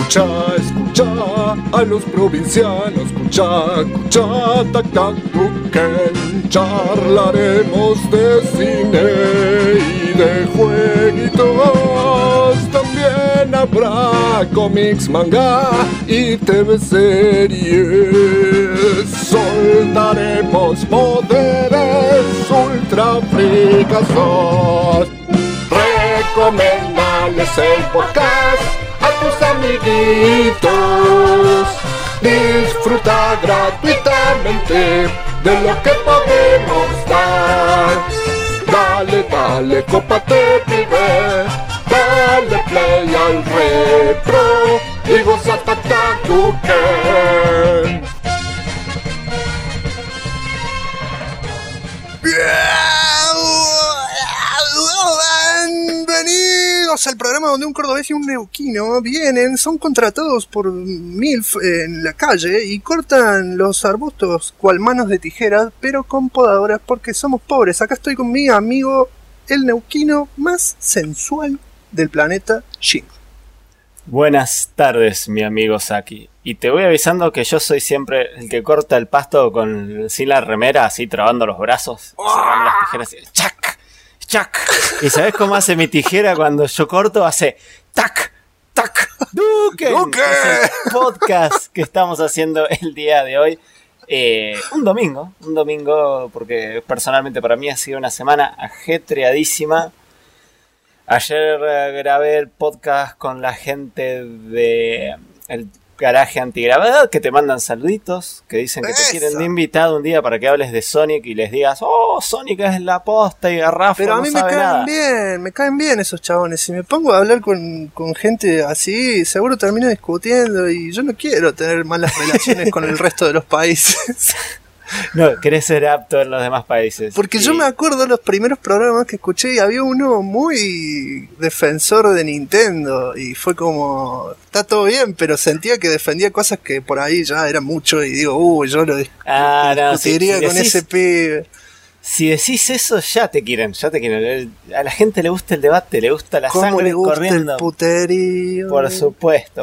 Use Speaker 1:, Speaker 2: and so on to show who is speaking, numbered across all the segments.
Speaker 1: Escucha a los provincianos, escucha, tac, tac, tuquen. Charlaremos de cine y de jueguitos. También habrá cómics, manga y TV series. Soltaremos poderes ultra fricazos. Recomendales el podcast a tus amiguitos. Disfruta gratuitamente de lo que podemos dar. Dale, cópate, pibe. Dale play al retro y goza Tuken.
Speaker 2: Bienvenidos al programa donde un cordobés y un neuquino son contratados por MILF en la calle y cortan los arbustos cual manos de tijera, pero con podadoras porque somos pobres. Acá estoy con mi amigo, el neuquino más sensual del planeta, Jim.
Speaker 3: Buenas tardes, mi amigo Saki. Y te voy avisando que yo soy siempre el que corta el pasto sin la remera, así trabando los brazos, cerrando las tijeras y ¡chac! ¡chac! ¿Y sabes cómo hace mi tijera cuando yo corto? Hace ¡tac! ¡tac! ¡Duque! Es el podcast que estamos haciendo el día de hoy. Un domingo, porque personalmente para mí ha sido una semana ajetreadísima. Ayer grabé el podcast con la gente de el Garaje Antigravedad, que te mandan saluditos, que dicen que te quieren de invitado un día para que hables de Sonic y les digas, oh, Sonic es la posta y Garrafo
Speaker 2: pero
Speaker 3: no
Speaker 2: a mí
Speaker 3: sabe nada.
Speaker 2: me caen bien esos chabones. Si me pongo a hablar con gente así, seguro termino discutiendo y yo no quiero tener malas relaciones con el resto de los países.
Speaker 3: No, querés ser apto en los demás países.
Speaker 2: Porque yo me acuerdo de los primeros programas que escuché y había uno muy defensor de Nintendo y fue como, está todo bien, pero sentía que defendía cosas que por ahí ya era mucho y digo, yo lo discutiría con ese pibe.
Speaker 3: Si decís eso, ya te quieren. A la gente le gusta el debate, le gusta la sangre
Speaker 2: le gusta
Speaker 3: corriendo.
Speaker 2: El puterío.
Speaker 3: Por supuesto.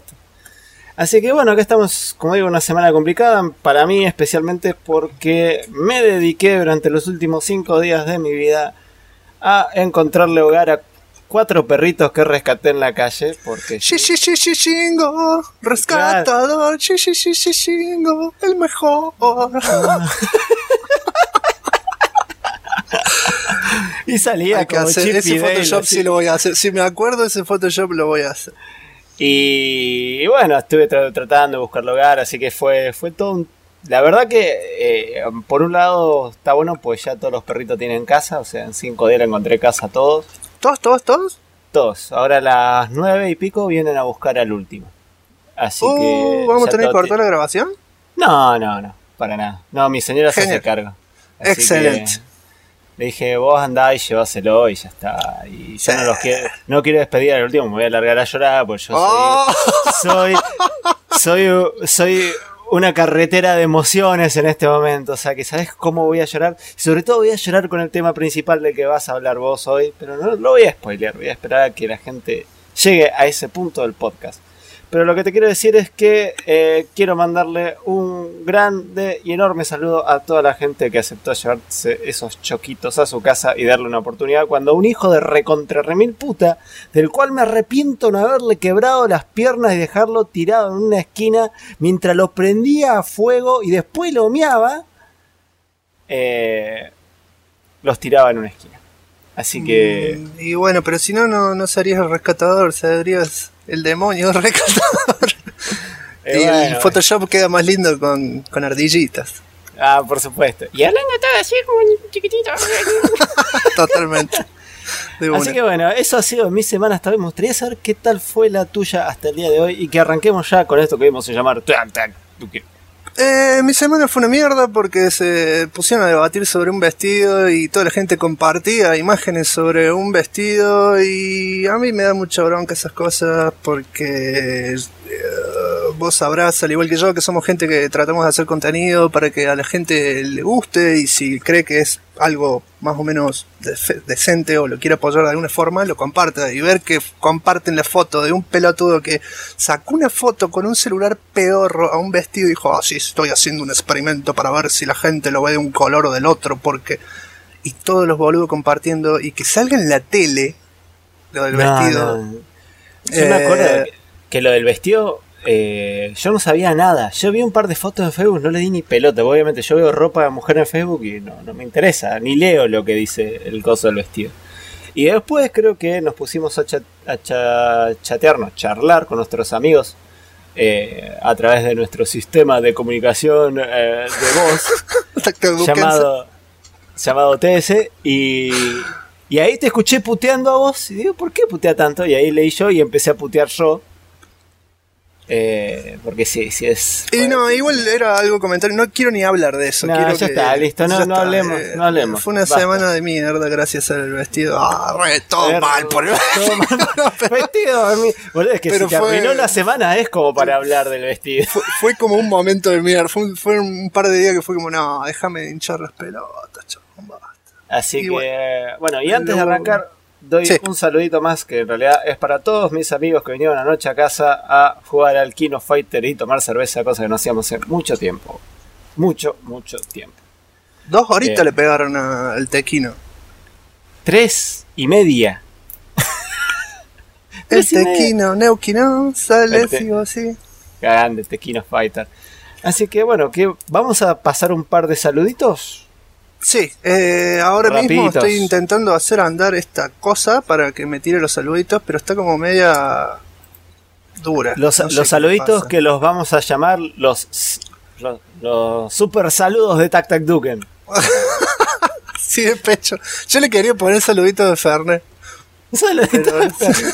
Speaker 3: Así que bueno, acá estamos, como digo, una semana complicada, para mí especialmente porque me dediqué durante los últimos 5 días de mi vida a encontrarle hogar a 4 perritos que rescaté en la calle, porque...
Speaker 2: Chingo, rescatador, chingo, el mejor.
Speaker 3: Y salía como
Speaker 2: hacer
Speaker 3: Chip
Speaker 2: ese
Speaker 3: y Dale,
Speaker 2: Photoshop,
Speaker 3: así.
Speaker 2: sí lo voy a hacer. Si me acuerdo ese Photoshop lo voy a hacer.
Speaker 3: Y bueno, estuve tratando de buscar lugar, así que fue todo la verdad que por un lado está bueno, pues ya todos los perritos tienen casa, o sea, en 5 días encontré casa a todos.
Speaker 2: ¿Todos?
Speaker 3: Todos. Ahora a las 9 y pico vienen a buscar al último. Así que...
Speaker 2: ¿Vamos a tener que cortar la grabación?
Speaker 3: No, para nada. No, mi señora se hace cargo. Así
Speaker 2: excelente.
Speaker 3: Le dije, vos andá y lleváselo y ya está. Y yo no quiero despedir al último, me voy a largar a llorar porque yo soy una carretera de emociones en este momento. O sea, que sabes cómo voy a llorar. Y sobre todo voy a llorar con el tema principal del que vas a hablar vos hoy. Pero no lo voy a spoilear, voy a esperar a que la gente llegue a ese punto del podcast. Pero lo que te quiero decir es que quiero mandarle un grande y enorme saludo a toda la gente que aceptó llevarse esos choquitos a su casa y darle una oportunidad cuando un hijo de recontra remil puta, del cual me arrepiento no haberle quebrado las piernas y dejarlo tirado en una esquina mientras lo prendía a fuego y después lo meaba, los tiraba en una esquina. Así que...
Speaker 2: Y bueno, pero si no serías el rescatador, serías el demonio rescatador. Y bueno, el Photoshop queda más lindo con ardillitas.
Speaker 3: Ah, por supuesto. Y hablando todo así como chiquitito.
Speaker 2: Totalmente.
Speaker 3: Así que bueno, eso ha sido mi semana hasta hoy. Me gustaría saber qué tal fue la tuya hasta el día de hoy y que arranquemos ya con esto que vamos a llamar
Speaker 2: mi semana fue una mierda porque se pusieron a debatir sobre un vestido y toda la gente compartía imágenes sobre un vestido y a mí me da mucha bronca esas cosas porque vos sabrás, al igual que yo, que somos gente que tratamos de hacer contenido para que a la gente le guste, y si cree que es algo más o menos decente o lo quiere apoyar de alguna forma, lo comparta. Y ver que comparten la foto de un pelotudo que sacó una foto con un celular pedorro a un vestido y dijo, ah, sí, estoy haciendo un experimento para ver si la gente lo ve de un color o del otro, porque... Y todos los boludos compartiendo, y que salga en la tele lo del vestido.
Speaker 3: No. Yo me acuerdo que lo del vestido, yo no sabía nada. Yo vi un par de fotos en Facebook, no le di ni pelota. Obviamente yo veo ropa de mujer en Facebook y no me interesa, ni leo lo que dice el coso del vestido. Y después creo que nos pusimos a chatearnos, charlar con nuestros amigos a través de nuestro sistema de comunicación de voz llamado TS, y ahí te escuché puteando a vos y digo, ¿por qué putea tanto? Y ahí leí yo y empecé a putear yo. Porque sí es...
Speaker 2: Y no, igual era algo comentario, no quiero ni hablar de eso.
Speaker 3: No,
Speaker 2: quiero
Speaker 3: ya está, listo, no hablemos.
Speaker 2: Fue una semana de mierda gracias al vestido. Todo mal por el
Speaker 3: vestido. Boludo, es que
Speaker 2: pero
Speaker 3: si terminó la semana es como para hablar del vestido.
Speaker 2: Fue como un momento de mierda, fue un par de días que fue como, no, déjame de hinchar las pelotas, chabón, basta.
Speaker 3: Así y bueno, y antes de arrancar... Doy un saludito más que en realidad es para todos mis amigos que vinieron anoche a casa a jugar al Kino Fighter y tomar cerveza, cosa que no hacíamos hace mucho tiempo. Mucho tiempo.
Speaker 2: 2 horitas le pegaron al Tequino.
Speaker 3: 3:30.
Speaker 2: El Tequino, Neuquino, sale sigo así.
Speaker 3: Grande, Tequino Fighter. Así que bueno, que vamos a pasar un par de saluditos.
Speaker 2: Sí, ahora
Speaker 3: Rapiditos.
Speaker 2: mismo estoy intentando hacer andar esta cosa para que me tire los saluditos, pero está como media dura.
Speaker 3: Los saluditos que los vamos a llamar los super saludos de Tac Tac Duken.
Speaker 2: Sí, de pecho. Yo le quería poner saluditos de Fernet.
Speaker 3: Saluditos de Fernet.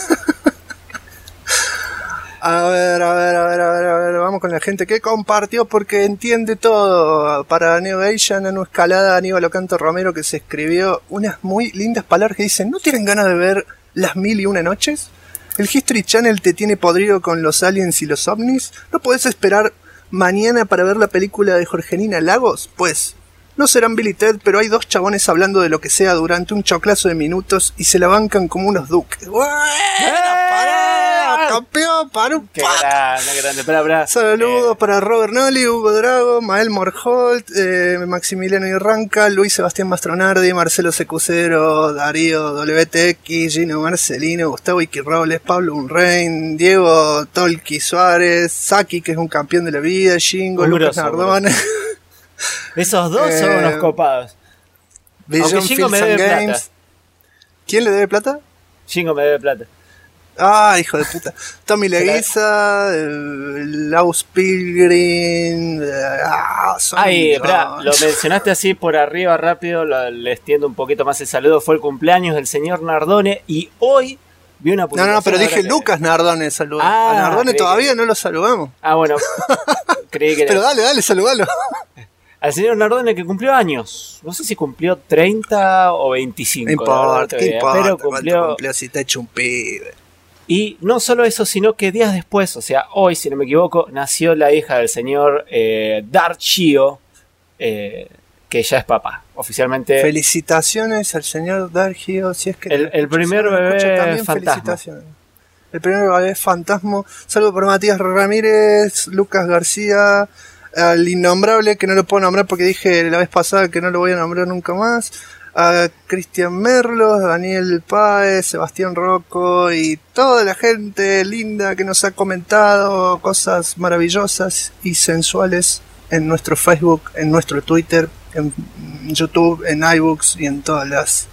Speaker 2: A ver, vamos con la gente que compartió porque entiende todo. Para Neo Geisha, Nano Escalada, Aníbal Ocanto Romero, que se escribió unas muy lindas palabras que dicen: ¿no tienen ganas de ver las 1001 noches? ¿El History Channel te tiene podrido con los aliens y los ovnis? ¿No podés esperar mañana para ver la película de Jorgelina Lagos? Pues, no serán Bill y Ted, pero hay 2 chabones hablando de lo que sea durante un choclazo de minutos y se la bancan como unos duques. ¡Pará, campeón! ¡Para un pato!
Speaker 3: Grande.
Speaker 2: Saludos para Robert Nolly, Hugo Drago, Mael Morholt, Maximiliano Irranca, Luis Sebastián Mastronardi, Marcelo Secucero, Darío WTX, Gino Marcelino, Gustavo Iquirroles, Pablo Unrein, Diego Tolki Suárez, Saki, que es un campeón de la vida, Shingo, Lucas Nardone.
Speaker 3: Esos dos son unos copados.
Speaker 2: Vision
Speaker 3: Shingo me
Speaker 2: Fields
Speaker 3: debe
Speaker 2: Games.
Speaker 3: plata.
Speaker 2: ¿Quién le debe plata?
Speaker 3: Shingo me debe plata.
Speaker 2: Ah, hijo de puta. Tommy Leguiza, Laus Pilgrim.
Speaker 3: Ay, lo mencionaste así por arriba rápido, le extiendo un poquito más el saludo. Fue el cumpleaños del señor Nardone y hoy vi una publicación.
Speaker 2: No, pero dije Lucas Nardone saludó. A Nardone todavía no lo saludamos.
Speaker 3: Ah, bueno. Creí que
Speaker 2: pero dale, saludalo.
Speaker 3: Al señor Nardone que cumplió años. No sé si cumplió 30 o 25.
Speaker 2: No importa, ¿qué importa?
Speaker 3: Pero cumplió
Speaker 2: Si está hecho un pibe.
Speaker 3: Y no solo eso, sino que días después, o sea, hoy, si no me equivoco, nació la hija del señor Darth Shio, que ya es papá, oficialmente.
Speaker 2: Felicitaciones al señor Darth Shio, si es que
Speaker 3: el primer bebé fantasma.
Speaker 2: El primer bebé fantasma. Saludos por Matías Ramírez, Lucas García, al innombrable, que no lo puedo nombrar porque dije la vez pasada que no lo voy a nombrar nunca más. A Cristian Merlos, Daniel Páez, Sebastián Rocco y toda la gente linda que nos ha comentado cosas maravillosas y sensuales en nuestro Facebook, en nuestro Twitter, en YouTube, en iBooks y en todos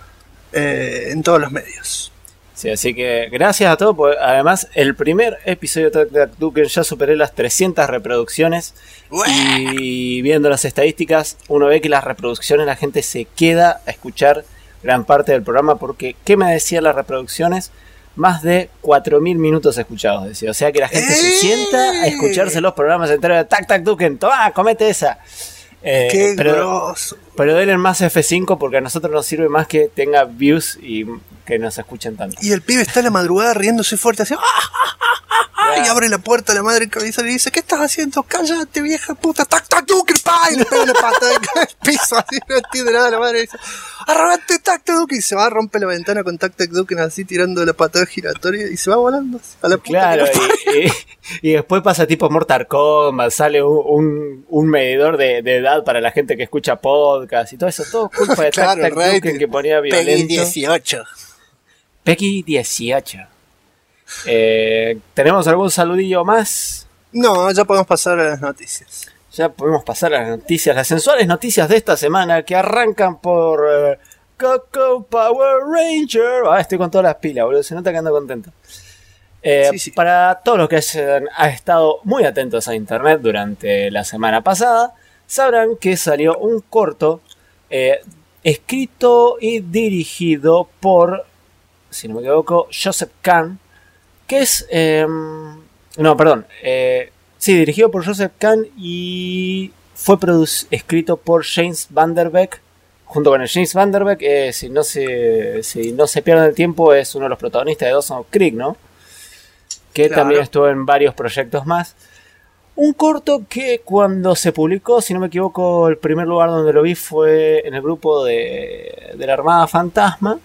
Speaker 2: los medios.
Speaker 3: Sí, así que gracias a todos, porque además el primer episodio de Tac Tac Duken ya superé las 300 reproducciones. Y viendo las estadísticas, uno ve que las reproducciones, la gente se queda a escuchar gran parte del programa, porque ¿qué me decían las reproducciones? Más de 4.000 minutos escuchados, decía. O sea que la gente se sienta a escucharse los programas enteros de Tac Tac Duken. ¡Toma, comete esa! Pero denle más F5 porque a nosotros nos sirve más que tenga views y que nos escuchen tanto.
Speaker 2: Y el pibe está en la madrugada riéndose fuerte así. Y abre la puerta a la madre cabeza y le dice, ¿qué estás haciendo? Cállate, vieja puta, tac, tac, Duke, pa, y le pega una patada en el piso, así no entiende nada. La madre dice, arrabate, tac, tac, Duke, y se va a romper la ventana con tac, tac, Duke, así tirando la patada giratoria y se va volando a la puta.
Speaker 3: Claro, y después pasa tipo Mortal Kombat, sale un medidor de edad para la gente que escucha podcast y todo eso, todo culpa de
Speaker 2: claro,
Speaker 3: Tac Tac Duke que ponía violento.
Speaker 2: Peggy 18.
Speaker 3: Peggy 18. ¿Tenemos algún saludillo más?
Speaker 2: No, ya podemos pasar a las noticias.
Speaker 3: Ya podemos pasar a las noticias, las sensuales noticias de esta semana que arrancan por Coco Power Ranger. Estoy con todas las pilas, boludo, se nota que ando contento. Sí. Para todos los que han estado muy atentos a internet durante la semana pasada, sabrán que salió un corto escrito y dirigido por, si no me equivoco, Joseph Kahn, que es... dirigido por Joseph Kahn y fue escrito por James Van Der Beek. Junto con el James Van Der Beek, si no se pierden el tiempo, es uno de los protagonistas de Dawson's Creek, ¿no? Que claro, también estuvo en varios proyectos más. Un corto que cuando se publicó, si no me equivoco, el primer lugar donde lo vi fue en el grupo de la Armada Fantasma.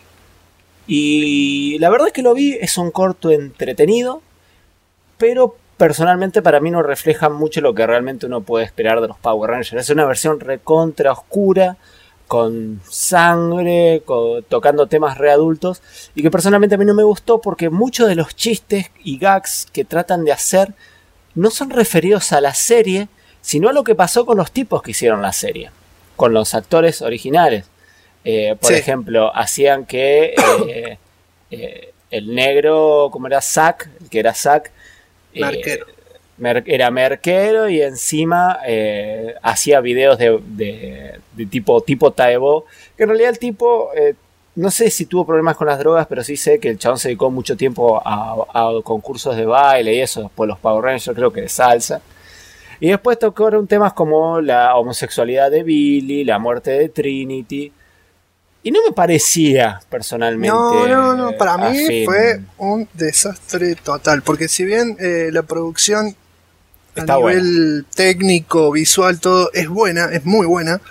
Speaker 3: Y la verdad es que lo vi, es un corto entretenido, pero personalmente para mí no refleja mucho lo que realmente uno puede esperar de los Power Rangers. Es una versión recontra oscura, con sangre, tocando temas readultos, y que personalmente a mí no me gustó porque muchos de los chistes y gags que tratan de hacer no son referidos a la serie, sino a lo que pasó con los tipos que hicieron la serie, con los actores originales. Por ejemplo, hacían que el negro, como era Zack, el que era Zack, era merquero y encima hacía videos de tipo Taebo, que en realidad el tipo no sé si tuvo problemas con las drogas, pero sí sé que el chabón se dedicó mucho tiempo a concursos de baile y eso, después los Power Rangers, creo que de salsa, y después tocaron temas como la homosexualidad de Billy, la muerte de Trinity, y no me parecía personalmente.
Speaker 2: No, para mí fue un desastre total, porque si bien la producción
Speaker 3: está
Speaker 2: a nivel técnico, visual, todo es buena, es muy buena,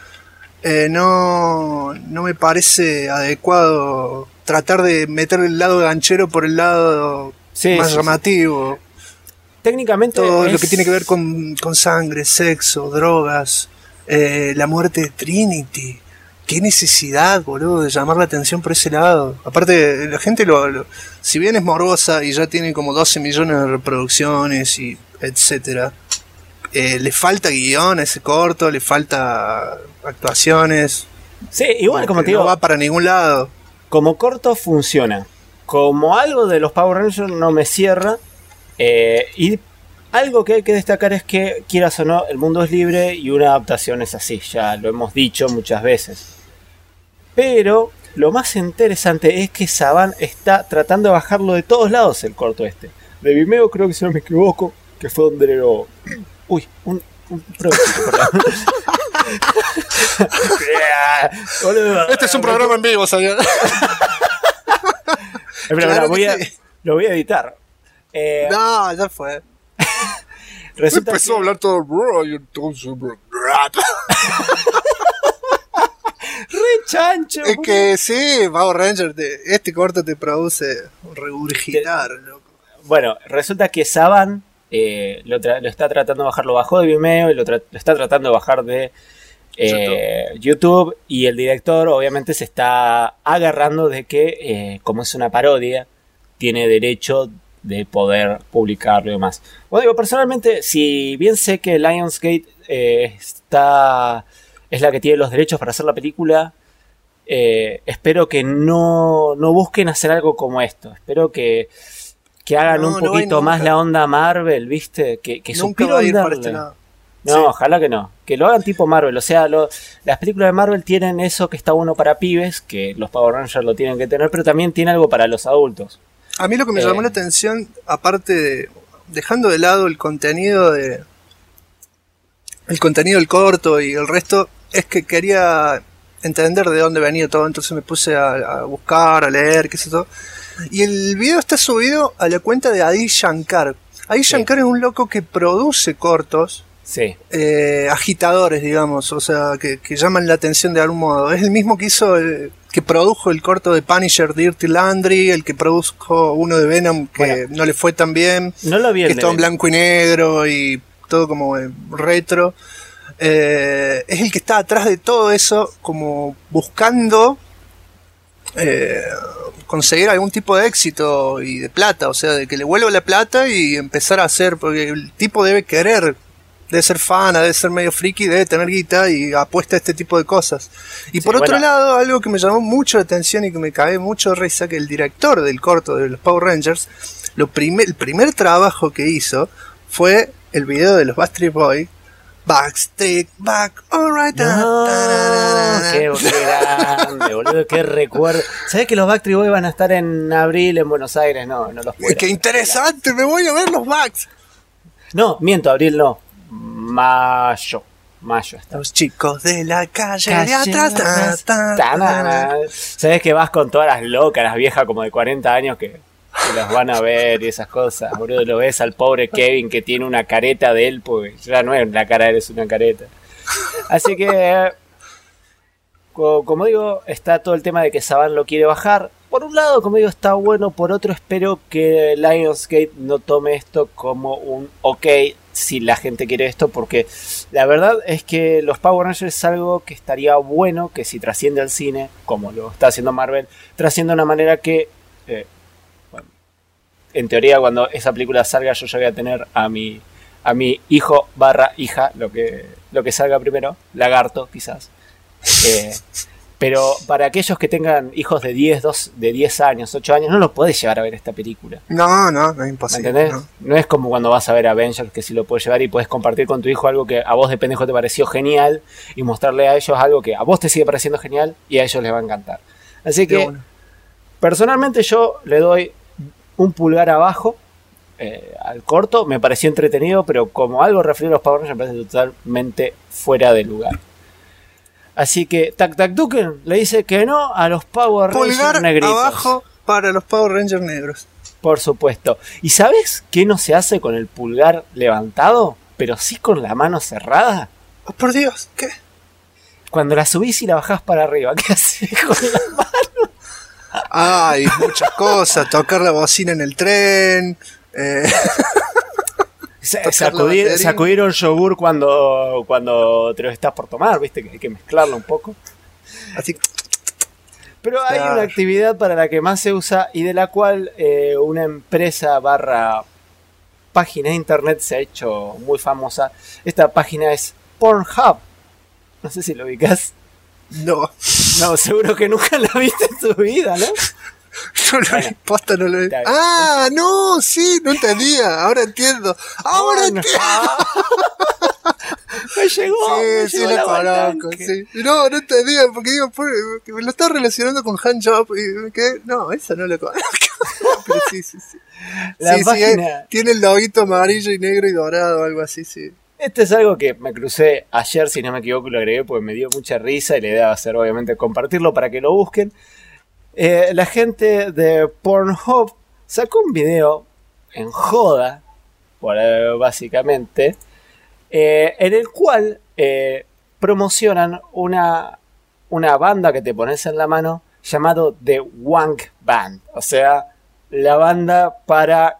Speaker 2: no me parece adecuado tratar de meter el lado ganchero por el lado más llamativo.
Speaker 3: Técnicamente
Speaker 2: todo lo que tiene que ver con sangre, sexo, drogas, la muerte de Trinity. Qué necesidad, boludo, de llamar la atención por ese lado. Aparte, la gente si bien es morbosa y ya tiene como 12 millones de reproducciones y etcétera, le falta guión a ese corto, le falta actuaciones.
Speaker 3: Sí, igual como te digo,
Speaker 2: no va para ningún lado.
Speaker 3: Como corto funciona. Como algo de los Power Rangers no me cierra. Y algo que hay que destacar es que, quieras o no, el mundo es libre y una adaptación es así. Ya lo hemos dicho muchas veces. Pero lo más interesante es que Saban está tratando de bajarlo de todos lados el corto este. De Vimeo, creo que si no me equivoco, que fue donde lo... Uy, un
Speaker 2: Este es un programa en vivo, señor.
Speaker 3: Claro, lo voy a editar.
Speaker 2: No, ya fue.
Speaker 3: Resulta
Speaker 1: empezó a hablar todo y entonces...
Speaker 3: Re chancho.
Speaker 2: Es que sí, Power Ranger, este corto te produce regurgitar, loco.
Speaker 3: Bueno, resulta que Saban lo está tratando de bajar, lo bajó de Vimeo y lo está tratando de bajar de YouTube, y el director obviamente se está agarrando de que como es una parodia, tiene derecho de poder publicarlo y demás. Bueno, digo, personalmente, si bien sé que Lionsgate es la que tiene los derechos para hacer la película, espero que no busquen hacer algo como esto. Espero que hagan un poquito más la onda Marvel, ¿viste? Que
Speaker 2: nunca va a ir para este lado.
Speaker 3: No, sí. Ojalá que no. Que lo hagan tipo Marvel. O sea, las películas de Marvel tienen eso que está bueno para pibes, que los Power Rangers lo tienen que tener, pero también tiene algo para los adultos.
Speaker 2: A mí lo que me llamó la atención, aparte de... dejando de lado el contenido del corto y el resto, es que quería entender de dónde venía todo, entonces me puse a buscar, a leer, qué sé yo. Y el video está subido a la cuenta de Adi Shankar. Ahí Shankar es un loco que produce cortos,
Speaker 3: Sí.
Speaker 2: agitadores, digamos, o sea, que llaman la atención de algún modo. Es el mismo que hizo, que produjo el corto de Punisher, Dirty Landry, el que produjo uno de Venom que no le fue tan bien,
Speaker 3: No lo vi
Speaker 2: que
Speaker 3: el
Speaker 2: es todo en
Speaker 3: de Venom.
Speaker 2: blanco y negro y todo como retro. Es el que está atrás de todo eso, como buscando conseguir algún tipo de éxito y de plata, o sea, de que le vuelva la plata y empezar a hacer, porque el tipo debe querer, debe ser fan, debe ser medio friki, debe tener guita y apuesta a este tipo de cosas. Y
Speaker 3: Sí,
Speaker 2: por otro
Speaker 3: bueno.
Speaker 2: lado, algo que me llamó mucho la atención y que me cagué mucho de risa, que el director del corto de los Power Rangers, el primer trabajo que hizo fue el video de los Backstreet Boys, Backstreet Back, alright.
Speaker 3: No, qué grande, boludo, qué recuerdo. ¿Sabés que los Backstreet Boys van a estar en abril en Buenos Aires? No los puedo.
Speaker 2: Qué interesante, me voy a ver los Backs.
Speaker 3: No, miento, abril no. Mayo está.
Speaker 2: Los chicos de la calle de atrás.
Speaker 3: Sabés que vas con todas las locas, las viejas como de 40 años que las van a ver y esas cosas, boludo. Lo ves al pobre Kevin que tiene una careta de él, porque ya no es la cara de él, es una careta. Así que, como digo, está todo el tema de que Saban lo quiere bajar. Por un lado, como digo, está bueno. Por otro, espero que Lionsgate no tome esto como un ok si la gente quiere esto, porque la verdad es que los Power Rangers es algo que estaría bueno que si trasciende al cine, como lo está haciendo Marvel, trasciende de una manera que, bueno, en teoría cuando esa película salga yo ya voy a tener a mi hijo / hija, lo que salga primero, Lagarto quizás. Pero para aquellos que tengan hijos de 10 años, 8 años, no los podés llevar a ver esta película.
Speaker 2: No, es
Speaker 3: ¿Me
Speaker 2: imposible.
Speaker 3: entendés?
Speaker 2: No.
Speaker 3: No es como cuando vas a ver Avengers, que sí lo puedes llevar y puedes compartir con tu hijo algo que a vos de pendejo te pareció genial y mostrarle a ellos algo que a vos te sigue pareciendo genial y a ellos les va a encantar. Así
Speaker 2: Qué
Speaker 3: que,
Speaker 2: bueno.
Speaker 3: personalmente yo le doy un pulgar abajo al corto. Me pareció entretenido, pero como algo referido a los Power Rangers me parece totalmente fuera de lugar. Así que Tac Tac Duken le dice que no a los Power Rangers
Speaker 2: Pulgar
Speaker 3: negritos.
Speaker 2: abajo para los Power Rangers negros.
Speaker 3: Por supuesto. ¿Y sabes qué no se hace con el pulgar levantado? Pero sí con la mano cerrada.
Speaker 2: Oh, por Dios, ¿qué?
Speaker 3: Cuando la subís y la bajás para arriba, ¿qué haces con la mano?
Speaker 2: Ay, muchas cosas. Tocar la bocina en el tren.
Speaker 3: Sacudir un yogur cuando te lo estás por tomar, viste que hay que mezclarlo un poco.
Speaker 2: Así.
Speaker 3: Pero hay
Speaker 2: Claro.
Speaker 3: una actividad para la que más se usa y de la cual una empresa / página de internet se ha hecho muy famosa. Esta página es Pornhub. No sé si lo ubicás.
Speaker 2: No.
Speaker 3: No, seguro que nunca la viste en tu vida, ¿no?
Speaker 2: No lo
Speaker 3: Bueno,
Speaker 2: vi, posta no lo vi.
Speaker 3: está bien.
Speaker 2: Ah, no, sí, no entendía. Ahora entiendo. Ahora
Speaker 3: Pornhub.
Speaker 2: entiendo.
Speaker 3: Me llegó. me
Speaker 2: Sí,
Speaker 3: llegó
Speaker 2: lo
Speaker 3: la
Speaker 2: conozco,
Speaker 3: Valtanque.
Speaker 2: sí. No entendía, porque digo, que me lo estaba relacionando con handjob y me quedé, no, eso no lo conozco. Pero sí.
Speaker 3: La
Speaker 2: Sí,
Speaker 3: página.
Speaker 2: tiene el loguito amarillo y negro y dorado, algo así, sí.
Speaker 3: Este es algo que me crucé ayer, si no me equivoco, lo agregué porque me dio mucha risa y la idea va a ser obviamente compartirlo para que lo busquen. La gente de Pornhub sacó un video en joda, básicamente, en el cual promocionan una banda que te pones en la mano llamado The Wank Band, o sea, la banda para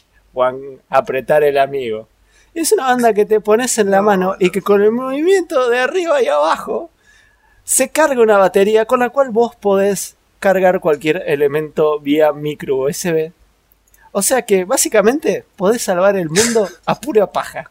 Speaker 3: apretar el amigo. Es una banda que te pones en la mano y que con el movimiento de arriba y abajo se carga una batería con la cual vos podés cargar cualquier elemento vía micro USB. O sea que básicamente podés salvar el mundo a pura paja.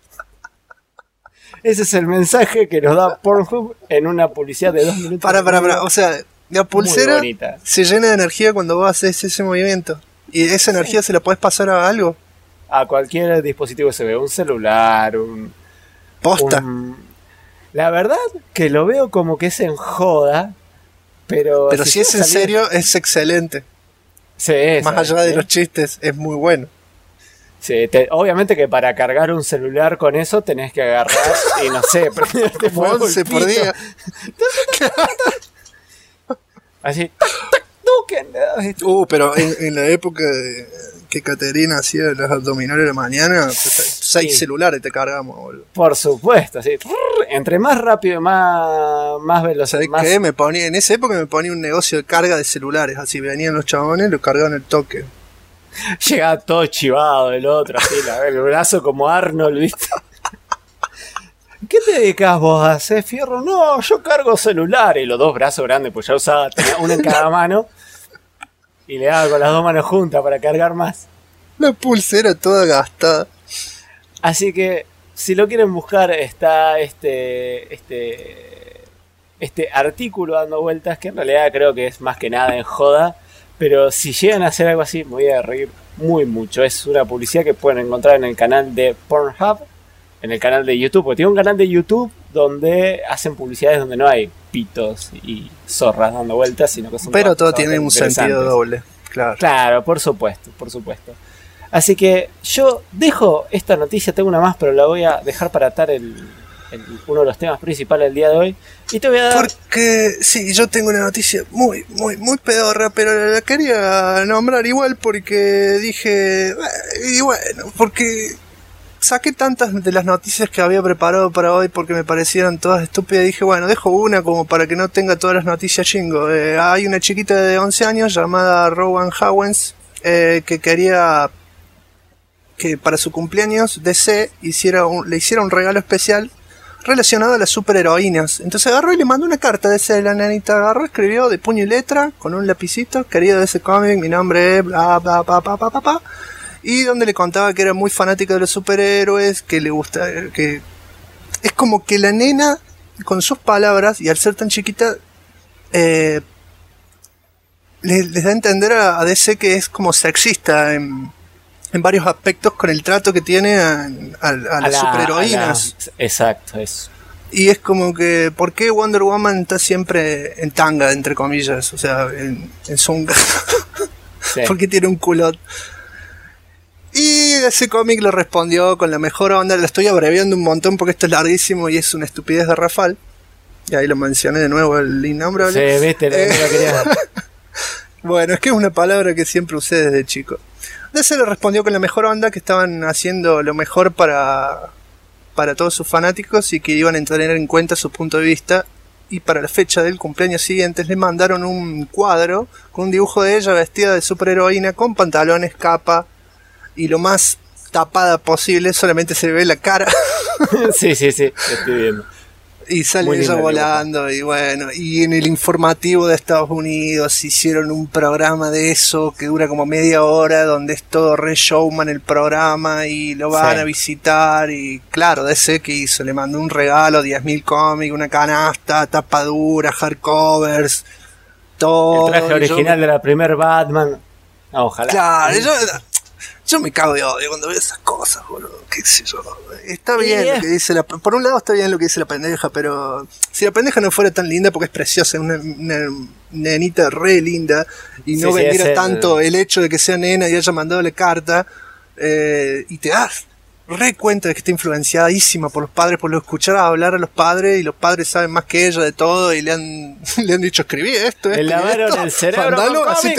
Speaker 3: Ese es el mensaje que nos da Pornhub en una publicidad de 2 minutos.
Speaker 2: Para. O sea, la
Speaker 3: Muy
Speaker 2: pulsera
Speaker 3: bonita.
Speaker 2: se llena de energía cuando vos haces ese movimiento. Y esa energía se la podés pasar a algo.
Speaker 3: A cualquier dispositivo USB, un celular,
Speaker 2: Posta.
Speaker 3: La verdad que lo veo como que es en joda, pero
Speaker 2: si es en serio, es excelente.
Speaker 3: Sí,
Speaker 2: Más allá de los chistes, es muy bueno.
Speaker 3: Sí, obviamente que para cargar un celular con eso tenés que agarrar y no sé, prenderte
Speaker 2: Como
Speaker 3: fuego
Speaker 2: 11
Speaker 3: el
Speaker 2: por
Speaker 3: pito.
Speaker 2: día.
Speaker 3: Así, tac, tac, Duken.
Speaker 2: Pero en la época que Caterina hacía los abdominales de la mañana, 6 celulares te cargamos, boludo.
Speaker 3: Por supuesto, sí. Entre más rápido y más veloz.
Speaker 2: ¿Sabés
Speaker 3: más...
Speaker 2: qué? En esa época me ponía un negocio de carga de celulares, así venían los chabones, lo cargaban el toque.
Speaker 3: Llegaba todo chivado el otro, así, el brazo como Arnold, ¿viste? ¿Qué te dedicas vos a hacer, fierro? No, yo cargo celulares. Y los dos brazos grandes, pues ya usaba, tenía uno en cada mano. Y le daba con las dos manos juntas para cargar más.
Speaker 2: La pulsera toda gastada.
Speaker 3: Así que, si lo quieren buscar, está este artículo dando vueltas, que en realidad creo que es más que nada en joda. Pero si llegan a hacer algo así, me voy a reír muy mucho. Es una publicidad que pueden encontrar en el canal de Pornhub, en el canal de YouTube. Porque tiene un canal de YouTube donde hacen publicidades donde no hay pitos y zorras dando vueltas, sino que son...
Speaker 2: Pero todo tiene un sentido doble, claro.
Speaker 3: Claro, por supuesto, por supuesto. Así que yo dejo esta noticia, tengo una más, pero la voy a dejar para atar uno de los temas principales del día de hoy. Y te voy a dar...
Speaker 2: Porque, sí, yo tengo una noticia muy pedorra, pero la quería nombrar igual porque dije... Y bueno, porque saqué tantas de las noticias que había preparado para hoy porque me parecieron todas estúpidas. Dije, bueno, dejo una como para que no tenga todas las noticias chingo. Hay una chiquita de 11 años llamada Rowan Howens que quería que para su cumpleaños DC le hiciera un regalo especial relacionado a las superheroínas. Entonces agarró y le mandó una carta de ese, la nenita agarró, escribió de puño y letra con un lapicito: querido de ese cómic, mi nombre es bla bla bla bla bla bla, y donde le contaba que era muy fanática de los superhéroes, que le gusta, que es como que la nena con sus palabras y al ser tan chiquita les da a entender a DC que es como sexista en varios aspectos con el trato que tiene a las superheroínas.
Speaker 3: Exacto, eso.
Speaker 2: Y es como que, ¿por qué Wonder Woman está siempre en tanga, entre comillas? O sea, en zunga. Sí. ¿Por qué tiene un culot? Y ese cómic le respondió con la mejor onda. Lo estoy abreviando un montón porque esto es larguísimo y es una estupidez de Rafal. Y ahí lo mencioné de nuevo, el innombrable.
Speaker 3: Sí, viste, lo quería.
Speaker 2: Bueno, es que es una palabra que siempre usé desde chico. DC le respondió con la mejor onda, que estaban haciendo lo mejor para todos sus fanáticos y que iban a tener en cuenta su punto de vista. Y para la fecha del cumpleaños siguiente le mandaron un cuadro con un dibujo de ella vestida de superheroína con pantalones, capa y lo más tapada posible, solamente se ve la cara.
Speaker 3: Sí, estoy viendo.
Speaker 2: Y sale ella volando, y bueno, y en el informativo de Estados Unidos hicieron un programa de eso que dura como media hora, donde es todo re showman el programa, y lo van a visitar, y claro, DC que hizo, le mandó un regalo, 10.000 cómics, una canasta, tapadura, hardcovers, todo.
Speaker 3: El traje original de la primer Batman. No, ojalá.
Speaker 2: Claro, yo me cago de odio cuando veo esas cosas, boludo. Qué sé yo. Está bien lo que dice por un lado está bien lo que dice la pendeja, pero si la pendeja no fuera tan linda, porque es preciosa, una nenita re linda, y no vendiera tanto el hecho de que sea nena y haya mandado la carta, y te das re cuenta de que está influenciadísima por los padres, por lo escuchar hablar a los padres, y los padres saben más que ella de todo, y le han dicho: escribí esto,
Speaker 3: le lavaron el cerebro con
Speaker 2: así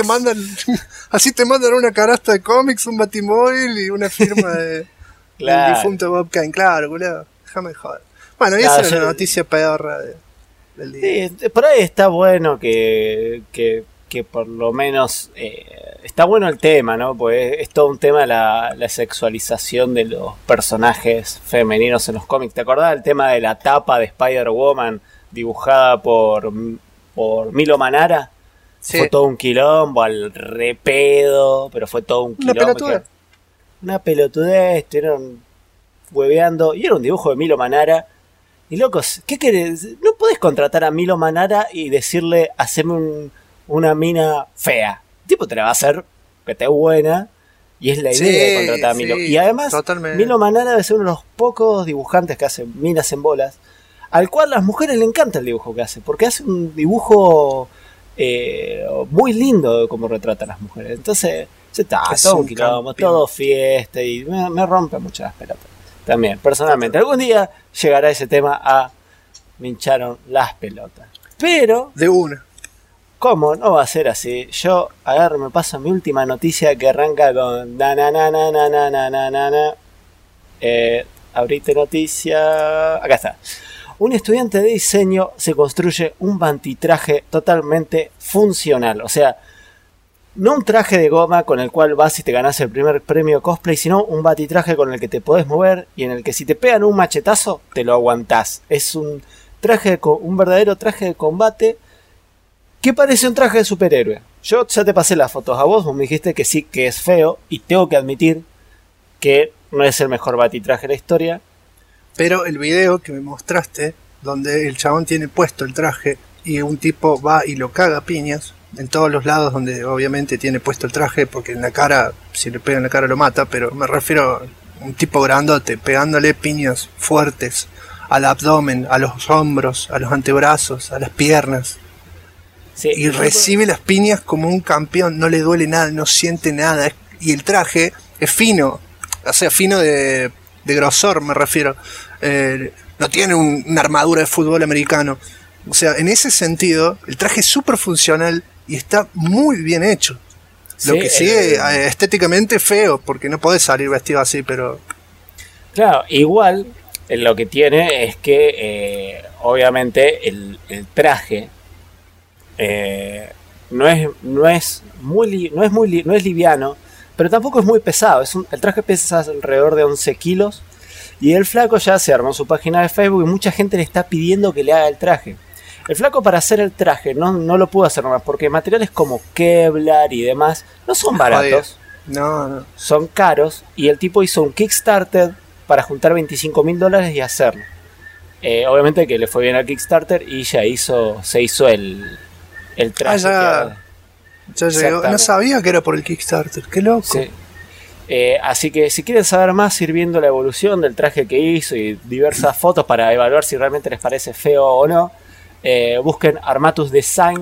Speaker 2: te mandan una canasta de cómics, un batimóvil y una firma del difunto Bob Kane. Claro, culiado, déjame joder. Bueno, y esa es la noticia pedorra del día.
Speaker 3: Sí, por ahí está bueno que por lo menos está bueno el tema, ¿no? Pues es todo un tema la sexualización de los personajes femeninos en los cómics. ¿Te acordás del tema de la tapa de Spider-Woman dibujada por Milo Manara? Sí. Fue todo un quilombo, al repedo, pero fue todo un quilombo. Una pelotudez, estuvieron hueveando, y era un dibujo de Milo Manara. Y locos, ¿qué querés? No podés contratar a Milo Manara y decirle: haceme una mina fea. El tipo te la va a hacer que esté buena, y es la idea de contratar a Milo. Y además, totalmente. Milo Manara debe ser uno de los pocos dibujantes que hacen minas en bolas, al cual las mujeres le encanta el dibujo que hace, porque hace un dibujo muy lindo de cómo retrata a las mujeres. Entonces, todo un quilombo, todo fiesta, y me rompe mucho las pelotas. También, personalmente, algún día llegará ese tema a me hincharon las pelotas. Pero
Speaker 2: de una.
Speaker 3: ¿Cómo? No va a ser así. Yo, a ver, me paso mi última noticia que arranca con... na na na na na na na na na na. Abrite noticia... Acá está. Un estudiante de diseño se construye un bantitraje totalmente funcional. O sea, no un traje de goma con el cual vas y te ganás el primer premio cosplay, sino un bantitraje con el que te podés mover y en el que si te pegan un machetazo, te lo aguantás. Es un verdadero traje de combate que parece un traje de superhéroe. Yo ya te pasé las fotos a vos me dijiste que sí, que es feo, y tengo que admitir que no es el mejor batitraje de la historia.
Speaker 2: Pero el video que me mostraste, donde el chabón tiene puesto el traje y un tipo va y lo caga a piñas, en todos los lados donde obviamente tiene puesto el traje, porque en la cara, si le pega en la cara lo mata, pero me refiero a un tipo grandote, pegándole piñas fuertes al abdomen, a los hombros, a los antebrazos, a las piernas. Sí, y recibe las piñas como un campeón, no le duele nada, no siente nada. Y el traje es fino, o sea, fino de grosor me refiero. No tiene una armadura de fútbol americano. O sea, en ese sentido, el traje es súper funcional y está muy bien hecho. Lo que sigue estéticamente feo, porque no podés salir vestido así, pero...
Speaker 3: Claro, igual lo que tiene es que obviamente el traje... no es liviano, pero tampoco es muy pesado. El traje pesa alrededor de 11 kilos y el flaco ya se armó su página de Facebook y mucha gente le está pidiendo que le haga el traje. El flaco, para hacer el traje no lo pudo hacer nomás porque materiales como Kevlar y demás no son baratos.
Speaker 2: No.
Speaker 3: Son caros, y el tipo hizo un Kickstarter para juntar $25,000 y hacerlo. Obviamente que le fue bien al Kickstarter y ya se hizo el traje.
Speaker 2: Ya llegó. No sabía que era por el Kickstarter, qué loco.
Speaker 3: Sí. Así que si quieren saber más, ir viendo la evolución del traje que hizo y diversas fotos para evaluar si realmente les parece feo o no, busquen Armatus Design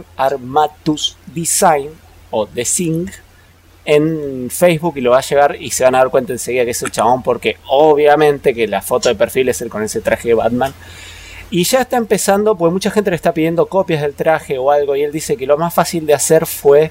Speaker 3: o Design en Facebook y lo va a llegar y se van a dar cuenta enseguida que es el chabón, porque obviamente que la foto de perfil es el con ese traje de Batman. Y ya está empezando, porque mucha gente le está pidiendo copias del traje o algo, y él dice que lo más fácil de hacer fue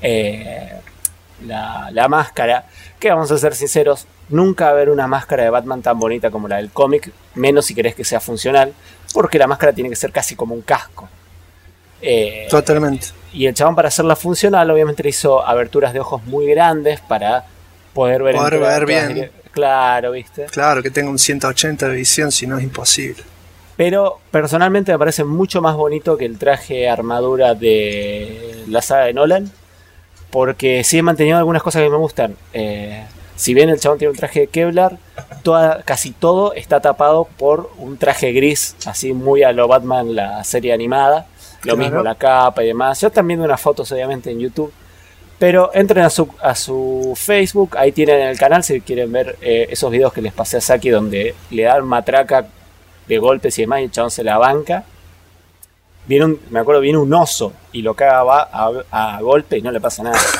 Speaker 3: la máscara, que vamos a ser sinceros, nunca va a haber una máscara de Batman tan bonita como la del cómic, menos si querés que sea funcional, porque la máscara tiene que ser casi como un casco.
Speaker 2: Totalmente.
Speaker 3: Y el chabón, para hacerla funcional, obviamente le hizo aberturas de ojos muy grandes para poder ver
Speaker 2: bien.
Speaker 3: Claro, ¿viste?
Speaker 2: Claro, que tenga un 180 de visión, si no es imposible.
Speaker 3: Pero personalmente me parece mucho más bonito que el traje armadura de la saga de Nolan, porque sí he mantenido algunas cosas que me gustan. Si bien el chabón tiene un traje de Kevlar, casi todo está tapado por un traje gris, así muy a lo Batman, la serie animada. Lo mismo la capa y demás. Ya están viendo unas fotos obviamente en YouTube. Pero entren a su Facebook, ahí tienen el canal si quieren ver esos videos que les pasé a Saki, donde le dan matraca de golpes y demás y el chabón se la banca. Me acuerdo, viene un oso y lo caga a golpe y no le pasa nada.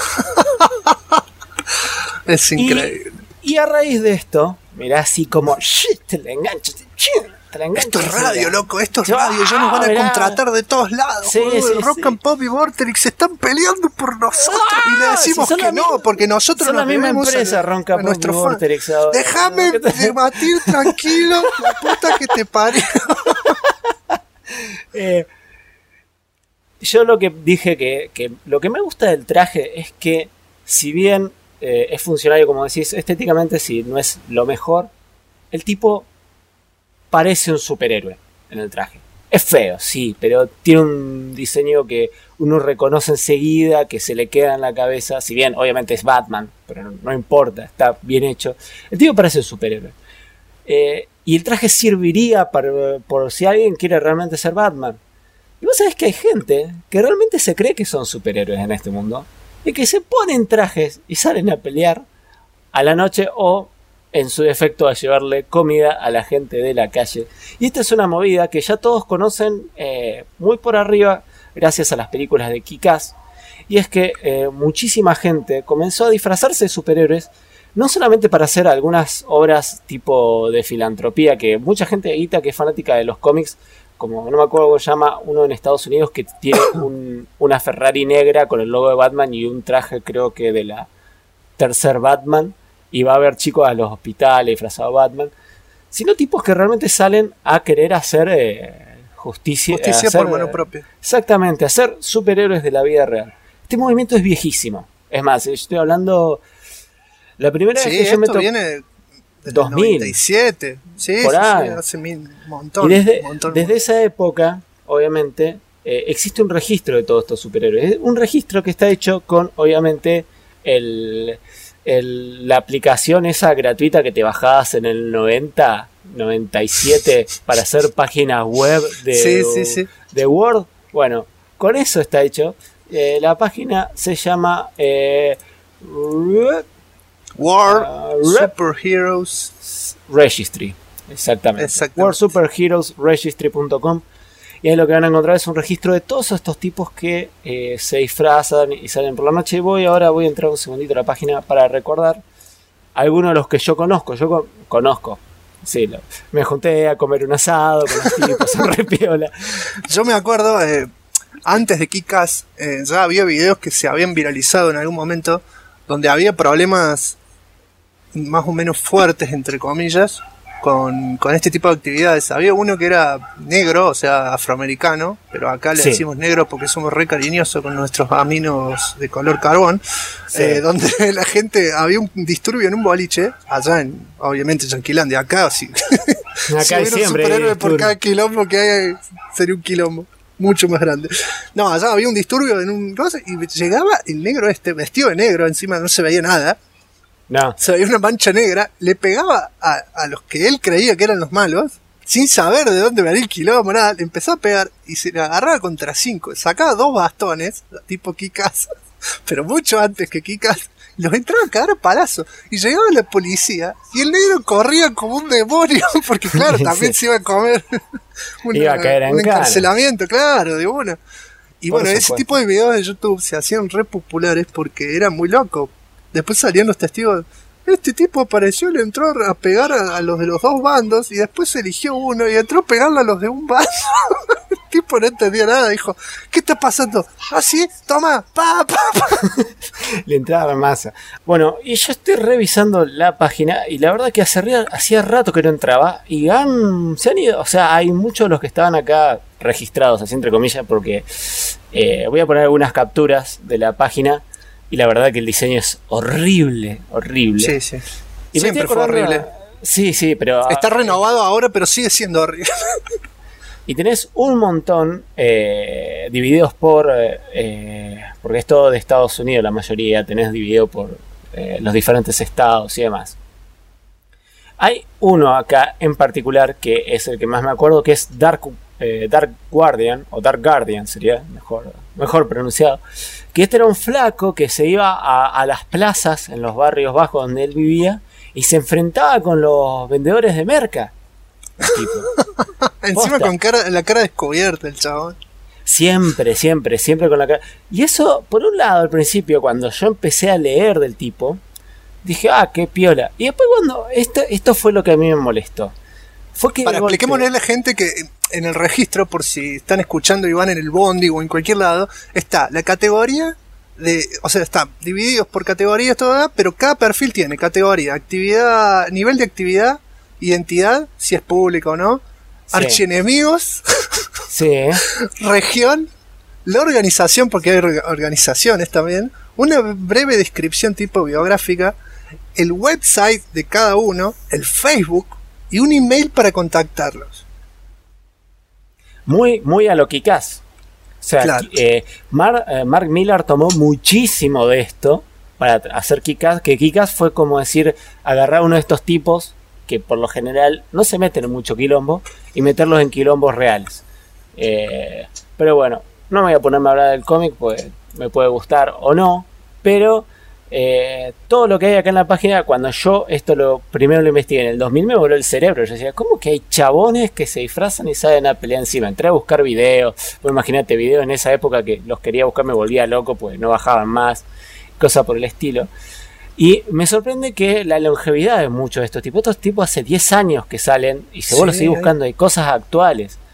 Speaker 2: Es increíble.
Speaker 3: Y a raíz de esto, mirá, así como te la engancho.
Speaker 2: Esto es radio, loco, esto es radio. Ya nos van a contratar de todos lados.
Speaker 3: Sí,
Speaker 2: el Rock and Pop y Vorterix se están peleando por nosotros y le decimos que no, porque nosotros
Speaker 3: son
Speaker 2: nos
Speaker 3: la misma empresa, Rock and Pop y Vorterix.
Speaker 2: Déjame debatir tranquilo, la puta que te parió.
Speaker 3: Yo lo que dije que lo que me gusta del traje es que, si bien es funcionario, como decís, estéticamente sí, no es lo mejor, el tipo parece un superhéroe en el traje. Es feo, sí, pero tiene un diseño que uno reconoce enseguida, que se le queda en la cabeza. Si bien obviamente es Batman, pero no importa, está bien hecho. El tipo parece un superhéroe. Y el traje serviría por si alguien quiere realmente ser Batman. Y vos sabés que hay gente que realmente se cree que son superhéroes en este mundo, y que se ponen trajes y salen a pelear a la noche, o en su defecto a llevarle comida a la gente de la calle. Y esta es una movida que ya todos conocen muy por arriba gracias a las películas de Kick-Ass, y es que muchísima gente comenzó a disfrazarse de superhéroes, no solamente para hacer algunas obras tipo de filantropía, que mucha gente guita que es fanática de los cómics como no me acuerdo cómo se llama, uno en Estados Unidos que tiene una Ferrari negra con el logo de Batman y un traje creo que de la tercer Batman, y va a haber chicos a los hospitales disfrazados de Batman, sino tipos que realmente salen a querer hacer justicia
Speaker 2: hacer, por mano propia.
Speaker 3: Exactamente, hacer superhéroes de la vida real. Este movimiento es viejísimo. Es más, yo estoy hablando, la primera vez que yo
Speaker 2: esto viene del 97. Sí,
Speaker 3: por ahí.
Speaker 2: hace un montón.
Speaker 3: Y desde esa época, obviamente, existe un registro de todos estos superhéroes. Un registro que está hecho con, obviamente, la aplicación esa gratuita que te bajabas en el 97 para hacer páginas web de Word. Bueno, con eso está hecho. La página se llama
Speaker 2: World Superheroes
Speaker 3: Registry. Exactamente. WorldSuperheroesRegistry.com. Y ahí lo que van a encontrar es un registro de todos estos tipos que se disfrazan y salen por la noche. Y ahora voy a entrar un segundito a la página para recordar algunos de los que yo conozco. Yo conozco. Sí, me junté a comer un asado con los tipos en Repiola.
Speaker 2: Yo me acuerdo, antes de Kick-Ass, ya había videos que se habían viralizado en algún momento donde había problemas más o menos fuertes, entre comillas, con este tipo de actividades. Había uno que era negro, o sea, afroamericano, pero acá le decimos negro porque somos re cariñosos con nuestros aminos de color carbón, donde la gente, había un disturbio en un boliche, allá en, obviamente, Yanquilandia, acá sí.
Speaker 3: Acá
Speaker 2: si siempre un superhéroe por cada quilombo que hay, sería un quilombo mucho más grande. No, allá había un disturbio en un cosa y llegaba el negro vestido de negro, encima no se veía nada.
Speaker 3: No.
Speaker 2: Se veía una mancha negra, le pegaba a los que él creía que eran los malos, sin saber de dónde venía el quilombo, nada, le empezó a pegar y se le agarraba contra 5, sacaba 2 bastones, tipo Kick-Ass, pero mucho antes que Kick-Ass, los entraba a cagar a palazo, y llegaba la policía, y el negro corría como un demonio, porque claro, también se iba a comer un encarcelamiento, claro, de una. Y bueno, ese tipo de videos de YouTube se hacían re populares porque era muy loco. Después salían los testigos. Este tipo apareció, le entró a pegar a los de los 2 bandos y después eligió uno y entró a pegarle a los de un bando. El tipo no entendía nada, dijo, ¿qué está pasando? Ah, sí, toma, pa.
Speaker 3: Le entraba la masa. Bueno, y yo estoy revisando la página y la verdad que hacía rato que no entraba y se han ido, o sea, hay muchos de los que estaban acá registrados, así entre comillas, porque voy a poner algunas capturas de la página. Y la verdad que el diseño es horrible.
Speaker 2: Sí.
Speaker 3: Y
Speaker 2: siempre fue horrible.
Speaker 3: Sí, pero...
Speaker 2: Está renovado ahora, pero sigue siendo horrible.
Speaker 3: Y tenés un montón divididos porque es todo de Estados Unidos, la mayoría. Tenés dividido por los diferentes estados y demás. Hay uno acá en particular que es el que más me acuerdo, que es Dark Guardian, o Dark Guardian sería mejor pronunciado, que este era un flaco que se iba a las plazas en los barrios bajos donde él vivía y se enfrentaba con los vendedores de merca.
Speaker 2: Encima con la cara descubierta el chabón.
Speaker 3: Siempre con la cara. Y eso, por un lado, al principio, cuando yo empecé a leer del tipo, dije, qué piola. Y después cuando esto fue lo que a mí me molestó. Fue que
Speaker 2: expliquémosle a la gente que en el registro, por si están escuchando y van en el bondi o en cualquier lado, está la categoría o sea, está divididos por categorías todas, pero cada perfil tiene categoría, actividad, nivel de actividad, identidad, si es público o no, archienemigos, región, la organización, porque hay organizaciones también, una breve descripción tipo biográfica, el website de cada uno, el Facebook y un email para contactarlos.
Speaker 3: Muy a lo Kick-Ass. O sea, claro. Mark Millar tomó muchísimo de esto para hacer Kick-Ass, que Kick-Ass fue como decir, agarrar uno de estos tipos que por lo general no se meten en mucho quilombo y meterlos en quilombos reales. Pero bueno, no me voy a ponerme a hablar del cómic, pues me puede gustar o no, pero todo lo que hay acá en la página, cuando yo esto primero lo investigué en el 2000, me voló el cerebro. Yo decía, ¿cómo que hay chabones que se disfrazan y salen a pelear encima? Entré a buscar videos, pues imagínate, videos en esa época que los quería buscar, me volvía loco, pues no bajaban más, cosas por el estilo. Y me sorprende que la longevidad de muchos de estos tipos hace 10 años que salen, y si vos los seguís buscando, hay cosas actuales.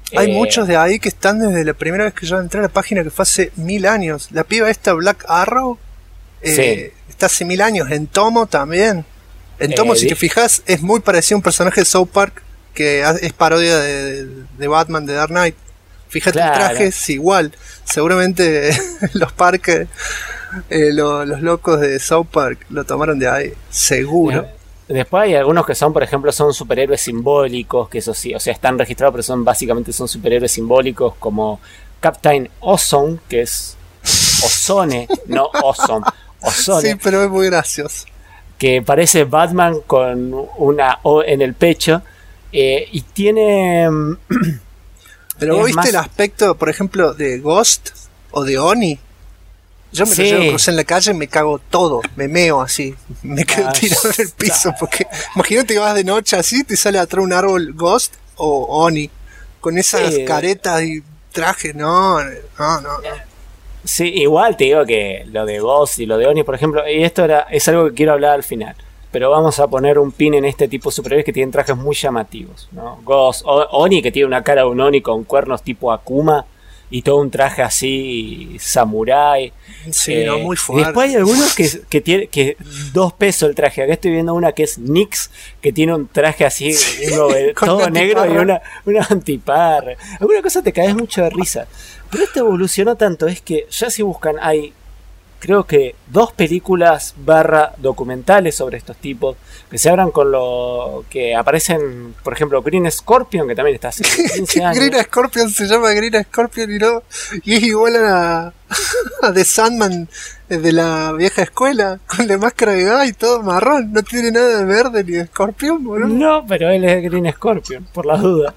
Speaker 2: Hay muchos de ahí que están desde la primera vez que yo entré a la página, que fue hace 1000 años. La piba esta, Black Arrow,
Speaker 3: Sí.
Speaker 2: está hace 1000 años. En Tomo también. En Tomo, si te fijas, es muy parecido a un personaje de South Park que es parodia de Batman de Dark Knight. Fíjate,
Speaker 3: Claro.
Speaker 2: el traje es igual. Seguramente los parques, los locos de South Park lo tomaron de ahí. Seguro.
Speaker 3: Después hay algunos que son, por ejemplo, son superhéroes simbólicos, que eso sí, o sea, están registrados, pero básicamente son superhéroes simbólicos, como Captain Ozone, que es Ozone, no Ozone, Ozone,
Speaker 2: Sí, pero es muy gracioso.
Speaker 3: que parece Batman con una O en el pecho, y tiene...
Speaker 2: Pero
Speaker 3: Es
Speaker 2: vos viste
Speaker 3: más-
Speaker 2: el aspecto, por ejemplo, de Ghost o de Oni. Yo me
Speaker 3: Sí.
Speaker 2: lo llevo crucé en la calle, me cago todo, me meo así, me quedo
Speaker 3: Ah,
Speaker 2: tirado en el piso,
Speaker 3: está.
Speaker 2: porque imagínate que vas de noche así, te sale atrás un árbol Ghost o Oni, con esas
Speaker 3: Sí.
Speaker 2: caretas y trajes, no.
Speaker 3: Sí, igual te digo que lo de Ghost y lo de Oni, por ejemplo, y esto es algo que quiero hablar al final, pero vamos a poner un pin en este tipo de superhéroes que tienen trajes muy llamativos, ¿no? Ghost, Oni, que tiene una cara de un Oni con cuernos tipo Akuma y todo un traje así samurái.
Speaker 2: Sí, no, muy fuerte.
Speaker 3: Después hay algunos que tiene que 2 pesos el traje. Acá estoy viendo una que es Nyx, que tiene un traje así,
Speaker 2: Con
Speaker 3: todo
Speaker 2: una
Speaker 3: negro y
Speaker 2: antiparra.
Speaker 3: una antiparra. Alguna cosa te caes mucho de risa. Pero este evolucionó tanto, es que ya si buscan, hay creo que 2 películas / documentales sobre estos tipos, que se abran con lo que aparecen, por ejemplo, Green Scorpion, que también está hace 15 años.
Speaker 2: Green Scorpion se llama Green Scorpion y es igual a The Sandman de la vieja escuela, con la máscara de gas y todo marrón, no tiene nada de verde ni de escorpión, boludo.
Speaker 3: No, pero él es Green Scorpion, por la duda.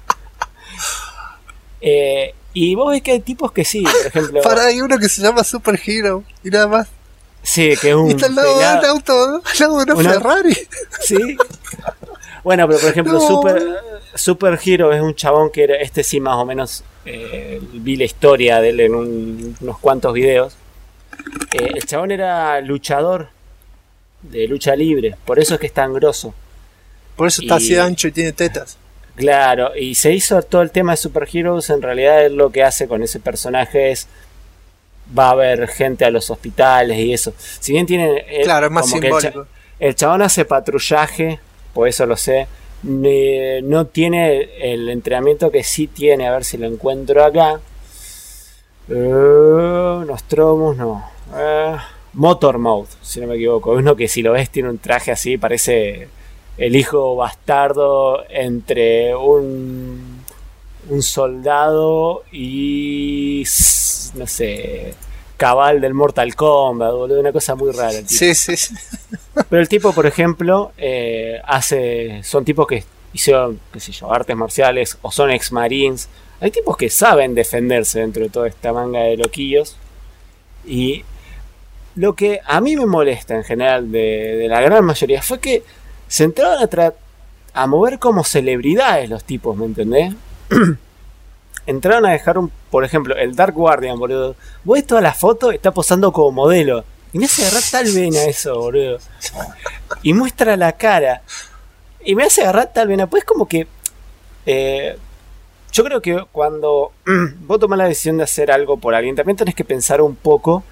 Speaker 3: Y vos ves que hay tipos que sí, por ejemplo.
Speaker 2: Hay uno que se llama Super Hero y nada más.
Speaker 3: Sí, que es un.
Speaker 2: Y está al lado de un auto, al lado de una Ferrari.
Speaker 3: Sí. Bueno, pero por ejemplo,
Speaker 2: No.
Speaker 3: Super Hero es un chabón que era. Este sí, más o menos. Vi la historia de él en unos cuantos videos. El chabón era luchador de lucha libre, por eso es que es tan grosso.
Speaker 2: Por eso está así de ancho y tiene tetas.
Speaker 3: Claro, y se hizo todo el tema de Super Heroes. En realidad, él lo que hace con ese personaje es. Va a haber gente a los hospitales y eso. Si bien tiene.
Speaker 2: Claro, es más
Speaker 3: como que
Speaker 2: simbólico.
Speaker 3: el chabón hace patrullaje, por eso lo sé. No tiene el entrenamiento que sí tiene. A ver si lo encuentro acá. Nostromus, no. Motor Mode, si no me equivoco. Uno que si lo ves tiene un traje así, parece el hijo bastardo entre un soldado y no sé, cabal del Mortal Kombat, boludo, una cosa muy rara el tipo.
Speaker 2: Sí.
Speaker 3: Pero el tipo, por ejemplo, son tipos que hicieron, qué sé yo, artes marciales o son ex marines. Hay tipos que saben defenderse dentro de toda esta manga de loquillos. Y lo que a mí me molesta en general de la gran mayoría fue que se entraron a mover como celebridades los tipos, ¿me entendés? Entraron a dejar por ejemplo, el Dark Guardian, boludo. Vos ves toda la foto, está posando como modelo. Y me hace agarrar tal vena eso, boludo. Y muestra la cara. Y me hace agarrar tal vena. Pues como que... yo creo que cuando vos tomás la decisión de hacer algo por alguien, también tenés que pensar un poco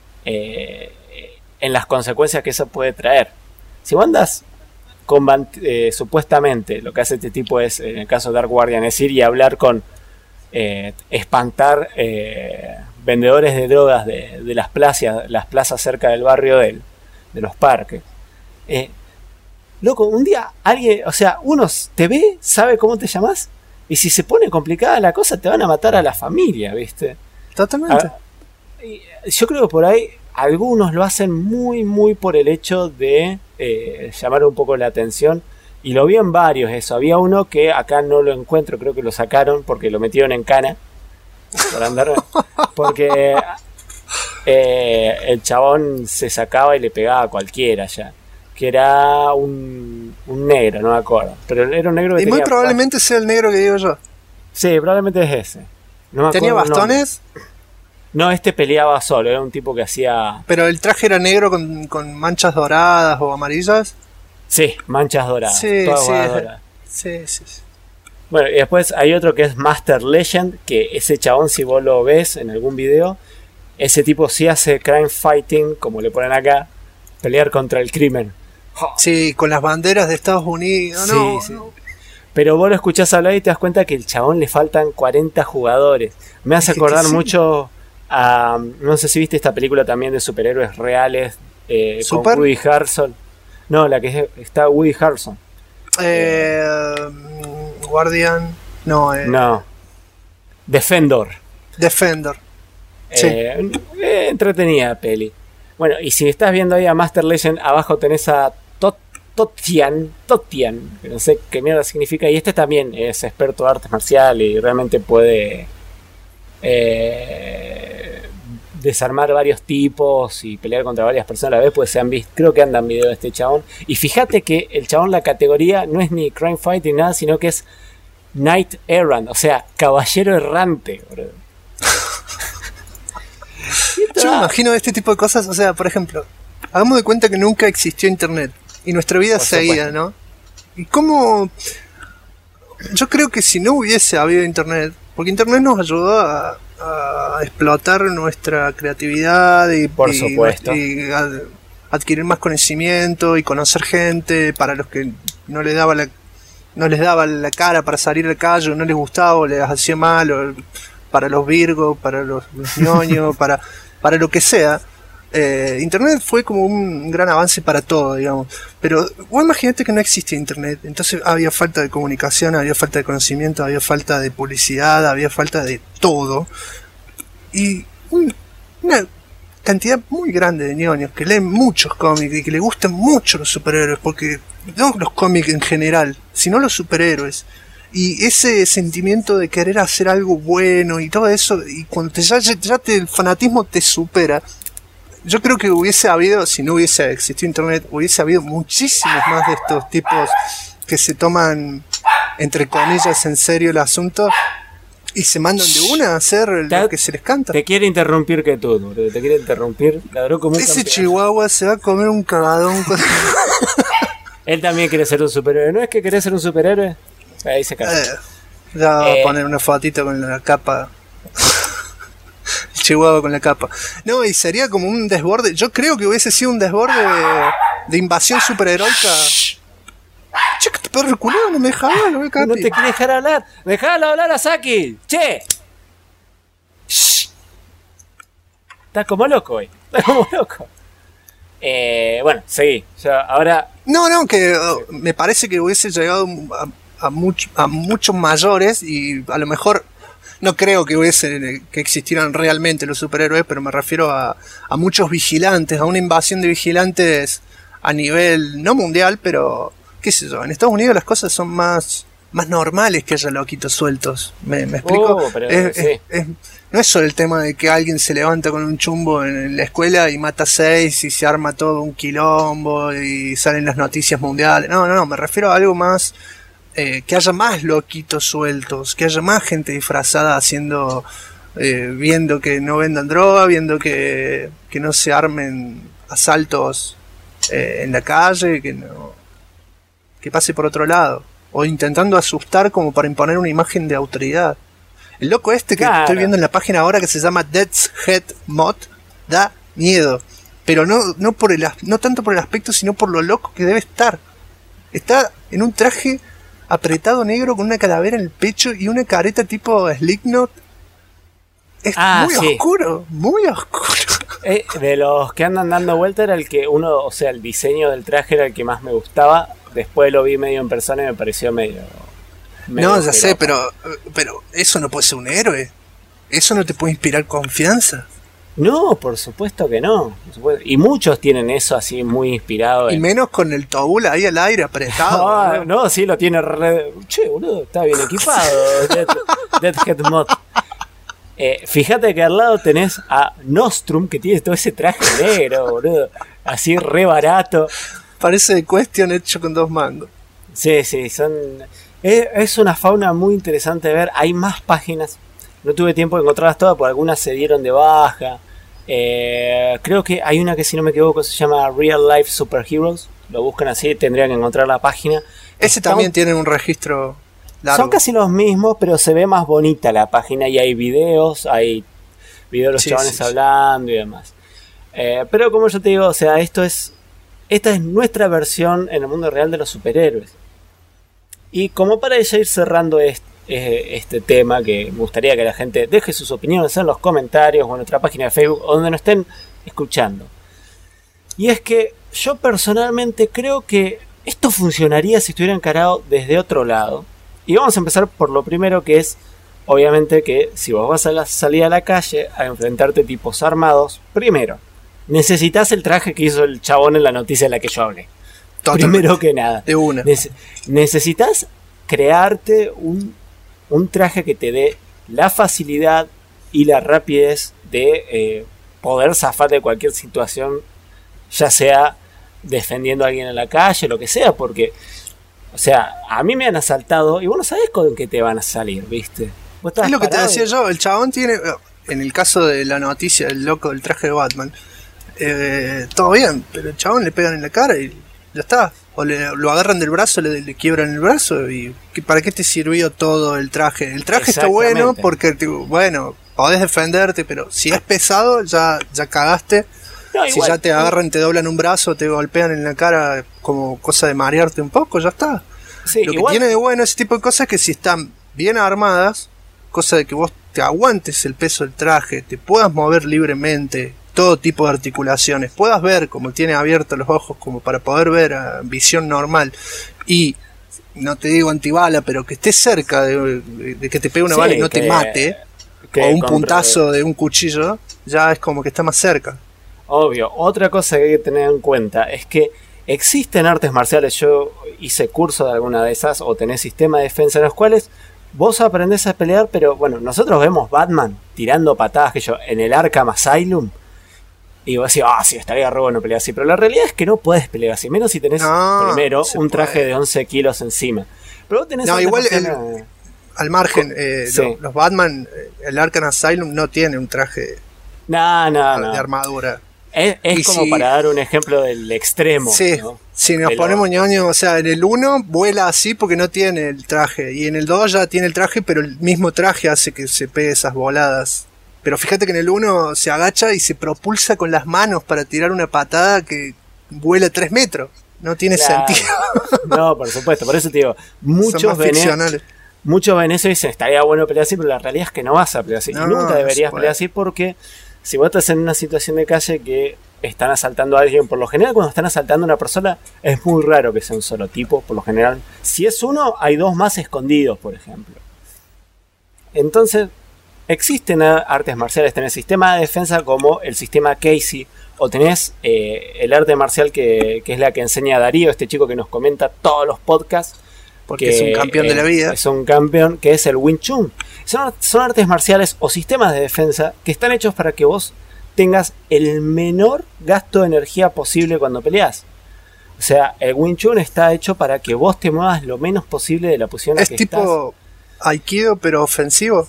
Speaker 3: en las consecuencias que eso puede traer. Si vos andás supuestamente lo que hace este tipo es, en el caso de Dark Guardian, es ir y hablar con espantar vendedores de drogas de las plazas cerca del barrio de los parques. Loco, un día alguien, o sea, uno te ve, sabe cómo te llamas, y si se pone complicada la cosa te van a matar a la familia, ¿viste?
Speaker 2: Totalmente.
Speaker 3: Yo creo que por ahí algunos lo hacen muy muy por el hecho de llamar un poco la atención, y lo vi en varios eso. Había uno que acá no lo encuentro, creo que lo sacaron porque lo metieron en cana por andar, porque el chabón se sacaba y le pegaba a cualquiera ya, que era un negro, no me acuerdo, pero era un negro que
Speaker 2: Y muy probablemente sea el negro que digo yo.
Speaker 3: Sí, probablemente es ese. No me
Speaker 2: ¿Tenía
Speaker 3: acuerdo el nombre.
Speaker 2: bastones?
Speaker 3: No, este peleaba solo, era un tipo que hacía...
Speaker 2: Pero el traje era negro con manchas doradas o amarillas.
Speaker 3: Sí, manchas doradas.
Speaker 2: Sí,
Speaker 3: todas
Speaker 2: sí,
Speaker 3: doradas.
Speaker 2: Sí.
Speaker 3: Bueno, y después hay otro que es Master Legend, que ese chabón, si vos lo ves en algún video, ese tipo sí hace crime fighting, como le ponen acá, pelear contra el crimen.
Speaker 2: Sí, con las banderas de Estados Unidos. No,
Speaker 3: Sí.
Speaker 2: no.
Speaker 3: Pero vos lo escuchás hablar y te das cuenta que el chabón le faltan 40 jugadores. Me hace
Speaker 2: Es que
Speaker 3: acordar
Speaker 2: sí.
Speaker 3: mucho a... No sé si viste esta película también de superhéroes reales con
Speaker 2: ¿Super?
Speaker 3: Woody Harrelson. No, la que está Woody Harrelson.
Speaker 2: Guardian. No,
Speaker 3: No. Defender.
Speaker 2: Defender. Sí.
Speaker 3: Entretenida peli. Bueno, y si estás viendo ahí a Master Legend, abajo tenés a Totian, que no sé qué mierda significa, y este también es experto de artes marciales y realmente puede desarmar varios tipos y pelear contra varias personas a la vez, pues se han visto, creo que andan videos de este chabón, y fíjate que el chabón, la categoría no es ni crime fight ni nada, sino que es Knight Errant, o sea, caballero errante, bro.
Speaker 2: Yo me imagino este tipo de cosas, o sea, por ejemplo, hagamos de cuenta que nunca existió internet y nuestra vida
Speaker 3: Por
Speaker 2: seguía,
Speaker 3: supuesto.
Speaker 2: ¿no? ¿Y cómo? Yo creo que si no hubiese habido internet, porque internet nos ayudó a explotar nuestra creatividad
Speaker 3: Por supuesto.
Speaker 2: y a adquirir más conocimiento y conocer gente para los que no les daba la cara para salir al calle, o no les gustaba o les hacía mal, o para los virgos, para los ñoños, para lo que sea. Internet fue como un gran avance para todo, digamos. Pero vos imaginate que no existía internet, entonces había falta de comunicación, había falta de conocimiento, había falta de publicidad, había falta de todo. Y una cantidad muy grande de ñoños que leen muchos cómics y que les gustan mucho los superhéroes, porque no los cómics en general, sino los superhéroes. Y ese sentimiento de querer hacer algo bueno y todo eso, y cuando el fanatismo te supera, yo creo que hubiese habido, si no hubiese existido internet, hubiese habido muchísimos más de estos tipos que se toman, entre comillas, en serio el asunto y se mandan de una a hacer lo que se les canta.
Speaker 3: Te quiere interrumpir que tú, boludo, te quiere interrumpir, ladró como un
Speaker 2: Ese
Speaker 3: campeón.
Speaker 2: chihuahua se va a comer un cagadón con...
Speaker 3: Él también quiere ser un superhéroe, ¿no es que querés ser un superhéroe? Ahí se cae.
Speaker 2: Ya va a poner una fotito con la capa. El chihuahua con la capa. No, y sería como un desborde. Yo creo que hubiese sido un desborde de invasión superheroica. Che, que este perro culado no me deja hablar, no me capi.
Speaker 3: No te quiere dejar hablar. ¡Dejalo hablar a Saki! ¡Che! Shh. Estás como loco hoy. Estás como loco. Bueno, seguí. Ya, ahora.
Speaker 2: No, que me parece que hubiese llegado a muchos mayores y a lo mejor no creo que existieran realmente los superhéroes, pero me refiero a muchos vigilantes, a una invasión de vigilantes a nivel no mundial, pero qué sé yo, en Estados Unidos las cosas son más normales que haya loquitos sueltos. ¿Me explico?
Speaker 3: Pero, sí.
Speaker 2: No es solo el tema de que alguien se levanta con un chumbo en la escuela y mata 6 y se arma todo un quilombo y salen las noticias mundiales. No, me refiero a algo más, que haya más loquitos sueltos, que haya más gente disfrazada haciendo, viendo que no vendan droga, viendo que no se armen asaltos en la calle, que pase por otro lado, o intentando asustar como para imponer una imagen de autoridad. El loco este que estoy viendo en la página ahora, que se llama Death's Head Mod, da miedo, pero no tanto por el aspecto, sino por lo loco que debe estar. Está en un traje apretado negro con una calavera en el pecho y una careta tipo Slipknot. Es muy oscuro, muy oscuro.
Speaker 3: De los que andan dando vuelta era el que o sea, el diseño del traje era el que más me gustaba. Después lo vi medio en persona y me pareció medio
Speaker 2: no, ya sé, pero eso no puede ser un héroe. Eso no te puede inspirar confianza.
Speaker 3: No, por supuesto que no. Y muchos tienen eso así muy inspirado.
Speaker 2: Y menos con el Tobula ahí al aire apretado.
Speaker 3: No, sí, lo tiene re... Che, boludo, está bien equipado. Deathhead Mod. Fíjate que al lado tenés a Nostrum, que tiene todo ese traje negro, boludo. Así re barato.
Speaker 2: Parece de Question hecho con 2 mangos.
Speaker 3: Sí, son... Es una fauna muy interesante de ver. Hay más páginas. No tuve tiempo de encontrarlas todas, porque algunas se dieron de baja. Creo que hay una que, si no me equivoco, se llama Real Life Superheroes. Lo buscan así, tendrían que encontrar la página.
Speaker 2: Ese también tiene un registro
Speaker 3: Son casi los mismos, pero se ve más bonita la página y hay videos de los chabones hablando y demás. Pero como yo te digo, o sea, esta es nuestra versión en el mundo real de los superhéroes. Y como para ya ir cerrando este tema, que me gustaría que la gente deje sus opiniones en los comentarios o en nuestra página de Facebook o donde nos estén escuchando. Y es que yo personalmente creo que esto funcionaría si estuviera encarado desde otro lado. Y vamos a empezar por lo primero, que es obviamente que si vos vas a salir a la calle a enfrentarte tipos armados, primero necesitas el traje que hizo el chabón en la noticia en la que yo hablé. Totalmente. Primero que nada,
Speaker 2: de una.
Speaker 3: Necesitas crearte un traje que te dé la facilidad y la rapidez de poder zafar de cualquier situación, ya sea defendiendo a alguien en la calle, lo que sea, porque, o sea, a mí me han asaltado y vos no sabés con qué te van a salir, ¿viste?
Speaker 2: Es lo que te decía yo, el chabón tiene, en el caso de la noticia, el loco del traje de Batman, todo bien, pero el chabón le pegan en la cara y ya está. O lo agarran del brazo, le quiebran el brazo y ¿para qué te sirvió todo el traje? El traje está bueno porque, bueno, podés defenderte, pero si es pesado ya cagaste. No, si ya te agarran, te doblan un brazo, te golpean en la cara como cosa de marearte un poco, ya está. Sí, lo que tiene de bueno ese tipo de cosas es que si están bien armadas, cosa de que vos te aguantes el peso del traje, te puedas mover libremente, todo tipo de articulaciones, puedas ver como tiene abiertos los ojos como para poder ver a visión normal y no te digo antibala, pero que estés cerca de que te pegue una bala y no te mate, o un puntazo de un cuchillo, ya es como que está más cerca.
Speaker 3: Obvio. Otra cosa que hay que tener en cuenta es que existen artes marciales, yo hice curso de alguna de esas, o tenés sistema de defensa en los cuales vos aprendés a pelear, pero bueno, nosotros vemos Batman tirando patadas que yo en el Arkham Asylum y vos decís, sí, estaría re bueno pelear así, pero la realidad es que no puedes pelear así, menos si tenés primero un traje de 11 kilos encima. Pero vos tenés
Speaker 2: igual al margen, los Batman, el Arkham Asylum no tiene un traje de armadura.
Speaker 3: Es como para dar un ejemplo del extremo.
Speaker 2: Sí, ¿no? Si nos ponemos ñoño, o sea, en el 1 vuela así porque no tiene el traje. Y en el 2 ya tiene el traje, pero el mismo traje hace que se pegue esas voladas. Pero fíjate que en el 1 se agacha y se propulsa con las manos para tirar una patada que vuela 3 metros. No tiene sentido.
Speaker 3: No, por supuesto, por eso te digo, muchos ven eso y dicen, estaría bueno pelear así, pero la realidad es que no vas a pelear así. No, nunca deberías pelear así porque si vos estás en una situación de calle que están asaltando a alguien, por lo general cuando están asaltando a una persona es muy raro que sea un solo tipo, por lo general. Si es uno, hay dos más escondidos, por ejemplo. Entonces, existen artes marciales, tenés sistema de defensa como el sistema Casey, o tenés el arte marcial que es la que enseña Darío, este chico que nos comenta todos los podcasts.
Speaker 2: Porque es un campeón de la vida.
Speaker 3: Es un campeón que es el Wing Chun. Son artes marciales o sistemas de defensa que están hechos para que vos tengas el menor gasto de energía posible cuando peleas. O sea, el Wing Chun está hecho para que vos te muevas lo menos posible de la posición en la que estás. ¿Es tipo
Speaker 2: Aikido pero ofensivo?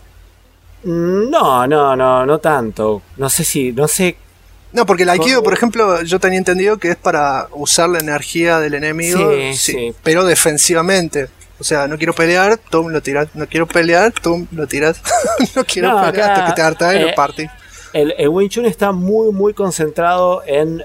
Speaker 3: No tanto. No sé.
Speaker 2: No, porque el Aikido, por ejemplo, yo tenía entendido que es para usar la energía del enemigo, sí, pero defensivamente. O sea, no quiero pelear, tú lo tiras. No quiero pelear, tú lo tiras. No quiero pelear hasta que te hartas y lo partís.
Speaker 3: El Wing Chun está muy, muy concentrado en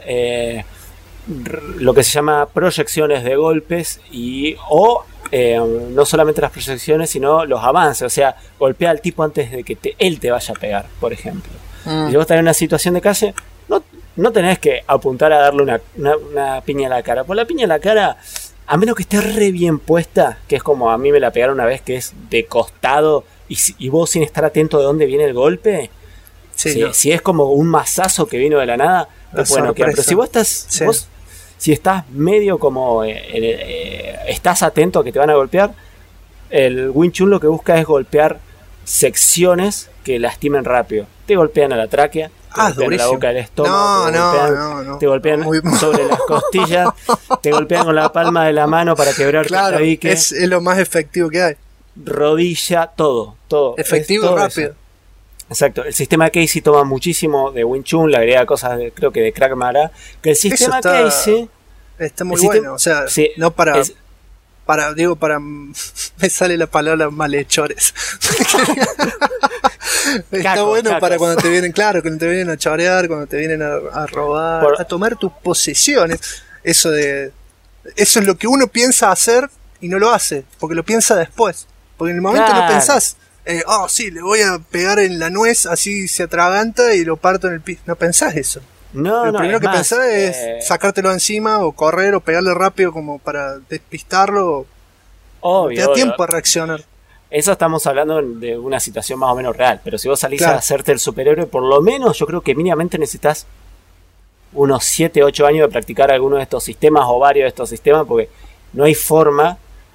Speaker 3: lo que se llama proyecciones de golpes o no solamente las proyecciones, sino los avances. O sea, golpea al tipo antes de que él te vaya a pegar, por ejemplo. Si vos estás en una situación de calle, no tenés que apuntar a darle una piña a la cara. Por la piña a la cara, a menos que esté re bien puesta, que es como a mí me la pegaron una vez, que es de costado y vos sin estar atento de dónde viene el golpe, si es como un mazazo que vino de la nada, te puede noquear. Pero si vos si estás medio como estás atento a que te van a golpear, el Wing Chun lo que busca es golpear secciones que lastimen rápido. Te golpean a la tráquea, te golpean a la boca del estómago, te golpean sobre las costillas, te golpean con la palma de la mano para quebrar tu tabique.
Speaker 2: Es lo más efectivo que hay.
Speaker 3: Rodilla, todo.
Speaker 2: Efectivo y rápido.
Speaker 3: Eso. Exacto. El sistema Casey toma muchísimo de Wing Chun, le agrega cosas creo que de Krav Maga, que el sistema Casey
Speaker 2: está muy bueno, o sea, no para me sale la palabra malhechores. Está
Speaker 3: Cacos,
Speaker 2: bueno
Speaker 3: cacos.
Speaker 2: para cuando te vienen, claro, cuando te vienen a chorear, cuando te vienen a robar, a tomar tus posesiones. Eso es lo que uno piensa hacer y no lo hace, porque lo piensa después. Porque en el momento
Speaker 3: Claro.
Speaker 2: no pensás, sí, le voy a pegar en la nuez, así se atraganta y lo parto en el piso. No pensás eso.
Speaker 3: No,
Speaker 2: Lo
Speaker 3: no,
Speaker 2: primero
Speaker 3: es
Speaker 2: que
Speaker 3: más,
Speaker 2: pensás es sacártelo encima o correr o pegarle rápido como para despistarlo.
Speaker 3: obvio,
Speaker 2: Te da
Speaker 3: obvio.
Speaker 2: tiempo a reaccionar.
Speaker 3: Eso estamos hablando de una situación más o menos real. Pero si vos salís
Speaker 2: Claro.
Speaker 3: a hacerte el superhéroe, por lo menos yo creo que mínimamente necesitas unos 7, 8 años de practicar alguno de estos sistemas o varios de estos sistemas, porque no hay forma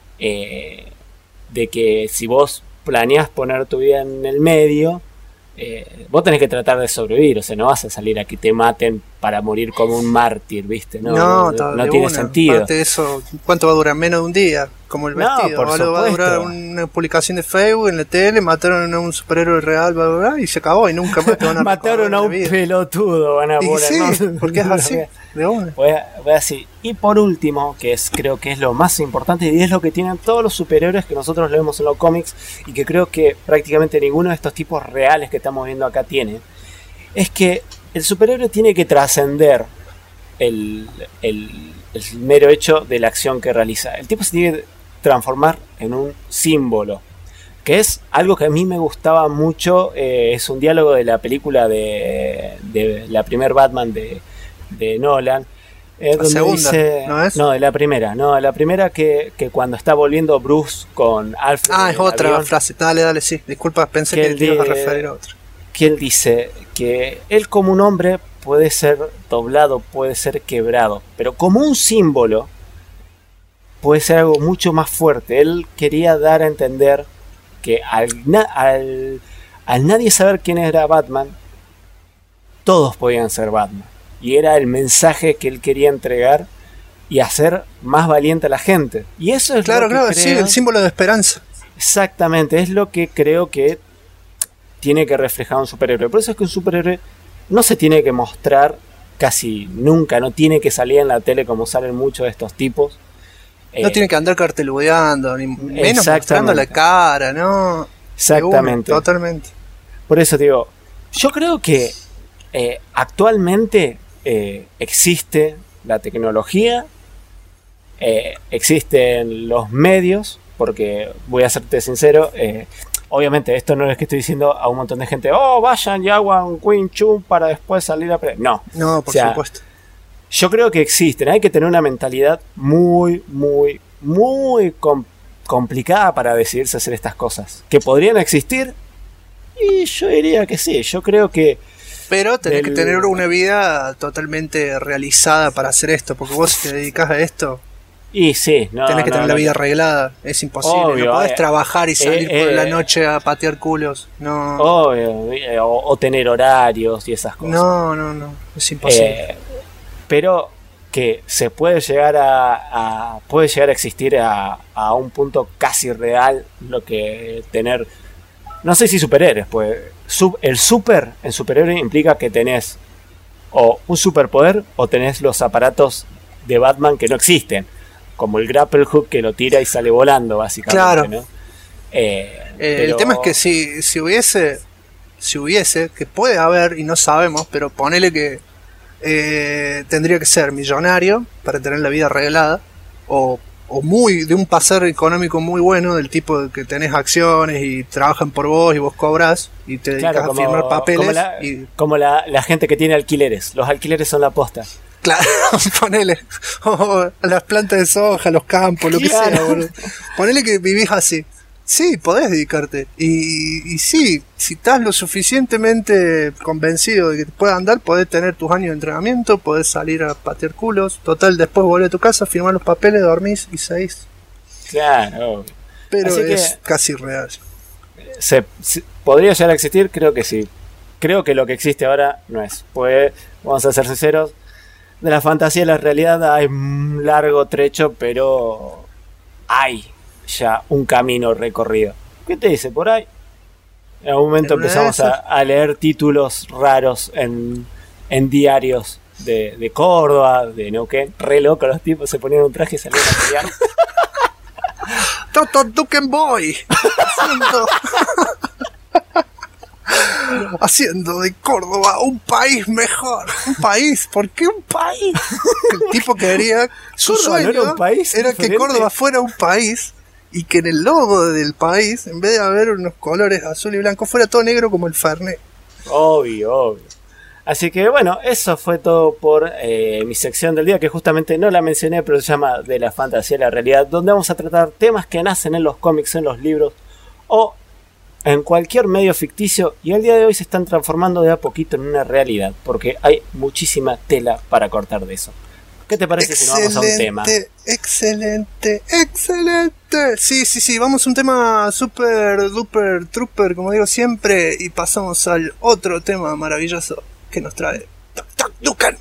Speaker 3: de que si vos planeás poner tu vida en el medio, vos tenés que tratar de sobrevivir. O sea, no vas a salir a que te maten para morir como un mártir, ¿viste? No
Speaker 2: de
Speaker 3: tiene
Speaker 2: una.
Speaker 3: sentido.
Speaker 2: Aparte de eso, ¿cuánto va a durar? Menos de un día, como el
Speaker 3: No,
Speaker 2: vestido.
Speaker 3: por
Speaker 2: Ahora va a durar
Speaker 3: supuesto.
Speaker 2: una publicación de Facebook en la tele, mataron a un superhéroe real, bla, bla, bla, y se acabó y nunca más te van a
Speaker 3: Mataron a un
Speaker 2: recordar en la vida.
Speaker 3: pelotudo, van a
Speaker 2: Y
Speaker 3: poner,
Speaker 2: sí,
Speaker 3: ¿no?
Speaker 2: porque es así, de una.
Speaker 3: Voy así. Y por último, creo que es lo más importante y es lo que tienen todos los superhéroes que nosotros leemos en los cómics y que creo que prácticamente ninguno de estos tipos reales que estamos viendo acá tiene, es que el superhéroe tiene que trascender el mero hecho de la acción que realiza. El tipo se tiene que transformar en un símbolo, que es algo que a mí me gustaba mucho. Es un diálogo de la película de la primer Batman de Nolan, donde
Speaker 2: segunda,
Speaker 3: dice,
Speaker 2: ¿no es?
Speaker 3: no, de la primera que cuando está volviendo Bruce con Alfred en
Speaker 2: Es
Speaker 3: el
Speaker 2: otra
Speaker 3: avión,
Speaker 2: frase. Dale, sí. Disculpa, pensé
Speaker 3: Que
Speaker 2: que
Speaker 3: el
Speaker 2: te ibas a
Speaker 3: de-
Speaker 2: referir a otra.
Speaker 3: que él dice que él como un hombre puede ser doblado, puede ser quebrado, pero como un símbolo puede ser algo mucho más fuerte. Él quería dar a entender que al nadie saber quién era Batman, todos podían ser Batman. Y era el mensaje que él quería entregar y hacer más valiente a la gente. Y eso es
Speaker 2: Claro,
Speaker 3: lo que
Speaker 2: claro, sí,
Speaker 3: creo-
Speaker 2: el símbolo de esperanza.
Speaker 3: Exactamente, es lo que creo que tiene que reflejar un superhéroe. Por eso es que un superhéroe no se tiene que mostrar casi nunca, no tiene que salir en la tele como salen muchos de estos tipos.
Speaker 2: No tiene que andar carteludeando, ni menos
Speaker 3: exactamente.
Speaker 2: mostrando la cara, ¿no?
Speaker 3: Exactamente.
Speaker 2: De una, totalmente.
Speaker 3: Por eso digo, yo creo que actualmente existe la tecnología, existen los medios, porque voy a serte sincero, obviamente esto no es que estoy diciendo a un montón de gente, vayan y hagan Wing Chun para después salir a... No,
Speaker 2: No, por
Speaker 3: O sea,
Speaker 2: supuesto.
Speaker 3: yo creo que existen, hay que tener una mentalidad muy, muy, muy complicada para decidirse a hacer estas cosas. ¿Que podrían existir? Y yo diría que sí, yo creo que...
Speaker 2: Pero tenés
Speaker 3: del-
Speaker 2: que tener una vida totalmente realizada para hacer esto, porque vos si te dedicas a esto,
Speaker 3: Y sí, no,
Speaker 2: tenés que
Speaker 3: no,
Speaker 2: tener la
Speaker 3: no.
Speaker 2: vida arreglada, es imposible,
Speaker 3: Obvio,
Speaker 2: no podés trabajar y salir por la
Speaker 3: eh,
Speaker 2: noche a patear culos, no,
Speaker 3: Obvio, o tener horarios y esas cosas.
Speaker 2: no, es imposible.
Speaker 3: Pero que se puede llegar puede llegar a existir a un punto casi real lo que tener, no sé si superhéroes, pues el super en superhéroe implica que tenés o un superpoder o tenés los aparatos de Batman que no existen, como el grapple hook que lo tira y sale volando básicamente,
Speaker 2: Claro.
Speaker 3: ¿no?
Speaker 2: El
Speaker 3: Pero-
Speaker 2: tema es que si hubiese, que puede haber y no sabemos, pero ponele que tendría que ser millonario para tener la vida arreglada o muy de un pasar económico muy bueno, del tipo de que tenés acciones y trabajan por vos y vos cobras y te dedicas
Speaker 3: Claro,
Speaker 2: a firmar papeles
Speaker 3: como la gente que tiene alquileres. Los alquileres son la posta.
Speaker 2: claro, ponele las plantas de soja, los campos, lo que
Speaker 3: Claro.
Speaker 2: sea, boludo. Ponele que vivís así. Sí, podés dedicarte. Y sí, si estás lo suficientemente convencido de que te puedas andar, podés tener tus años de entrenamiento, podés salir a patear culos. Total, después volver a tu casa, firmar los papeles, dormís y seguís.
Speaker 3: Claro.
Speaker 2: Pero
Speaker 3: Así que-
Speaker 2: es casi real.
Speaker 3: ¿Podría llegar a existir? Creo que sí. Creo que lo que existe ahora no es. Pues, vamos a ser sinceros, de la fantasía a la realidad hay un largo trecho, pero hay ya un camino recorrido. ¿Qué te dice por ahí? En algún momento
Speaker 2: En una de
Speaker 3: empezamos
Speaker 2: esas.
Speaker 3: a leer títulos raros en diarios de Córdoba, de Neuquén. Re loco, los tipos se ponían un traje y salían a pelear.
Speaker 2: Toto Dukenboy. Haciendo de Córdoba un país mejor. ¿Un país? ¿Por qué un país? El tipo quería... Su sueño
Speaker 3: ¿no era un país
Speaker 2: era
Speaker 3: diferente?
Speaker 2: que Córdoba fuera un país y que en el logo del país, en vez de haber unos colores azul y blanco, fuera todo negro como el Fernet.
Speaker 3: Obvio. Así que bueno, eso fue todo por mi sección del día, que justamente no la mencioné, pero se llama De la fantasía a la realidad, donde vamos a tratar temas que nacen en los cómics, en los libros o en cualquier medio ficticio, y al día de hoy se están transformando de a poquito en una realidad, porque hay muchísima tela para cortar de eso. ¿Qué te parece si nos vamos a un tema?
Speaker 2: Excelente. Sí, vamos a un tema super duper trooper, como digo siempre, y pasamos al otro tema maravilloso que nos trae Doc Dukan.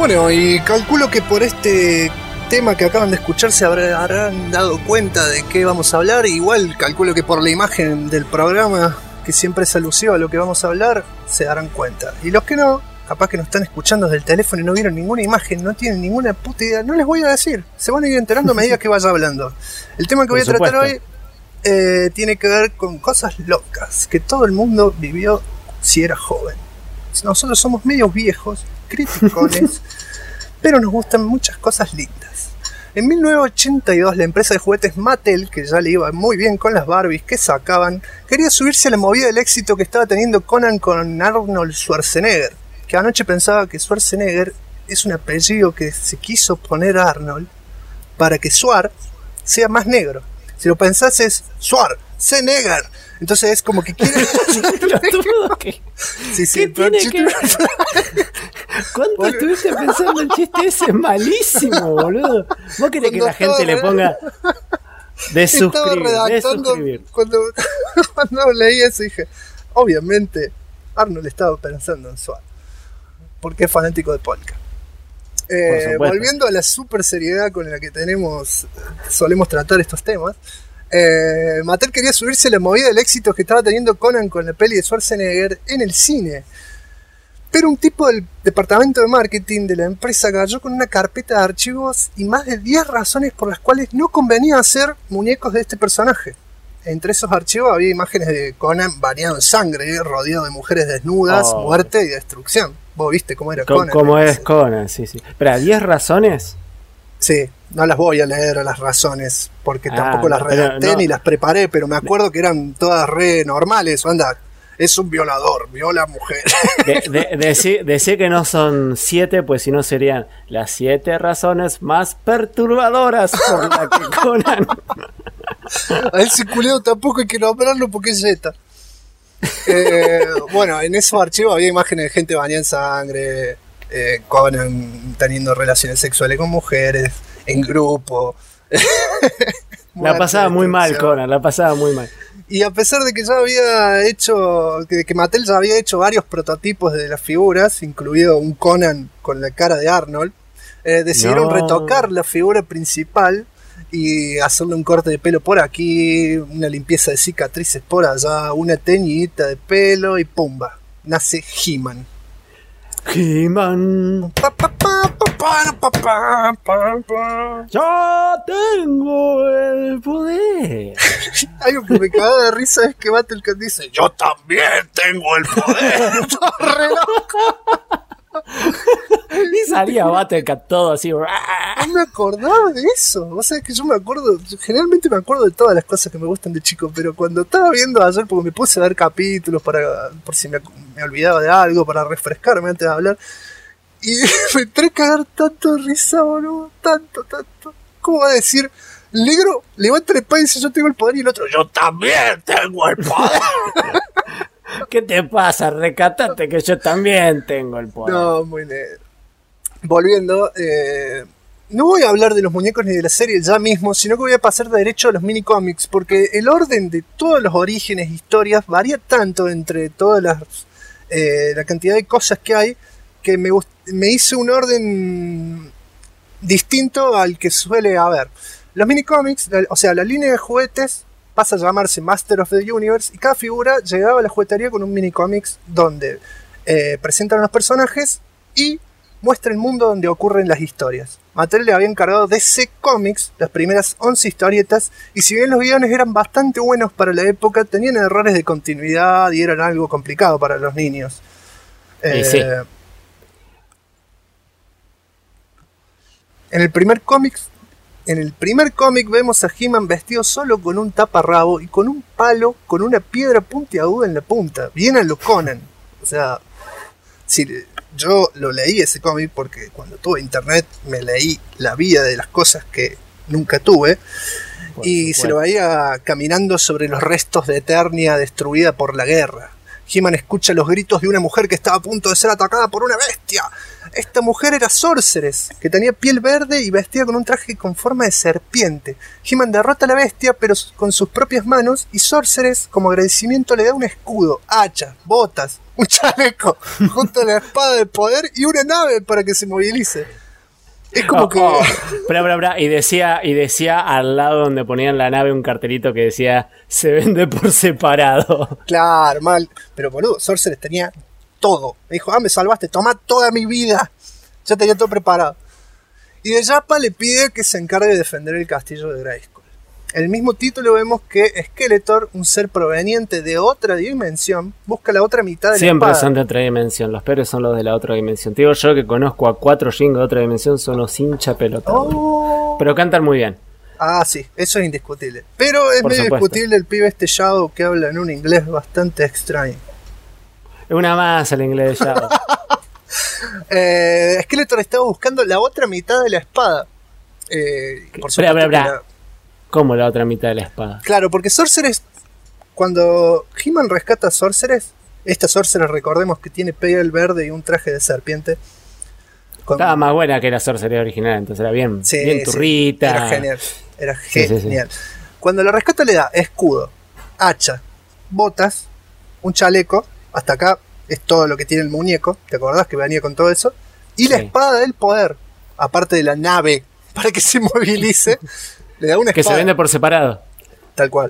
Speaker 2: Bueno, y calculo que por este tema que acaban de escuchar se habrán dado cuenta de qué vamos a hablar. Igual calculo que por la imagen del programa, que siempre es alusivo a lo que vamos a hablar, se darán cuenta. Y los que no, capaz que nos están escuchando desde el teléfono y no vieron ninguna imagen, no tienen ninguna puta idea, no les voy a decir. Se van a ir enterando a medida que vaya hablando. El tema que voy a tratar hoy tiene que ver con cosas locas que todo el mundo vivió si era joven. Nosotros somos medios viejos, criticones, pero nos gustan muchas cosas lindas. En 1982 la empresa de juguetes Mattel, que ya le iba muy bien con las Barbies que sacaban, quería subirse a la movida del éxito que estaba teniendo Conan con Arnold Schwarzenegger, que anoche pensaba que Schwarzenegger es un apellido que se quiso poner a Arnold para que Schwar sea más negro. Si lo pensás es Schwarzenegger. Entonces es como que quiere...
Speaker 3: Sí, ¿qué tiene que ver? ¿Cuánto estuviste pensando el chiste ese? Es malísimo, boludo. ¿Vos querés que la gente le ponga de suscribir?
Speaker 2: Cuando leí eso dije, obviamente Arnold estaba pensando en Schwar, porque es fanático de Polka. Volviendo a la super seriedad con la que solemos tratar estos temas, Mattel quería subirse a la movida del éxito que estaba teniendo Conan con la peli de Schwarzenegger en el cine. Pero un tipo del departamento de marketing de la empresa cayó con una carpeta de archivos y más de 10 razones por las cuales no convenía hacer muñecos de este personaje. Entre esos archivos había imágenes de Conan bañado en sangre, rodeado de mujeres desnudas, muerte y destrucción. Vos viste cómo era Conan.
Speaker 3: ¿Cómo es Conan? Sí. Pero, ¿10 razones?
Speaker 2: Sí, no las voy a leer a las razones, porque tampoco las redacté ni las preparé, pero me acuerdo que eran todas re normales. Anda, es un violador, viola mujer.
Speaker 3: Decir que no son 7, pues si no serían las 7 razones más perturbadoras por las que Conan...
Speaker 2: A ese culeo tampoco hay que nombrarlo porque es Z. Bueno, en esos archivos había imágenes de gente bañada en sangre, Conan teniendo relaciones sexuales con mujeres, en grupo.
Speaker 3: La pasaba muy mal, Conan, la pasaba muy mal.
Speaker 2: Y a pesar de que ya había hecho, que Mattel ya había hecho varios prototipos de las figuras, incluido un Conan con la cara de Arnold, decidieron retocar la figura principal y hacerle un corte de pelo por aquí, una limpieza de cicatrices por allá, una teñidita de pelo y ¡pumba! Nace He-Man.
Speaker 3: He-Man. Yo tengo el poder.
Speaker 2: Algo que me cagaba de risa es que Battlecat dice: yo también tengo el poder. Re loco.
Speaker 3: Y salía Battlecat todo así.
Speaker 2: No me acordaba de eso. O sea, que yo me acuerdo, generalmente me acuerdo de todas las cosas que me gustan de chico, pero cuando estaba viendo ayer, porque me puse a ver capítulos por si me olvidaba de algo, para refrescarme antes de hablar, y me entré a cagar tanto de risa, boludo. Tanto. ¿Cómo va a decir? El negro levanta el pan y dice: yo tengo el poder, y el otro: yo también tengo el poder.
Speaker 3: ¿Qué te pasa? Recatate que yo también tengo el poder.
Speaker 2: No, muy negro. Volviendo, no voy a hablar de los muñecos ni de la serie ya mismo, sino que voy a pasar de derecho a los mini cómics, porque el orden de todos los orígenes e historias varía tanto entre todas la cantidad de cosas que hay, que me hice un orden distinto al que suele haber. Los mini cómics, o sea, la línea de juguetes, pasa a llamarse Master of the Universe, y cada figura llegaba a la juguetería con un mini cómics donde presentan a los personajes y muestra el mundo donde ocurren las historias. Mattel le había encargado DC Comics las primeras 11 historietas, y si bien los guiones eran bastante buenos para la época, tenían errores de continuidad y eran algo complicado para los niños.
Speaker 3: Sí.
Speaker 2: En el primer cómic vemos a He-Man vestido solo con un taparrabo y con un palo con una piedra puntiaguda en la punta, bien a lo Conan. O sea, si yo lo leí ese cómic porque cuando tuve internet me leí la vida de las cosas que nunca tuve, y se lo veía caminando sobre los restos de Eternia destruida por la guerra. He-Man escucha los gritos de una mujer que estaba a punto de ser atacada por una bestia. Esta mujer era Sorceress, que tenía piel verde y vestía con un traje con forma de serpiente. He-Man derrota a la bestia, pero con sus propias manos, y Sorceress, como agradecimiento, le da un escudo, hacha, botas, un chaleco, junto a la espada de poder y una nave para que se movilice. Es como que...
Speaker 3: Y decía al lado donde ponían la nave un cartelito que decía se vende por separado.
Speaker 2: Claro, mal. Pero boludo, Sorceress tenía todo. Me dijo, me salvaste, toma toda mi vida. Ya tenía todo preparado. Y de Yappa le pide que se encargue de defender el castillo de Grayskull. En el mismo título vemos que Skeletor, un ser proveniente de otra dimensión, busca la otra mitad de la
Speaker 3: Siempre
Speaker 2: espada.
Speaker 3: son de otra dimensión, los peores son los de la otra dimensión. Te digo yo que conozco a 4 Jing de otra dimensión, son los hincha pelota.
Speaker 2: Oh.
Speaker 3: Pero cantan muy bien.
Speaker 2: Ah, sí, eso es indiscutible. Pero es
Speaker 3: Por
Speaker 2: medio
Speaker 3: supuesto.
Speaker 2: discutible el pibe este Shadow que habla en un inglés bastante extraño.
Speaker 3: Es una más el inglés de Shadow.
Speaker 2: Skeletor estaba buscando la otra mitad de la espada. Por supuesto que la-
Speaker 3: ¿Cómo la otra mitad de la espada?
Speaker 2: Claro, porque Sorceress, cuando He-Man rescata a Sorceress, esta Sorceress recordemos que tiene piel verde y un traje de serpiente.
Speaker 3: Estaba más buena que la sorcería original, entonces era bien,
Speaker 2: Sí,
Speaker 3: bien
Speaker 2: sí,
Speaker 3: turrita.
Speaker 2: era genial, era
Speaker 3: Sí, sí, sí.
Speaker 2: genial. Cuando la rescata le da escudo, hacha, botas, un chaleco, hasta acá es todo lo que tiene el muñeco, ¿te acordás que venía con todo eso? Y la
Speaker 3: Sí.
Speaker 2: espada del poder, aparte de la nave, para que se movilice, le da una
Speaker 3: Que
Speaker 2: espada.
Speaker 3: se vende por separado.
Speaker 2: Tal cual.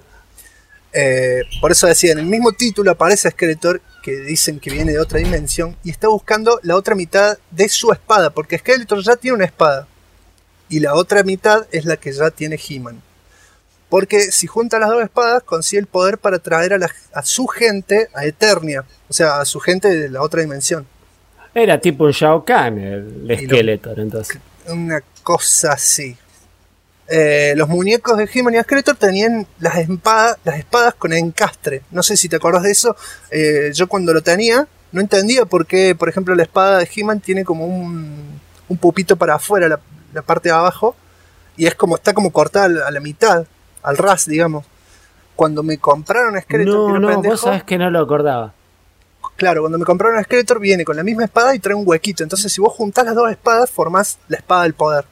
Speaker 2: Por eso decía, en el mismo título aparece Skeletor, que dicen que viene de otra dimensión, y está buscando la otra mitad de su espada, porque Skeletor ya tiene una espada, y la otra mitad es la que ya tiene He-Man. Porque si junta las dos espadas, consigue el poder para traer a su gente a Eternia, o sea, a su gente de la otra dimensión.
Speaker 3: Era tipo un Shao Kahn el
Speaker 2: Y lo-
Speaker 3: Skeletor, entonces.
Speaker 2: Una cosa así. Los muñecos de He-Man y Skeletor tenían las espadas con encastre. No sé si te acordás de eso. Yo cuando lo tenía no entendía por qué, por ejemplo, la espada de He-Man tiene como un pupito para afuera, la parte de abajo, y es como está como cortada a la mitad, al ras, digamos. Cuando me compraron a Skeletor, que era
Speaker 3: No,
Speaker 2: pendejo,
Speaker 3: vos sabés que no lo acordaba.
Speaker 2: claro, cuando me compraron a Skeletor viene con la misma espada y trae un huequito. Entonces, si vos juntás las dos espadas, formás la espada del poder.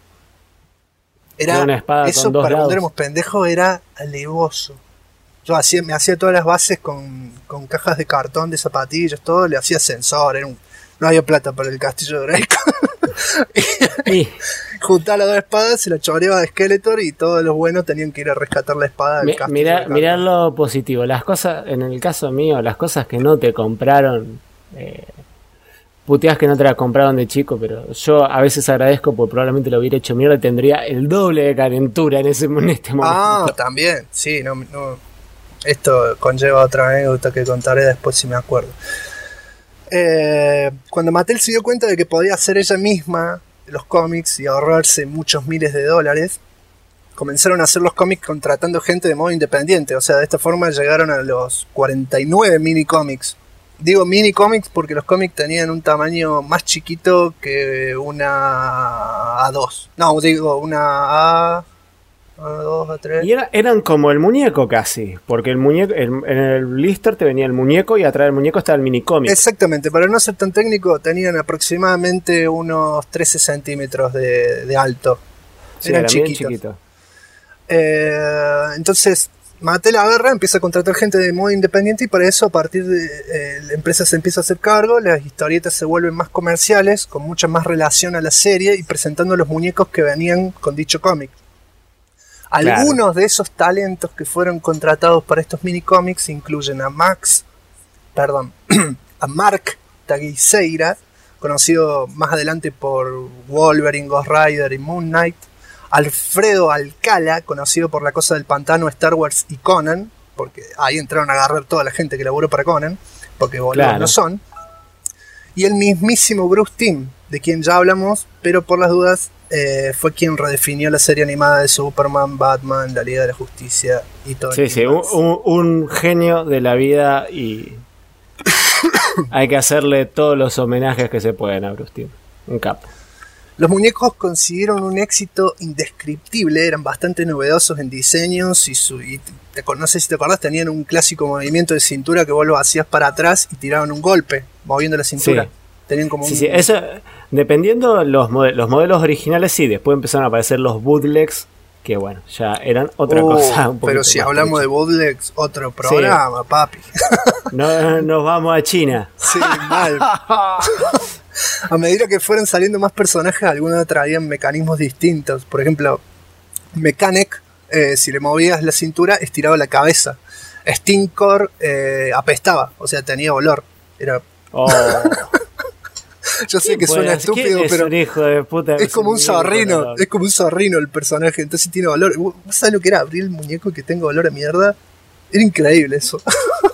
Speaker 3: Era una espada
Speaker 2: eso
Speaker 3: con dos
Speaker 2: para
Speaker 3: lados.
Speaker 2: cuando éramos pendejos era alevoso. Yo me hacía todas las bases con cajas de cartón, de zapatillas, todo, le hacía sensor, no había plata para el castillo de Grayskull.
Speaker 3: Y
Speaker 2: Juntaba las dos espadas, se la choreaba de Skeletor y todos los buenos tenían que ir a rescatar la espada del castillo. de cartón.
Speaker 3: mirá lo positivo. Las cosas, en el caso mío, las cosas que no te compraron, puteás que no te las compraron de chico, pero yo a veces agradezco porque probablemente lo hubiera hecho mierda y tendría el doble de calentura en este momento.
Speaker 2: También, sí, no. Esto conlleva otra anécdota que contaré después si me acuerdo. Cuando Mattel se dio cuenta de que podía hacer ella misma los cómics y ahorrarse muchos miles de dólares, comenzaron a hacer los cómics contratando gente de modo independiente. O sea, de esta forma llegaron a los 49 mini cómics. Digo mini cómics porque los cómics tenían un tamaño más chiquito que una A2. No, digo una A2, A3.
Speaker 3: Y eran como el muñeco casi, porque el muñeco, en el blister te venía el muñeco y atrás del muñeco estaba el minicómic.
Speaker 2: Exactamente, para no ser tan técnico, tenían aproximadamente unos 13 centímetros de alto.
Speaker 3: Sí,
Speaker 2: Eran
Speaker 3: era bien
Speaker 2: chiquitos.
Speaker 3: chiquito.
Speaker 2: Entonces, Mattel agarra, empieza a contratar gente de modo independiente y para eso, a partir de la empresa se empieza a hacer cargo, las historietas se vuelven más comerciales, con mucha más relación a la serie y presentando los muñecos que venían con dicho cómic. Algunos de esos talentos que fueron contratados para estos minicómics incluyen a Mark Taguiseira, conocido más adelante por Wolverine, Ghost Rider y Moon Knight, Alfredo Alcala, conocido por La Cosa del Pantano, Star Wars y Conan, porque ahí entraron a agarrar toda la gente que laburó para Conan, porque boludos no son, y el mismísimo Bruce Timm, de quien ya hablamos, pero por las dudas fue quien redefinió la serie animada de Superman, Batman, la Liga de la Justicia y todo.
Speaker 3: Sí, sí, un genio de la vida y hay que hacerle todos los homenajes que se pueden a Bruce Timm. Un capo.
Speaker 2: Los muñecos consiguieron un éxito indescriptible, eran bastante novedosos en diseños no sé si te acordás, tenían un clásico movimiento de cintura que vos lo hacías para atrás y tiraban un golpe moviendo la cintura.
Speaker 3: Sí.
Speaker 2: Tenían como
Speaker 3: Sí, eso, dependiendo los modelos originales, sí, después empezaron a aparecer los bootlegs, que bueno, ya eran otra cosa. Un
Speaker 2: pero si hablamos de bootlegs, otro programa, papi.
Speaker 3: No, nos vamos a China.
Speaker 2: Sí, mal. A medida que fueron saliendo más personajes, algunos traían mecanismos distintos. Por ejemplo, Mechanic, si le movías la cintura, estiraba la cabeza. Stinkor apestaba, o sea, tenía olor. Era... Yo sé que suena estúpido, pero
Speaker 3: un hijo de puta,
Speaker 2: es como un zorrino. Es como un zorrino el personaje, entonces tiene olor. ¿Vos sabés lo que era abrir el muñeco y que tenga olor a mierda? Era increíble eso.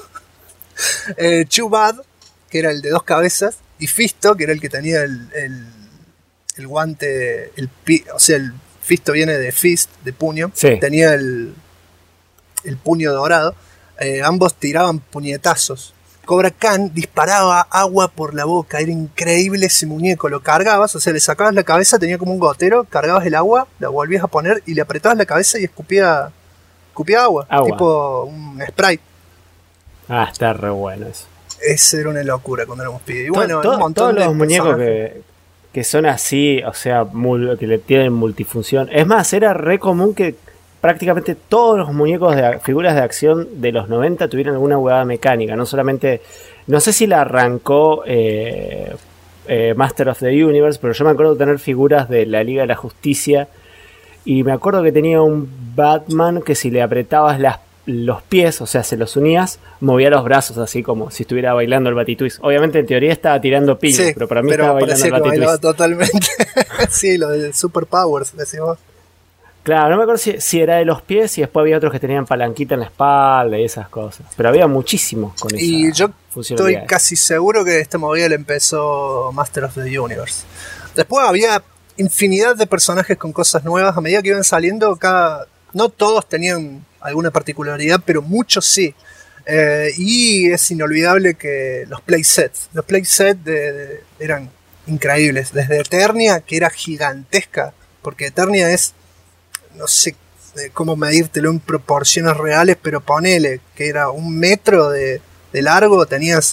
Speaker 2: Chubad, que era el de 2 cabezas, y Fisto, que era el que tenía el guante, o sea, el Fisto viene de fist, de puño,
Speaker 3: sí.
Speaker 2: Tenía el puño dorado, ambos tiraban puñetazos. Cobra Khan disparaba agua por la boca, era increíble ese muñeco, lo cargabas, o sea, le sacabas la cabeza, tenía como un gotero, cargabas el agua, la volvías a poner y le apretabas la cabeza y escupía agua, tipo un Sprite.
Speaker 3: Está re bueno eso.
Speaker 2: Ese era una locura cuando éramos pibes. Y bueno, un montón
Speaker 3: todos
Speaker 2: de
Speaker 3: los muñecos que son así, o sea, que le tienen multifunción. Es más, era re común que prácticamente todos los muñecos de figuras de acción de los 90 tuvieran alguna huevada mecánica. No solamente, no sé si la arrancó Master of the Universe, pero yo me acuerdo de tener figuras de la Liga de la Justicia. Y me acuerdo que tenía un Batman que si le apretabas los pies, o sea, se los unías, movía los brazos así como si estuviera bailando el Batitwist. Obviamente en teoría estaba tirando piña, sí, pero para mí estaba bailando el Batitwist.
Speaker 2: Totalmente. Sí, lo de Superpowers, decimos.
Speaker 3: Claro, no me acuerdo si era de los pies y después había otros que tenían palanquita en la espalda y esas cosas. Pero había muchísimos con esa
Speaker 2: funcionalidad. Y yo estoy casi seguro que esta movida le empezó Master of the Universe. Después había infinidad de personajes con cosas nuevas. A medida que iban saliendo, no todos tenían alguna particularidad, pero muchos sí. Y es inolvidable que los playsets. Los playsets eran increíbles. Desde Eternia, que era gigantesca, porque Eternia es... no sé cómo medírtelo en proporciones reales, pero ponele que era 1 metro de largo, tenías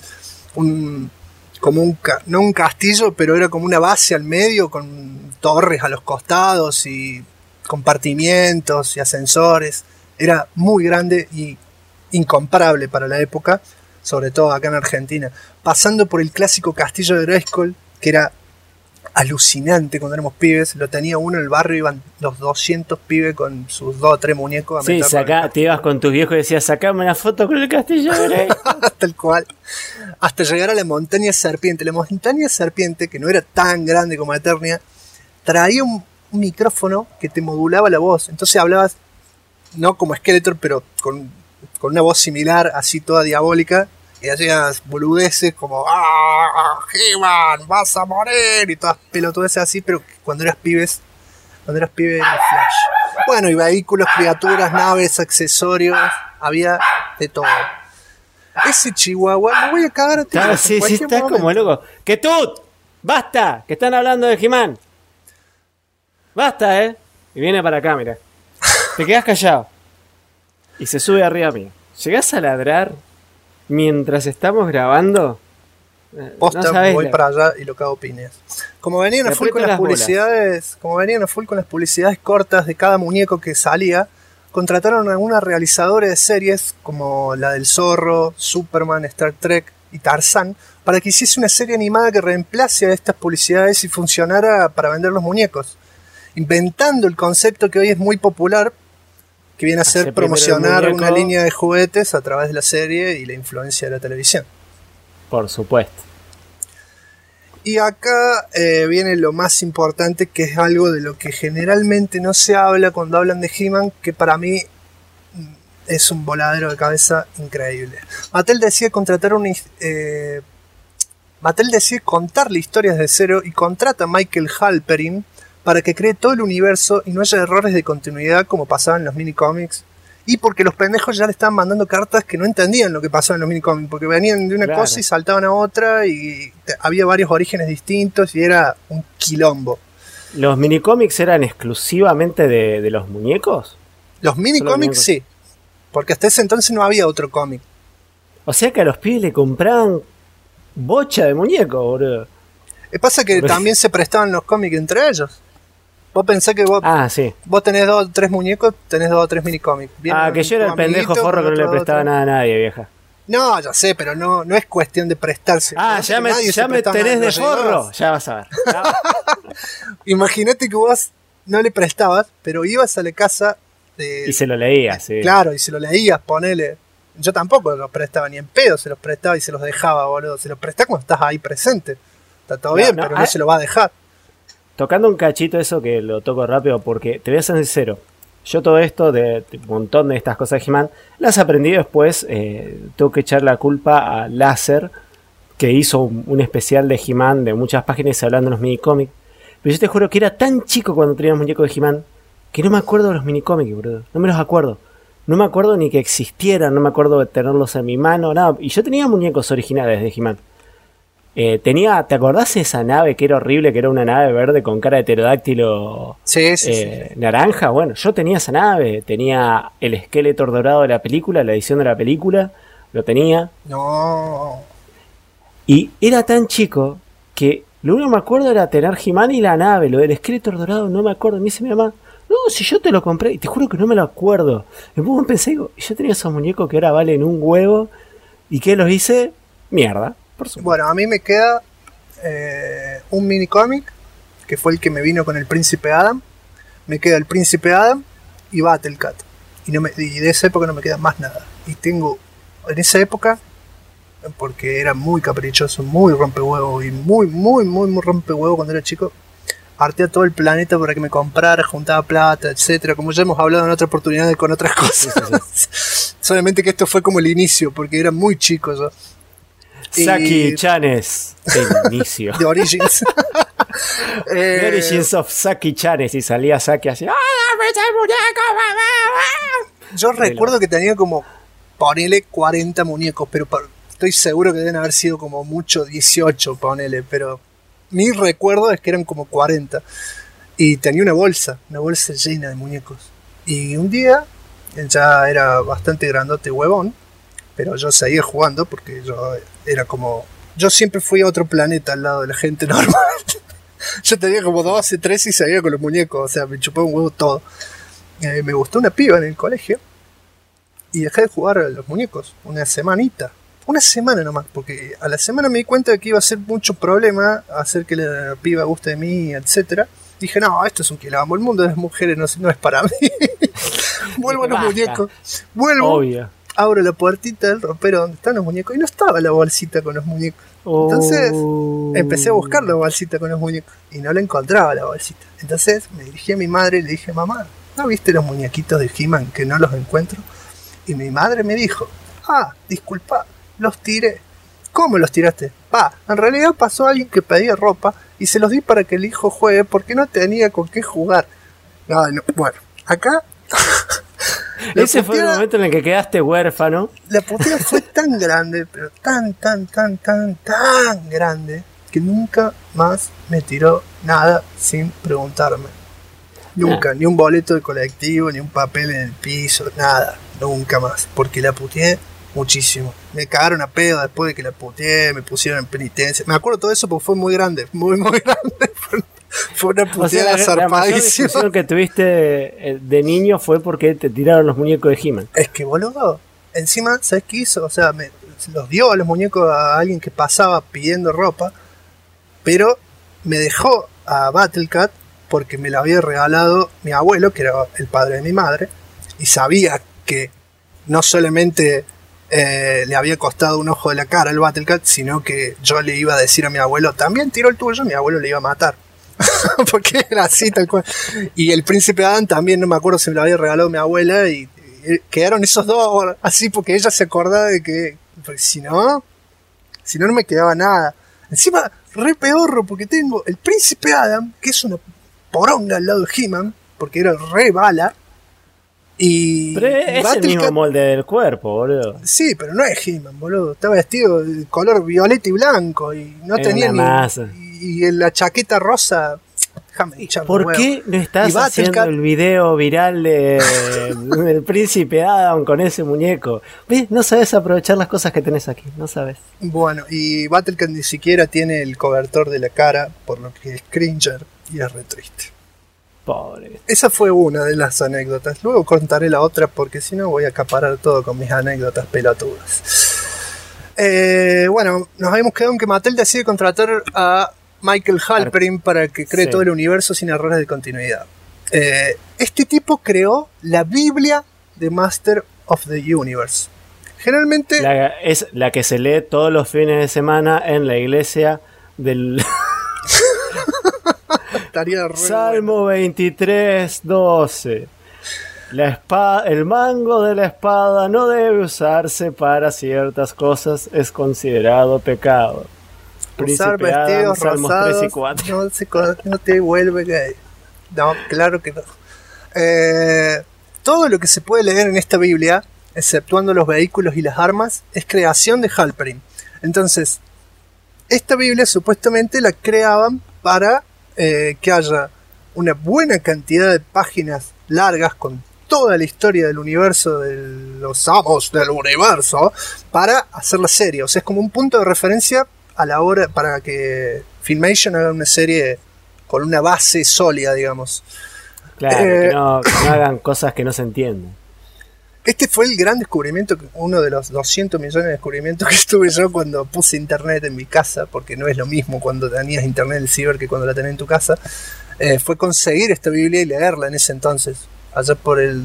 Speaker 2: no un castillo, pero era como una base al medio con torres a los costados y compartimientos y ascensores. Era muy grande y incomparable para la época, sobre todo acá en Argentina. Pasando por el clásico castillo de Grayskull, que era alucinante cuando éramos pibes. Lo tenía uno en el barrio, iban los 200 pibes con sus 2 o 3 muñecos a
Speaker 3: meterlo. Sí, te ibas con tus viejos y decías, sacame una foto con el castillo de Grayskull.
Speaker 2: Tal cual. Hasta llegar a la montaña serpiente. La montaña serpiente, que no era tan grande como Eternia, traía un micrófono que te modulaba la voz. Entonces hablabas, no como Skeletor, pero con una voz similar, así toda diabólica. Y hacías boludeces como He-Man, vas a morir, y todas pelotudeces así, pero cuando eras pibe era Flash. Bueno, y vehículos, criaturas, naves, accesorios, había de todo. Ese chihuahua, me voy a cagar a ti.
Speaker 3: Claro, sí, está como loco. ¡Que tú! ¡Basta! Que están hablando de He-Man. ¡Basta, Y viene para acá, mira. Te quedas callado. Y se sube arriba mío. ¿Llegás a ladrar mientras estamos grabando?
Speaker 2: Posta, no voy para allá y lo cago piñas. Como venían a full con las publicidades, cortas de cada muñeco que salía, contrataron a alguna realizadora de series como la del Zorro, Superman, Star Trek y Tarzán para que hiciese una serie animada que reemplace a estas publicidades y funcionara para vender los muñecos, inventando el concepto que hoy es muy popular, que viene a ser promocionar una línea de juguetes a través de la serie y la influencia de la televisión.
Speaker 3: Por supuesto.
Speaker 2: Y acá viene lo más importante, que es algo de lo que generalmente no se habla cuando hablan de He-Man, que para mí es un voladero de cabeza increíble. Mattel decide contarle historias de cero y contrata a Michael Halperin para que cree todo el universo y no haya errores de continuidad como pasaba en los minicómics. Y porque los pendejos ya le estaban mandando cartas que no entendían lo que pasaba en los minicómics, porque venían de una cosa y saltaban a otra y había varios orígenes distintos y era un quilombo.
Speaker 3: ¿Los minicómics eran exclusivamente de los muñecos?
Speaker 2: Los minicómics sí, porque hasta ese entonces no había otro cómic.
Speaker 3: O sea que a los pibes le compraban bocha de muñecos, boludo.
Speaker 2: Pasa que también se prestaban los cómics entre ellos. Vos pensás que vos tenés 2 o 3 muñecos, tenés 2 o 3 minicómics.
Speaker 3: Que yo era el pendejo forro que no le prestaba nada a nadie, vieja.
Speaker 2: No, ya sé, pero no es cuestión de prestarse.
Speaker 3: Ya me tenés de forro. Ya vas a ver.
Speaker 2: Imagínate que vos no le prestabas, pero ibas a la casa
Speaker 3: y se lo leías, sí.
Speaker 2: Claro, y se lo leías, ponele. Yo tampoco los prestaba ni en pedo, se los prestaba y se los dejaba, boludo. Se los prestás cuando estás ahí presente. Está todo bien, pero no se lo va a dejar. Tuocando
Speaker 3: un cachito eso que lo toco rápido, porque te voy a ser sincero. Yo todo esto de un montón de estas cosas de He-Man las aprendí después. Tengo que echar la culpa a Láser, que hizo un especial de He-Man de muchas páginas hablando de los minicómics. Pero yo te juro que era tan chico cuando tenía muñecos de He-Man que no me acuerdo de los minicómics, bro. No me los acuerdo. No me acuerdo ni que existieran, no me acuerdo de tenerlos en mi mano, nada. Y yo tenía muñecos originales de He-Man. ¿Te acordás de esa nave que era horrible, que era una nave verde con cara de pterodáctilo
Speaker 2: sí.
Speaker 3: naranja? Bueno, yo tenía esa nave, tenía el esqueleto dorado de la película, la edición de la película, lo tenía.
Speaker 2: No.
Speaker 3: Y era tan chico que lo único que me acuerdo era tener He-Man y la nave, lo del esqueleto dorado no me acuerdo. Me dice mi mamá, no, si yo te lo compré, y te juro que no me lo acuerdo. Y después pensé, digo, yo tenía esos muñecos que ahora valen un huevo, ¿y qué los hice? Mierda.
Speaker 2: Bueno, a mí me queda un minicómic que fue el que me vino con el Príncipe Adam. Me queda el Príncipe Adam y Battlecat. Y de esa época no me queda más nada. Y tengo, en esa época, porque era muy caprichoso, muy rompehuevo y muy rompehuevo cuando era chico, harté a todo el planeta para que me comprara, juntaba plata, etcétera, como ya hemos hablado en otra oportunidad con otras cosas. Sí. Solamente que esto fue como el inicio, porque era muy chico yo.
Speaker 3: Saki Chanes, el inicio.
Speaker 2: The Origins.
Speaker 3: The Origins of Saki Chanes, y salía Saki así.
Speaker 2: Yo recuerdo que tenía como, ponele 40 muñecos, pero estoy seguro que deben haber sido como mucho 18, ponele, pero mi recuerdo es que eran como 40. Y tenía una bolsa llena de muñecos. Y un día, ya era bastante grandote huevón, pero yo seguía jugando porque yo era como... Yo siempre fui a otro planeta al lado de la gente normal. Yo tenía como 12, 13 y seguía con los muñecos. O sea, me chupé un huevo todo. Me gustó una piba en el colegio y dejé de jugar a los muñecos una semanita. Una semana nomás, porque a la semana me di cuenta de que iba a ser mucho problema hacer que la piba guste de mí, etcétera. Dije, no, esto es un quilombo. El mundo de las mujeres no es para mí. Vuelvo a los muñecos. Vuelvo.
Speaker 3: Obvio.
Speaker 2: Abro la puertita del ropero donde están los muñecos y no estaba la bolsita con los muñecos. Entonces empecé a buscar la bolsita con los muñecos y no la encontraba la bolsita. Entonces me dirigí a mi madre y le dije, mamá, ¿no viste los muñequitos de He-Man que no los encuentro? Y mi madre me dijo, disculpa, los tiré. ¿Cómo los tiraste? En realidad pasó alguien que pedía ropa y se los di para que el hijo juegue porque no tenía con qué jugar. Bueno, acá...
Speaker 3: Ese fue el momento en el que quedaste huérfano.
Speaker 2: La puteada fue tan grande, pero tan grande, que nunca más me tiró nada sin preguntarme. Nunca, ni un boleto de colectivo, ni un papel en el piso, nada, nunca más. Porque la puteé muchísimo. Me cagaron a pedo después de que la puteé, me pusieron en penitencia. Me acuerdo todo eso porque fue muy grande, muy grande. Fue una puteada zarpadísima.
Speaker 3: La que tuviste de niño fue porque te tiraron los muñecos de He-Man.
Speaker 2: Es que boludo, encima, ¿sabes qué hizo? O sea, los dio a los muñecos a alguien que pasaba pidiendo ropa, pero me dejó a Battlecat porque me la había regalado mi abuelo, que era el padre de mi madre, y sabía que no solamente le había costado un ojo de la cara al Battlecat, sino que yo le iba a decir a mi abuelo, también tiró el tuyo, mi abuelo le iba a matar. Porque era así tal cual. Y el Príncipe Adam también, no me acuerdo si me lo había regalado mi abuela, y quedaron esos dos así porque ella se acordaba de que si no me quedaba nada. Encima re peorro porque tengo el Príncipe Adam, que es una poronga al lado de He-Man, porque era re bala. Y
Speaker 3: pero es el mismo molde del cuerpo, boludo.
Speaker 2: Sí, pero no es He-Man, boludo. Estaba vestido de color violeta y blanco y no tenía ni...
Speaker 3: masa.
Speaker 2: Y en la chaqueta rosa, Déjame hinchar
Speaker 3: ¿Por
Speaker 2: los huevos.
Speaker 3: qué no estás
Speaker 2: Y
Speaker 3: haciendo
Speaker 2: Battlecat-
Speaker 3: el video viral del príncipe Adam con ese muñeco? ¿Ves? No sabes aprovechar las cosas que tenés aquí, no sabes.
Speaker 2: Bueno, y Battlecat ni siquiera tiene el cobertor de la cara, por lo que es cringer y es re triste.
Speaker 3: Pobre.
Speaker 2: Esa fue una de las anécdotas. Luego contaré la otra porque si no voy a acaparar todo con mis anécdotas pelotudas. Bueno, nos habíamos quedado en que Mattel decide contratar a Michael Halperin para que cree
Speaker 3: Sí.
Speaker 2: todo el universo sin errores de continuidad. Este tipo creó la Biblia de Master of the Universe. Generalmente...
Speaker 3: Es la que se lee todos los fines de semana en la iglesia del
Speaker 2: estaría re
Speaker 3: Salmo 23, 12. El mango de la espada no debe usarse para ciertas cosas, es considerado pecado.
Speaker 2: Usar
Speaker 3: Príncipe Adam,
Speaker 2: vestidos
Speaker 3: Salmos
Speaker 2: rosados
Speaker 3: 3 y 4.
Speaker 2: no te vuelve gay. No, claro que no. Todo lo que se puede leer en esta Biblia, exceptuando los vehículos y las armas, es creación de Halperin. Entonces, esta Biblia supuestamente la creaban para que haya una buena cantidad de páginas largas con toda la historia del universo, de los amos del universo, para hacer la serie. O sea, es como un punto de referencia a la hora para que Filmation haga una serie con una base sólida, digamos.
Speaker 3: Claro, que no hagan cosas que no se entienden.
Speaker 2: Este fue el gran descubrimiento, uno de los 200 millones de descubrimientos que tuve yo cuando puse internet en mi casa, porque no es lo mismo cuando tenías internet en el ciber que cuando la tenés en tu casa. Fue conseguir esta Biblia y leerla en ese entonces, allá por el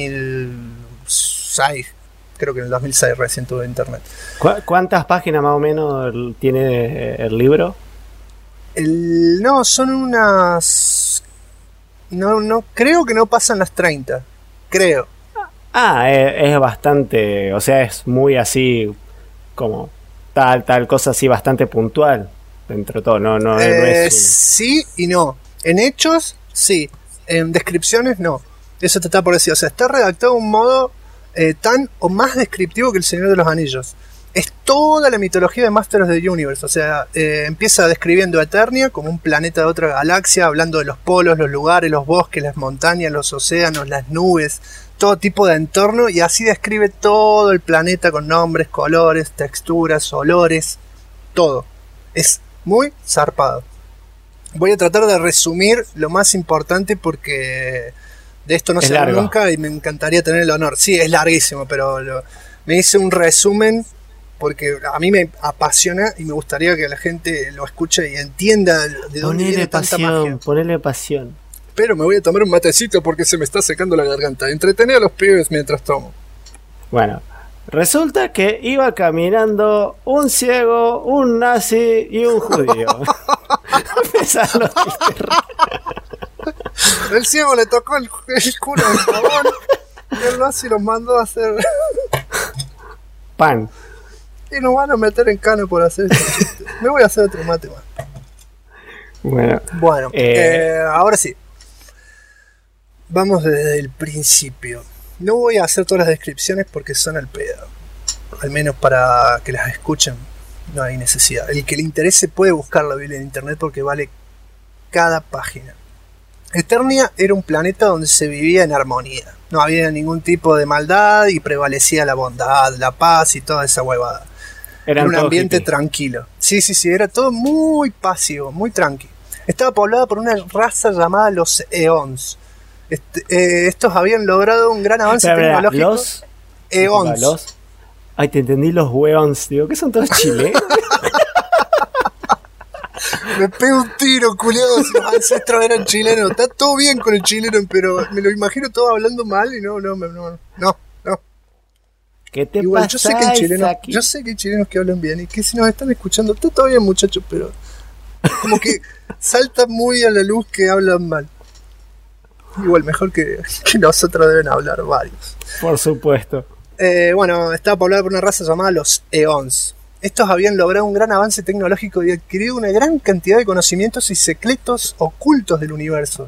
Speaker 2: 2006, creo que en el 2006 recién tuve internet.
Speaker 3: ¿Cuántas páginas más o menos tiene el libro?
Speaker 2: No, son unas... No, creo que no pasan las 30, creo.
Speaker 3: Es bastante, o sea, es muy así, como tal cosa así, bastante puntual, dentro de todo, no es
Speaker 2: Sí y no. En hechos, sí. En descripciones, no. Eso te está por decir. O sea, está redactado de un modo tan o más descriptivo que El Señor de los Anillos. Es toda la mitología de Master of the Universe. O sea, empieza describiendo Eternia como un planeta de otra galaxia, hablando de los polos, los lugares, los bosques, las montañas, los océanos, las nubes, todo tipo de entorno, y así describe todo el planeta con nombres, colores, texturas, olores, todo. Es muy zarpado. Voy a tratar de resumir lo más importante porque de esto no se habla nunca y me encantaría tener el honor. Sí, es larguísimo, pero me hice un resumen porque a mí me apasiona y me gustaría que la gente lo escuche y entienda de dónde viene tanta magia.
Speaker 3: Ponele pasión.
Speaker 1: Pero me voy a tomar un matecito porque se me está secando la garganta. Entretené a los pibes mientras tomo.
Speaker 3: Bueno, resulta que iba caminando un ciego, un nazi y un judío.
Speaker 2: El ciego le tocó el culo del jabón y el nazi los mandó a hacer
Speaker 3: pan.
Speaker 2: Y nos van a meter en cana por hacer este chiste. Me voy a hacer otro mate más. Bueno, ahora sí. Vamos desde el principio. No voy a hacer todas las descripciones porque son al pedo. Al menos para que las escuchen. No hay necesidad. El que le interese puede buscar la Biblia en internet porque vale cada página. Eternia era un planeta donde se vivía en armonía. No había ningún tipo de maldad y prevalecía la bondad, la paz y toda esa huevada. Era un ambiente tranquilo. Sí, era todo muy pasivo, muy tranqui. Estaba poblada por una raza llamada los Eons. Estos habían logrado un gran avance tecnológico.
Speaker 3: Los
Speaker 2: Eons.
Speaker 3: Ay, te entendí, los weons, digo, que son todos chilenos.
Speaker 2: Me pego un tiro, culiado, si los ancestros eran chilenos. Está todo bien con el chileno, pero me lo imagino todo hablando mal y no.
Speaker 3: ¿Qué te
Speaker 2: Igual,
Speaker 3: pasa,
Speaker 2: yo sé que hay chilenos que hablan bien y que si nos están escuchando, está todo bien, muchachos, pero como que salta muy a la luz que hablan mal. Igual, mejor que nosotros deben hablar varios.
Speaker 3: Por supuesto.
Speaker 2: Bueno, estaba poblada por una raza llamada los Eons. Estos habían logrado un gran avance tecnológico y adquirido una gran cantidad de conocimientos y secretos ocultos del universo.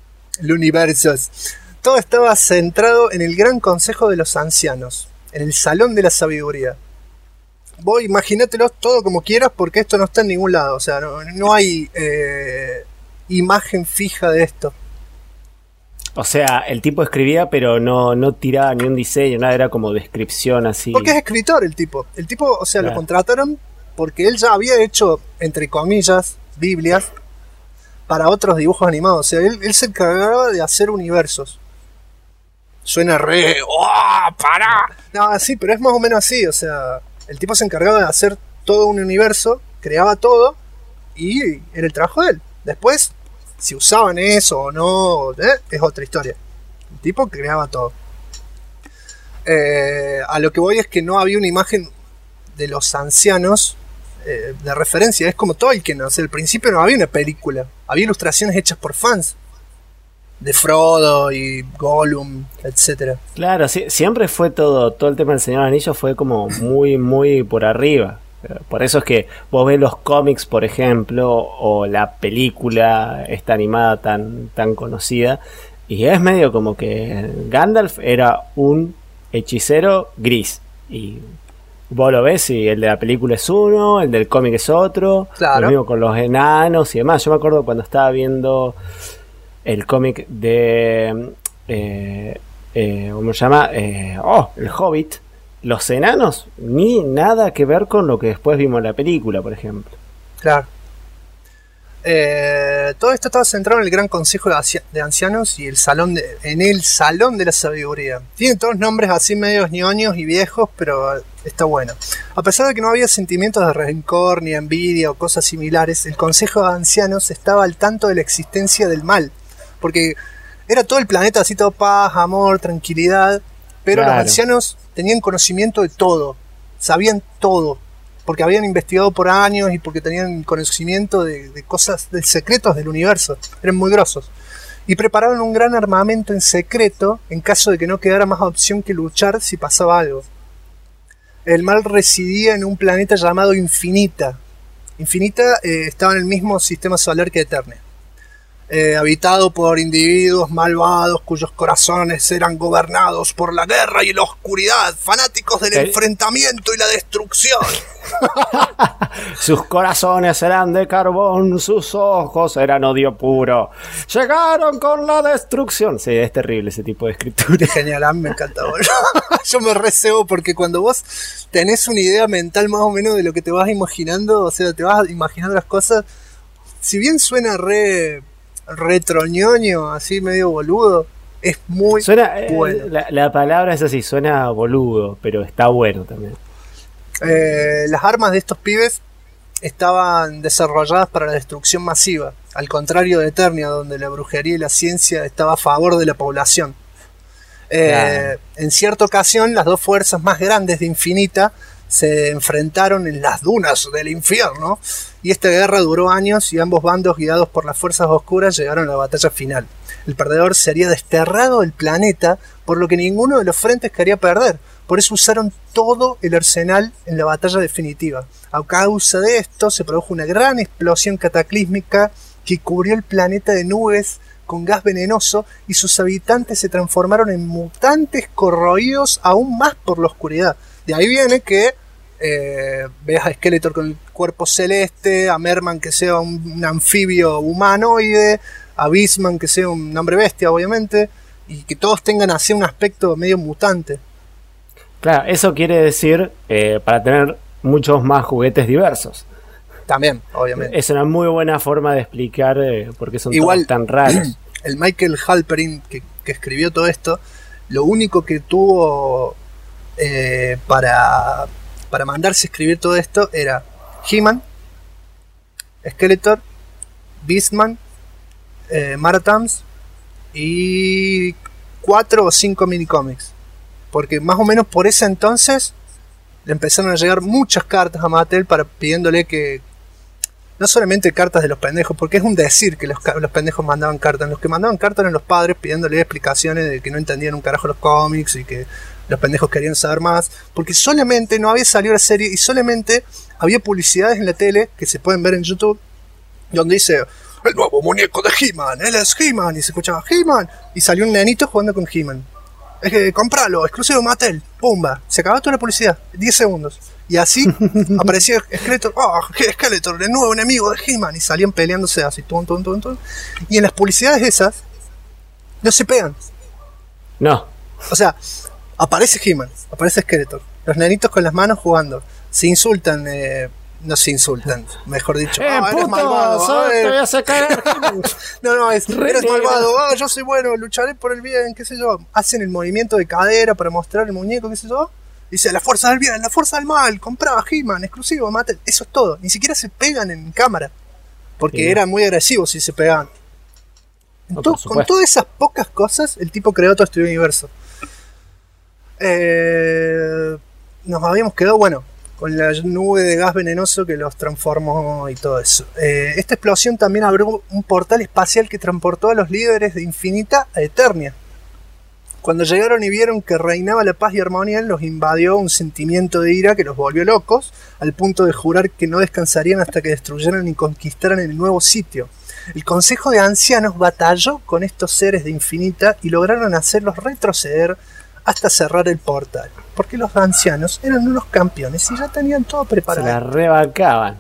Speaker 2: Todo estaba centrado en el gran consejo de los ancianos, en el salón de la sabiduría. Vos imagínatelo todo como quieras porque esto no está en ningún lado. O sea, no hay imagen fija de esto.
Speaker 3: O sea, el tipo escribía, pero no tiraba ni un diseño, nada, era como descripción así.
Speaker 2: Porque es escritor el tipo. El tipo, o sea,
Speaker 3: Claro.
Speaker 2: lo contrataron porque él ya había hecho, entre comillas, Biblias para otros dibujos animados. O sea, él se encargaba de hacer universos. Suena re... ¡Oh, pará! No, sí, pero es más o menos así. O sea, el tipo se encargaba de hacer todo un universo, creaba todo, y era el trabajo de él. Después, si usaban eso o no, es otra historia. El tipo creaba todo. A lo que voy es que no había una imagen de los ancianos de referencia. Es como Tolkien, o sea, al principio no había una película, había ilustraciones hechas por fans de Frodo y Gollum, etcétera.
Speaker 3: Claro, sí, siempre fue todo el tema del Señor Anillo fue como muy por arriba. Por eso es que vos ves los cómics, por ejemplo, o la película esta animada tan conocida, y es medio como que Gandalf era un hechicero gris, y vos lo ves y el de la película es uno, el del cómic es otro,
Speaker 2: Claro.
Speaker 3: lo mismo con los enanos y demás. Yo me acuerdo cuando estaba viendo el cómic de ¿cómo se llama? El Hobbit. Los enanos ni nada que ver con lo que después vimos en la película, por ejemplo.
Speaker 2: Claro. Todo esto estaba centrado en el Gran Consejo de Ancianos y en el Salón de la Sabiduría. Tiene todos nombres así medios ñoños y viejos, pero está bueno. A pesar de que no había sentimientos de rencor, ni envidia o cosas similares, el Consejo de Ancianos estaba al tanto de la existencia del mal. Porque era todo el planeta así, todo paz, amor, tranquilidad. Pero
Speaker 3: Claro.
Speaker 2: los ancianos tenían conocimiento de todo, sabían todo, porque habían investigado por años y porque tenían conocimiento de cosas, de secretos del universo, eran muy grosos. Y prepararon un gran armamento en secreto en caso de que no quedara más opción que luchar si pasaba algo. El mal residía en un planeta llamado Infinita. Infinita estaba en el mismo sistema solar que Eternia. Habitado por individuos malvados cuyos corazones eran gobernados por la guerra y la oscuridad, fanáticos del enfrentamiento y la destrucción.
Speaker 3: Sus corazones eran de carbón, sus ojos eran odio puro. Llegaron con la destrucción. Sí, es terrible ese tipo de escritura.
Speaker 2: Genial, a mí me encanta. Yo me recebo porque cuando vos tenés una idea mental más o menos de lo que te vas imaginando, o sea, te vas imaginando las cosas, si bien suena retroñoño, así medio boludo, es muy
Speaker 3: Suena,
Speaker 2: bueno.
Speaker 3: la palabra es así, suena boludo, pero está bueno también.
Speaker 2: Las armas de estos pibes estaban desarrolladas para la destrucción masiva, al contrario de Eternia, donde la brujería y la ciencia estaba a favor de la población.
Speaker 3: Claro.
Speaker 2: En cierta ocasión, las dos fuerzas más grandes de Infinita se enfrentaron en las dunas del infierno, y esta guerra duró años y ambos bandos, guiados por las fuerzas oscuras, llegaron a la batalla final. El perdedor sería desterrado del planeta, por lo que ninguno de los frentes quería perder. Por eso usaron todo el arsenal en la batalla definitiva. A causa de esto se produjo una gran explosión cataclísmica que cubrió el planeta de nubes con gas venenoso, y sus habitantes se transformaron en mutantes corroídos aún más por la oscuridad. De ahí viene que veas a Skeletor con el cuerpo celeste, a Merman que sea un anfibio humanoide, a Beastman que sea un hombre bestia, obviamente, y que todos tengan así un aspecto medio mutante.
Speaker 3: Claro, eso quiere decir para tener muchos más juguetes diversos.
Speaker 2: También, obviamente.
Speaker 3: Es una muy buena forma de explicar por qué son
Speaker 2: Igual,
Speaker 3: todos tan raros.
Speaker 2: El Michael Halperin que escribió todo esto, lo único que tuvo para mandarse a escribir todo esto era He-Man, Skeletor, Beastman, Maratams y 4 o 5 minicomics. Porque más o menos por ese entonces le empezaron a llegar muchas cartas a Mattel pidiéndole que... No solamente cartas de los pendejos, porque es un decir que los pendejos mandaban cartas. Los que mandaban cartas eran los padres pidiéndole explicaciones de que no entendían un carajo los cómics y que los pendejos querían saber más. Porque solamente no había salido la serie y solamente había publicidades en la tele que se pueden ver en YouTube donde dice: el nuevo muñeco de He-Man, él es He-Man, y se escuchaba He-Man, y salió un nenito jugando con He-Man. compralo, exclusivo Mattel, pumba, se acabó toda la publicidad, 10 segundos. Y así aparecía Skeletor, Skeletor, el nuevo enemigo de He-Man, y salían peleándose así, tum. Y en las publicidades esas, no se pegan.
Speaker 3: No.
Speaker 2: O sea, aparece He-Man, aparece Skeletor, los nenitos con las manos jugando, se insultan, no se insultan, mejor dicho.
Speaker 3: Puto,
Speaker 2: eres malvado.
Speaker 3: te voy a sacar.
Speaker 2: No, eres malvado. Yo soy bueno, lucharé por el bien, qué sé yo. Hacen el movimiento de cadera para mostrar el muñeco, qué sé yo. Dice, la fuerza del bien, la fuerza del mal, compraba He-Man, exclusivo, Mattel. Eso es todo. Ni siquiera se pegan en cámara. Porque era muy agresivo si se pegaban. Con todas esas pocas cosas, el tipo creó todo este universo. Nos habíamos quedado, con la nube de gas venenoso que los transformó y todo eso. Esta explosión también abrió un portal espacial que transportó a los líderes de Infinita a Eternia. Cuando llegaron y vieron que reinaba la paz y armonía, los invadió un sentimiento de ira que los volvió locos, al punto de jurar que no descansarían hasta que destruyeran y conquistaran el nuevo sitio. El Consejo de Ancianos batalló con estos seres de Infinita y lograron hacerlos retroceder hasta cerrar el portal, porque los ancianos eran unos campeones y ya tenían todo preparado.
Speaker 3: Se la rebancaban.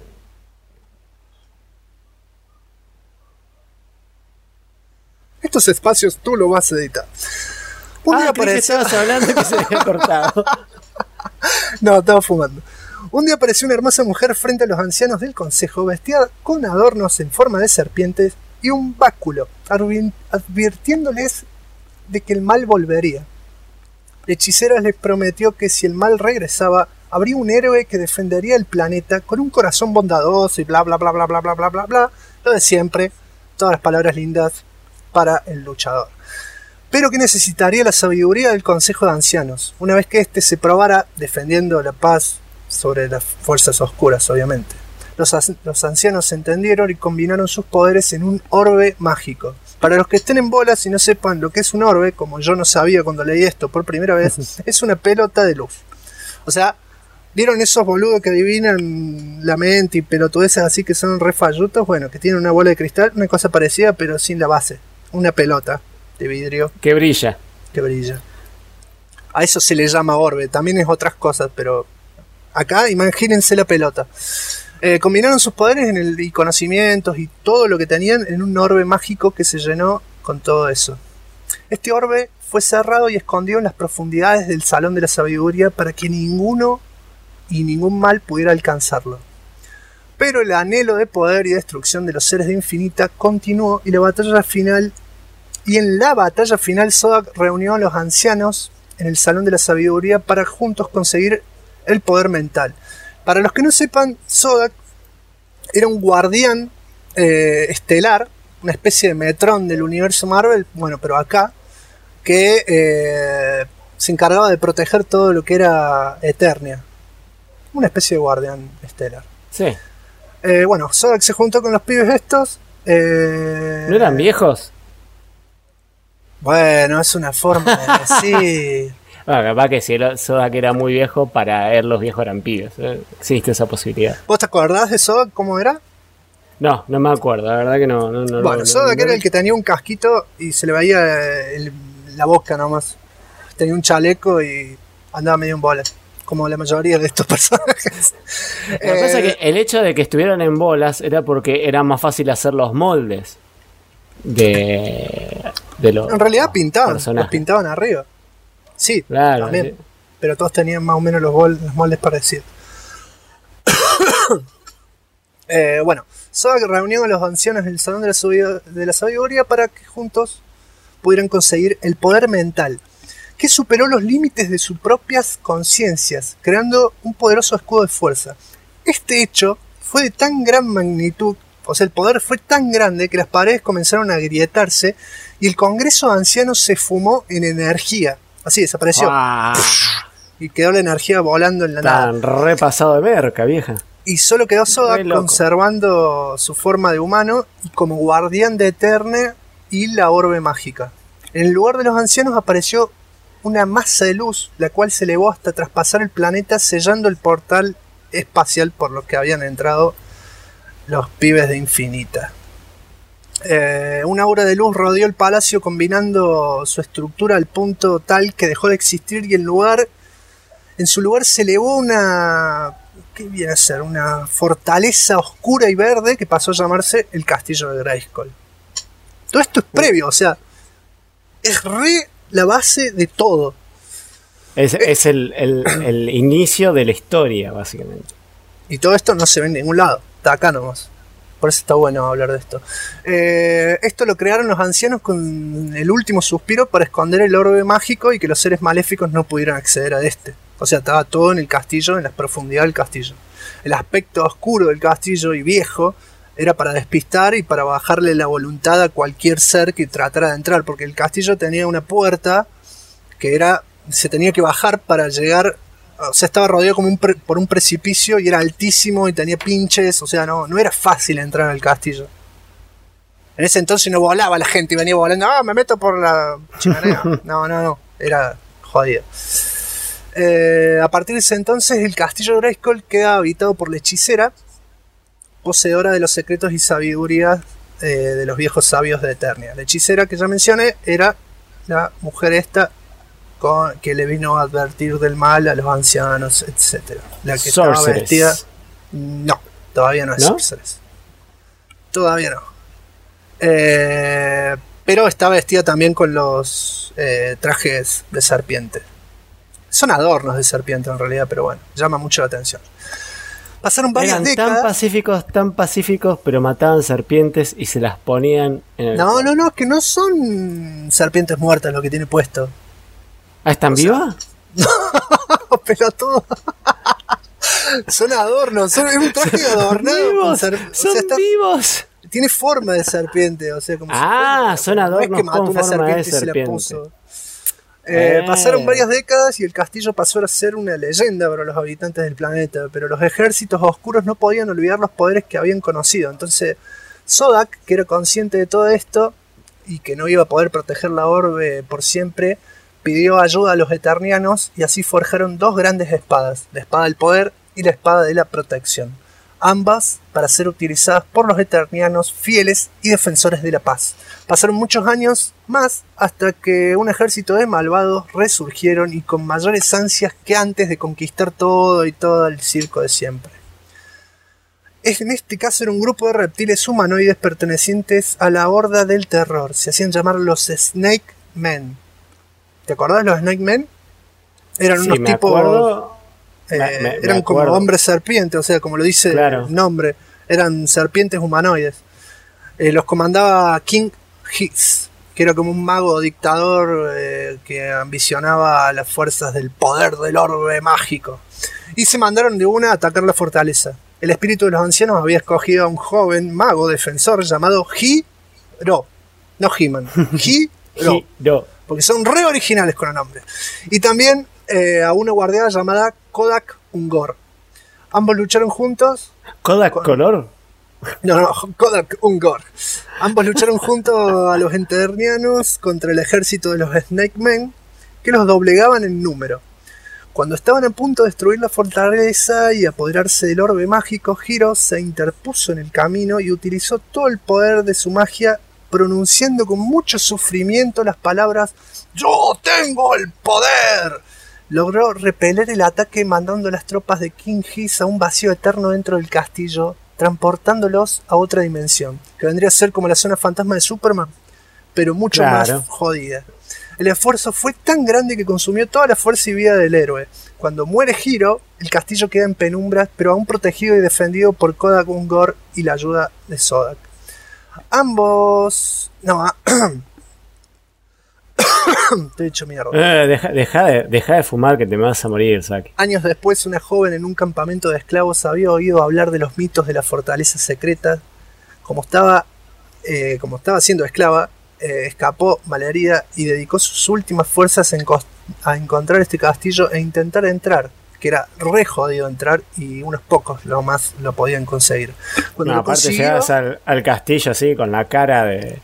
Speaker 2: Estos espacios tú lo vas a editar. Un día apareció...
Speaker 3: que estabas hablando que se había cortado.
Speaker 2: No, estaba fumando. Un día apareció una hermosa mujer frente a los ancianos del consejo, vestida con adornos en forma de serpientes y un báculo, advirtiéndoles de que el mal volvería. La hechicera les prometió que si el mal regresaba, habría un héroe que defendería el planeta con un corazón bondadoso y bla bla bla bla bla bla bla bla bla, lo de siempre, todas las palabras lindas para el luchador. Pero que necesitaría la sabiduría del Consejo de Ancianos, una vez que éste se probara defendiendo la paz sobre las fuerzas oscuras, obviamente. Los ancianos se entendieron y combinaron sus poderes en un orbe mágico. Para los que estén en bolas y no sepan lo que es un orbe, como yo no sabía cuando leí esto por primera vez, es una pelota de luz. O sea, ¿vieron esos boludos que adivinan la mente y pelotudeces así que son re fallutos? Bueno, que tienen una bola de cristal, una cosa parecida pero sin la base. Una pelota de vidrio.
Speaker 3: Que brilla.
Speaker 2: Que brilla. A eso se le llama orbe, también es otras cosas, pero acá imagínense la pelota. Combinaron sus poderes y conocimientos y todo lo que tenían en un orbe mágico que se llenó con todo eso. Este orbe fue cerrado y escondido en las profundidades del Salón de la Sabiduría para que ninguno y ningún mal pudiera alcanzarlo. Pero el anhelo de poder y destrucción de los seres de Infinita continuó y en la batalla final Zodak reunió a los ancianos en el Salón de la Sabiduría para juntos conseguir el poder mental. Para los que no sepan, Zodak era un guardián estelar, una especie de Metrón del universo Marvel, pero acá, que se encargaba de proteger todo lo que era Eternia. Una especie de guardián estelar.
Speaker 3: Sí.
Speaker 2: Zodak se juntó con los pibes estos.
Speaker 3: ¿No eran viejos?
Speaker 2: Bueno, es una forma de decir...
Speaker 3: Bueno, capaz que si Zodak era muy viejo, para él los viejos eran pibes. Existe esa posibilidad.
Speaker 2: ¿Vos te acordás de Zodak cómo era?
Speaker 3: No me acuerdo, la verdad que no.
Speaker 2: Bueno, Zodak era el que tenía un casquito y se le veía la boca nomás. Tenía un chaleco y andaba medio en bola, como la mayoría de estos personajes.
Speaker 3: Lo que pasa es que el hecho de que estuvieran en bolas era porque era más fácil hacer los moldes de los...
Speaker 2: En realidad pintaban,
Speaker 3: personajes.
Speaker 2: los pintaban arriba. Sí,
Speaker 3: claro,
Speaker 2: también.
Speaker 3: Sí.
Speaker 2: Pero todos tenían más o menos los moldes parecidos. Zodak reunió a los ancianos en el Salón de la Sabiduría para que juntos pudieran conseguir el poder mental, que superó los límites de sus propias conciencias, creando un poderoso escudo de fuerza. Este hecho fue de tan gran magnitud, o sea, el poder fue tan grande que las paredes comenzaron a agrietarse y el Congreso de Ancianos se fumó en energía. Así desapareció. Y quedó la energía volando en la nada.
Speaker 3: Tan repasado de merca, vieja.
Speaker 2: Y solo quedó Zodak conservando su forma de humano y como guardián de Eternia y la orbe mágica. En el lugar de los ancianos apareció una masa de luz, la cual se elevó hasta traspasar el planeta, sellando el portal espacial por los que habían entrado los pibes de Infinita. Una aura de luz rodeó el palacio combinando su estructura al punto tal que dejó de existir y en su lugar se elevó una... ¿Qué viene a ser? Una fortaleza oscura y verde que pasó a llamarse el Castillo de Grayskull. Todo esto es previo, o sea, es la base de todo.
Speaker 3: Es el inicio de la historia, básicamente.
Speaker 2: Y todo esto no se ve en ningún lado, está acá nomás. Por eso está bueno hablar de esto. Esto lo crearon los ancianos con el último suspiro para esconder el orbe mágico y que los seres maléficos no pudieran acceder a este. O sea, estaba todo en el castillo, en las profundidades del castillo. El aspecto oscuro del castillo y viejo era para despistar y para bajarle la voluntad a cualquier ser que tratara de entrar, porque el castillo tenía una puerta que se tenía que bajar para llegar. O sea, estaba rodeado como por un precipicio y era altísimo y tenía pinches. O sea, no era fácil entrar al castillo. En ese entonces no volaba la gente y venía volando. Me meto por la chimenea. No. Era jodido. A partir de ese entonces, el castillo de Grayskull queda habitado por la hechicera, poseedora de los secretos y sabiduría de los viejos sabios de Eternia. La hechicera que ya mencioné era la mujer esta que le vino a advertir del mal a los ancianos, etc. La que estaba vestida... No, todavía no es Sorceress. Todavía no. Pero está vestida también con los trajes de serpiente. Son adornos de serpiente en realidad, pero bueno, llama mucho la atención. Pasaron varias décadas.
Speaker 3: Tan pacíficos, pero mataban serpientes y se las ponían en el...
Speaker 2: No, es que no son serpientes muertas lo que tiene puesto.
Speaker 3: ¿Están vivas?
Speaker 2: No, pelotudo. Son adornos, es un traje adornado.
Speaker 3: Son vivos.
Speaker 2: Tiene forma de serpiente, o sea, como
Speaker 3: son adornos
Speaker 2: no es que mató
Speaker 3: con
Speaker 2: una
Speaker 3: forma de
Speaker 2: serpiente y se la
Speaker 3: serpiente.
Speaker 2: puso. Pasaron varias décadas y el castillo pasó a ser una leyenda para los habitantes del planeta, pero los ejércitos oscuros no podían olvidar los poderes que habían conocido. Entonces Zodak, que era consciente de todo esto y que no iba a poder proteger la orbe por siempre, pidió ayuda a los eternianos y así forjaron dos grandes espadas, la espada del poder y la espada de la protección, ambas para ser utilizadas por los eternianos fieles y defensores de la paz. Pasaron muchos años más hasta que un ejército de malvados resurgieron y con mayores ansias que antes de conquistar todo y todo el circo de siempre. En este caso era un grupo de reptiles humanoides pertenecientes a la Horda del Terror, se hacían llamar los Snake Men. ¿Te acordás de los Snake Men? Eran unos tipos... eran como hombres serpientes, o sea, como lo dice el nombre, eran serpientes humanoides. Los comandaba King Hiss, que era como un mago dictador que ambicionaba las fuerzas del poder del orbe mágico. Y se mandaron de una a atacar la fortaleza. El espíritu de los ancianos había escogido a un joven mago defensor llamado Hiro, no He-Man, Hiro, porque son re originales con el nombre. Y también a una guardiana llamada Kodak Ungor. Ambos lucharon juntos.
Speaker 3: ¿Kodak Color?
Speaker 2: No, Kodak Ungor. Ambos lucharon junto a los eternianos contra el ejército de los Snake Men, que los doblegaban en número. Cuando estaban a punto de destruir la fortaleza y apoderarse del orbe mágico, Hiro se interpuso en el camino y utilizó todo el poder de su magia, pronunciando con mucho sufrimiento las palabras «¡Yo tengo el poder!». Logró repeler el ataque mandando a las tropas de King Hiss a un vacío eterno dentro del castillo, transportándolos a otra dimensión, que vendría a ser como la zona fantasma de Superman, pero mucho más jodida. El esfuerzo fue tan grande que consumió toda la fuerza y vida del héroe. Cuando muere Hiro, el castillo queda en penumbras, pero aún protegido y defendido por Kodak Ungor y la ayuda de Zodak. Ambos... No, estoy hecho mierda.
Speaker 3: Deja de fumar que te me vas a morir, Saki.
Speaker 2: Años después, una joven en un campamento de esclavos había oído hablar de los mitos de la fortaleza secreta. Como estaba siendo esclava, escapó malherida y dedicó sus últimas fuerzas a encontrar este castillo e intentar entrar, que era re jodido entrar y unos pocos lo podían conseguir. Cuando
Speaker 3: aparte llegas al castillo así con la cara de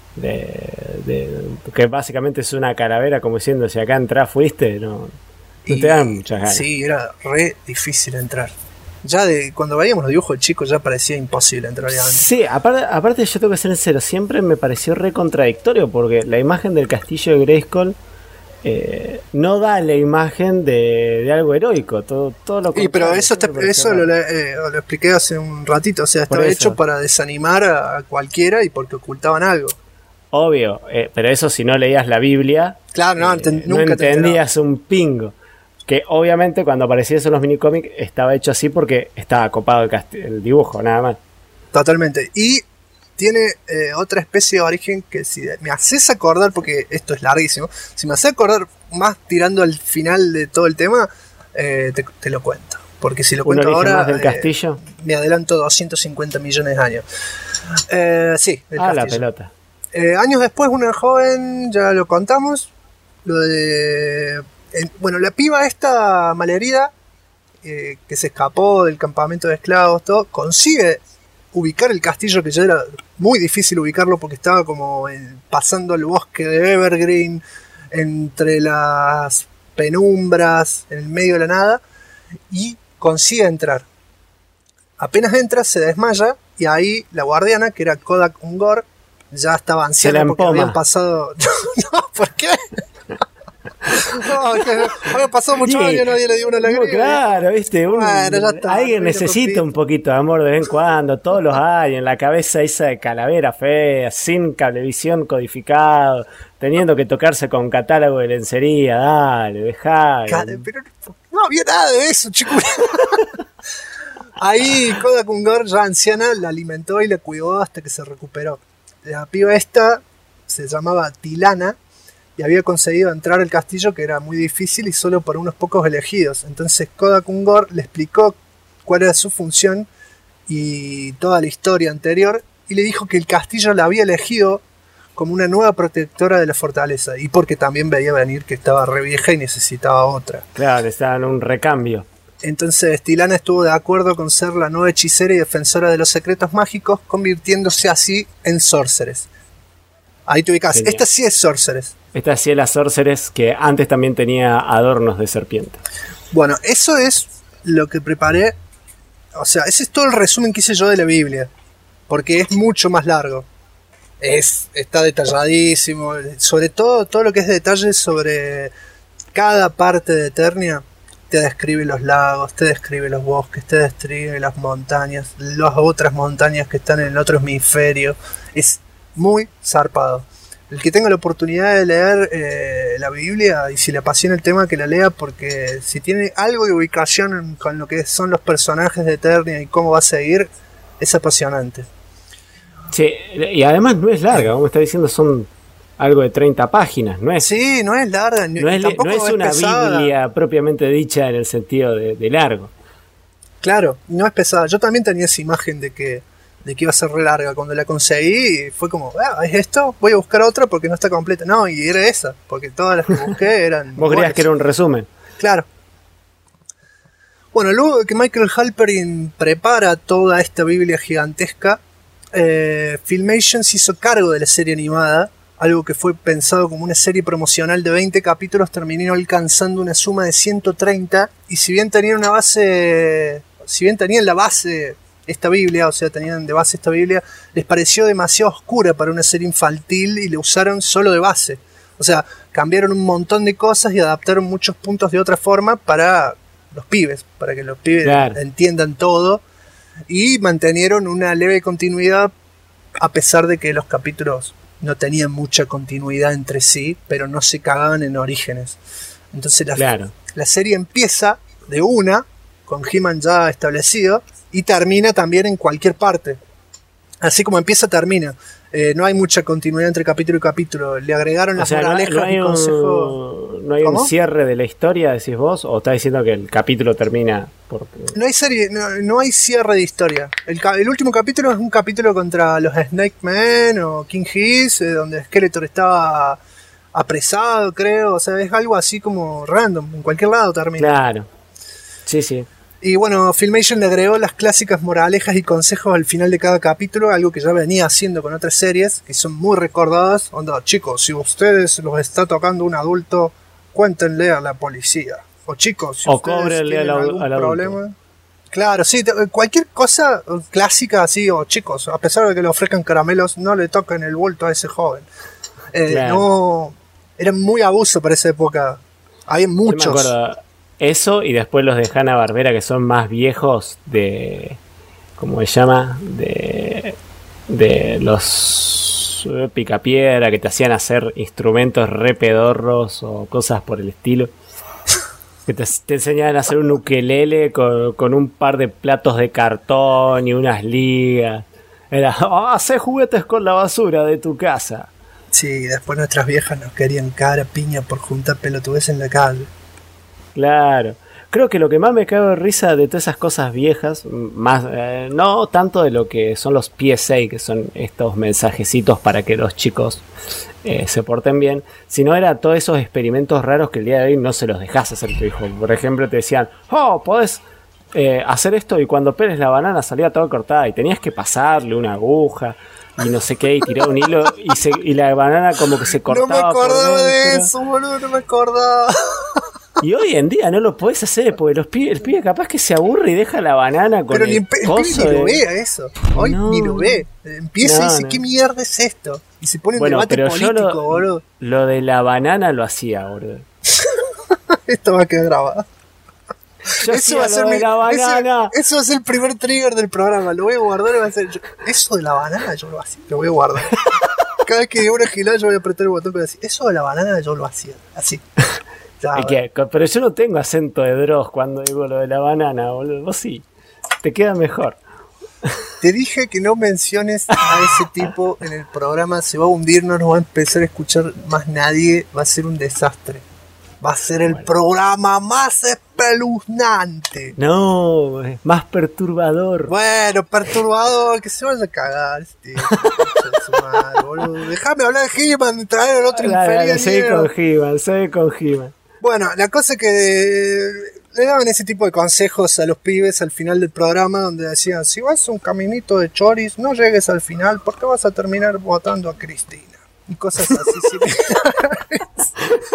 Speaker 3: que básicamente es una calavera, como diciendo si acá entrás fuiste, no te dan muchas ganas.
Speaker 2: Sí, era re difícil entrar. Ya de cuando veíamos los dibujos de chicos ya parecía imposible entrar ahí.
Speaker 3: Sí, aparte yo tengo que ser sincero, siempre me pareció re contradictorio porque la imagen del castillo de Grayskull no da la imagen de algo heroico, todo lo contrario.
Speaker 2: Pero eso lo expliqué hace un ratito, o sea, estaba hecho para desanimar a cualquiera y porque ocultaban algo.
Speaker 3: Obvio, pero eso si no leías la Biblia,
Speaker 2: claro,
Speaker 3: nunca entendías un pingo. Que obviamente cuando aparecía eso en los minicómics estaba hecho así porque estaba copado el dibujo, nada más.
Speaker 2: Totalmente. Y tiene otra especie de origen que si me haces acordar, porque esto es larguísimo, si me haces acordar más tirando al final de todo el tema, te lo cuento. Porque si lo cuento ahora,
Speaker 3: del castillo?
Speaker 2: Me adelanto 250 millones de años. Sí, del castillo.
Speaker 3: La pelota.
Speaker 2: Años después, una joven, ya lo contamos, lo de... bueno, la piba esta malherida, que se escapó del campamento de esclavos, todo, consigue ubicar el castillo, que ya era muy difícil ubicarlo porque estaba como pasando el bosque de Evergreen, entre las penumbras, en el medio de la nada, y consigue entrar. Apenas entra, se desmaya, y ahí la guardiana, que era Kodak Ungor, ya estaba anciana porque habían pasado... no, ¿por qué? No, que había pasado muchos años, nadie le dio una alegría.
Speaker 3: Claro, viste, alguien necesita un poquito de amor de vez en cuando, todos los años, en la cabeza esa de calavera fea, sin cablevisión codificado, teniendo que tocarse con catálogo de lencería, dale, dejá.
Speaker 2: Pero no había nada de eso, chicos. Ahí Kodak Ungor, ya anciana, la alimentó y la cuidó hasta que se recuperó. La piba esta se llamaba Tilana y había conseguido entrar al castillo, que era muy difícil y solo por unos pocos elegidos. Entonces Kodak Ungor le explicó cuál era su función y toda la historia anterior, y le dijo que el castillo la había elegido como una nueva protectora de la fortaleza, y porque también veía venir que estaba re vieja y necesitaba otra.
Speaker 3: Claro, estaba en un recambio.
Speaker 2: Entonces Tilana estuvo de acuerdo con ser la nueva hechicera y defensora de los secretos mágicos, convirtiéndose así en Sorceress. Ahí te ubicás. Esta sí es Sorceress.
Speaker 3: Esta sí es la Sorceress, que antes también tenía adornos de serpiente.
Speaker 2: Bueno, eso es lo que preparé. O sea, ese es todo el resumen que hice yo de la Biblia, porque es mucho más largo. Está detalladísimo. Sobre todo lo que es detalle sobre cada parte de Eternia. Te describe los lagos, te describe los bosques, te describe las montañas, las otras montañas que están en el otro hemisferio. Es muy zarpado. El que tenga la oportunidad de leer la Biblia, y si le apasiona el tema, que la lea, porque si tiene algo de ubicación con lo que son los personajes de Eternia y cómo va a seguir, es apasionante.
Speaker 3: Sí, y además no es larga, como está diciendo, son algo de 30 páginas, ¿no es?
Speaker 2: Sí, no es larga.
Speaker 3: No es una pesada. Biblia propiamente dicha en el sentido de largo.
Speaker 2: Claro, no es pesada. Yo también tenía esa imagen de que iba a ser re larga. Cuando la conseguí, fue como, ¿es esto? Voy a buscar otra porque no está completa. No, y era esa, porque todas las que busqué eran...
Speaker 3: ¿Vos creías que era un resumen?
Speaker 2: Claro. Bueno, luego de que Michael Halperin prepara toda esta Biblia gigantesca, Filmation se hizo cargo de la serie animada. Algo que fue pensado como una serie promocional de 20 capítulos terminó alcanzando una suma de 130, y si bien tenían la base esta Biblia, o sea, tenían de base esta Biblia, les pareció demasiado oscura para una serie infantil y la usaron solo de base. O sea, cambiaron un montón de cosas y adaptaron muchos puntos de otra forma para los pibes, para que los pibes entiendan todo, y mantenieron una leve continuidad a pesar de que los capítulos no tenían mucha continuidad entre sí, pero no se cagaban en orígenes. Entonces la serie empieza de una, con He-Man ya establecido, y termina también en cualquier parte. Así como empieza, termina. No hay mucha continuidad entre capítulo y capítulo. Le agregaron las moralejas y consejos.
Speaker 3: ¿No hay un cierre de la historia, decís vos? ¿O estás diciendo que el capítulo termina por...?
Speaker 2: No hay serie, no hay cierre de historia. El último capítulo es un capítulo contra los Snake Men o King Hiss, donde Skeletor estaba apresado, creo. O sea, es algo así como random. En cualquier lado termina.
Speaker 3: Claro. Sí, sí.
Speaker 2: Y bueno, Filmation le agregó las clásicas moralejas y consejos al final de cada capítulo, algo que ya venía haciendo con otras series, que son muy recordadas. Onda, chicos, si ustedes los está tocando un adulto, cuéntenle a la policía. O chicos, si ustedes tienen algún problema... Claro, sí, cualquier cosa clásica así, o chicos, a pesar de que le ofrezcan caramelos, no le toquen el bulto a ese joven.
Speaker 3: Claro.
Speaker 2: No, era muy abuso para esa época. Hay
Speaker 3: Yo me
Speaker 2: muchos.
Speaker 3: acuerdo eso y después los de Hanna-Barbera que son más viejos de... ¿Cómo se llama? De los Picapiedra que te hacían hacer instrumentos re pedorros o cosas por el estilo. Que te enseñaban a hacer un ukelele con un par de platos de cartón y unas ligas. Era, hace juguetes con la basura de tu casa.
Speaker 2: Sí, después nuestras viejas nos querían cara piña por juntar pelotudes en la calle.
Speaker 3: Claro. Creo que lo que más me cago de risa de todas esas cosas viejas, más no tanto de lo que son los PSA, que son estos mensajecitos para que los chicos se porten bien, sino era todos esos experimentos raros que el día de hoy no se los dejas hacer a tu hijo. Por ejemplo, te decían, podés hacer esto y cuando peles la banana salía toda cortada y tenías que pasarle una aguja y no sé qué y tirar un hilo y la banana como que se cortaba.
Speaker 2: No me acordaba
Speaker 3: por
Speaker 2: de
Speaker 3: dentro.
Speaker 2: eso, boludo, no me acordaba.
Speaker 3: Y hoy en día no lo podés hacer porque el pibe capaz que se aburre y deja la banana con
Speaker 2: Pero
Speaker 3: el
Speaker 2: el pibe ni lo ve a eso. Hoy
Speaker 3: No.
Speaker 2: ni lo ve. Empieza y dice,
Speaker 3: No.
Speaker 2: ¿qué mierda es esto? Y se pone un
Speaker 3: Bueno,
Speaker 2: debate
Speaker 3: pero
Speaker 2: político,
Speaker 3: yo
Speaker 2: boludo.
Speaker 3: lo de la banana lo hacía, boludo.
Speaker 2: Esto va a quedar grabado.
Speaker 3: Yo
Speaker 2: Eso va a ser
Speaker 3: lo de
Speaker 2: mi-
Speaker 3: la banana.
Speaker 2: Eso va a ser el primer trigger del programa. Lo voy a guardar y va a ser. Eso de la banana yo lo hacía. Lo voy a guardar. Cada vez que diga una gilada yo voy a apretar el botón para decir, eso de la banana yo lo hacía. Así. Ya,
Speaker 3: Es que, pero yo no tengo acento de Dross cuando digo lo de la banana, boludo. Vos sí. Te queda mejor.
Speaker 2: te dije que no menciones a ese tipo en el programa. Se va a hundir, no nos va a empezar a escuchar más nadie. Va a ser un desastre. Va a ser el programa más espeluznante.
Speaker 3: No, es más perturbador.
Speaker 2: Bueno, perturbador, que se vaya a cagar. Déjame hablar de He-Man, traer al otro
Speaker 3: Dale, seguí
Speaker 2: infeliz.
Speaker 3: con He-Man.
Speaker 2: Bueno, la cosa es que le daban ese tipo de consejos a los pibes al final del programa, donde decían, si vas a un caminito de choris, no llegues al final porque vas a terminar votando a Cristina. Y cosas así similares.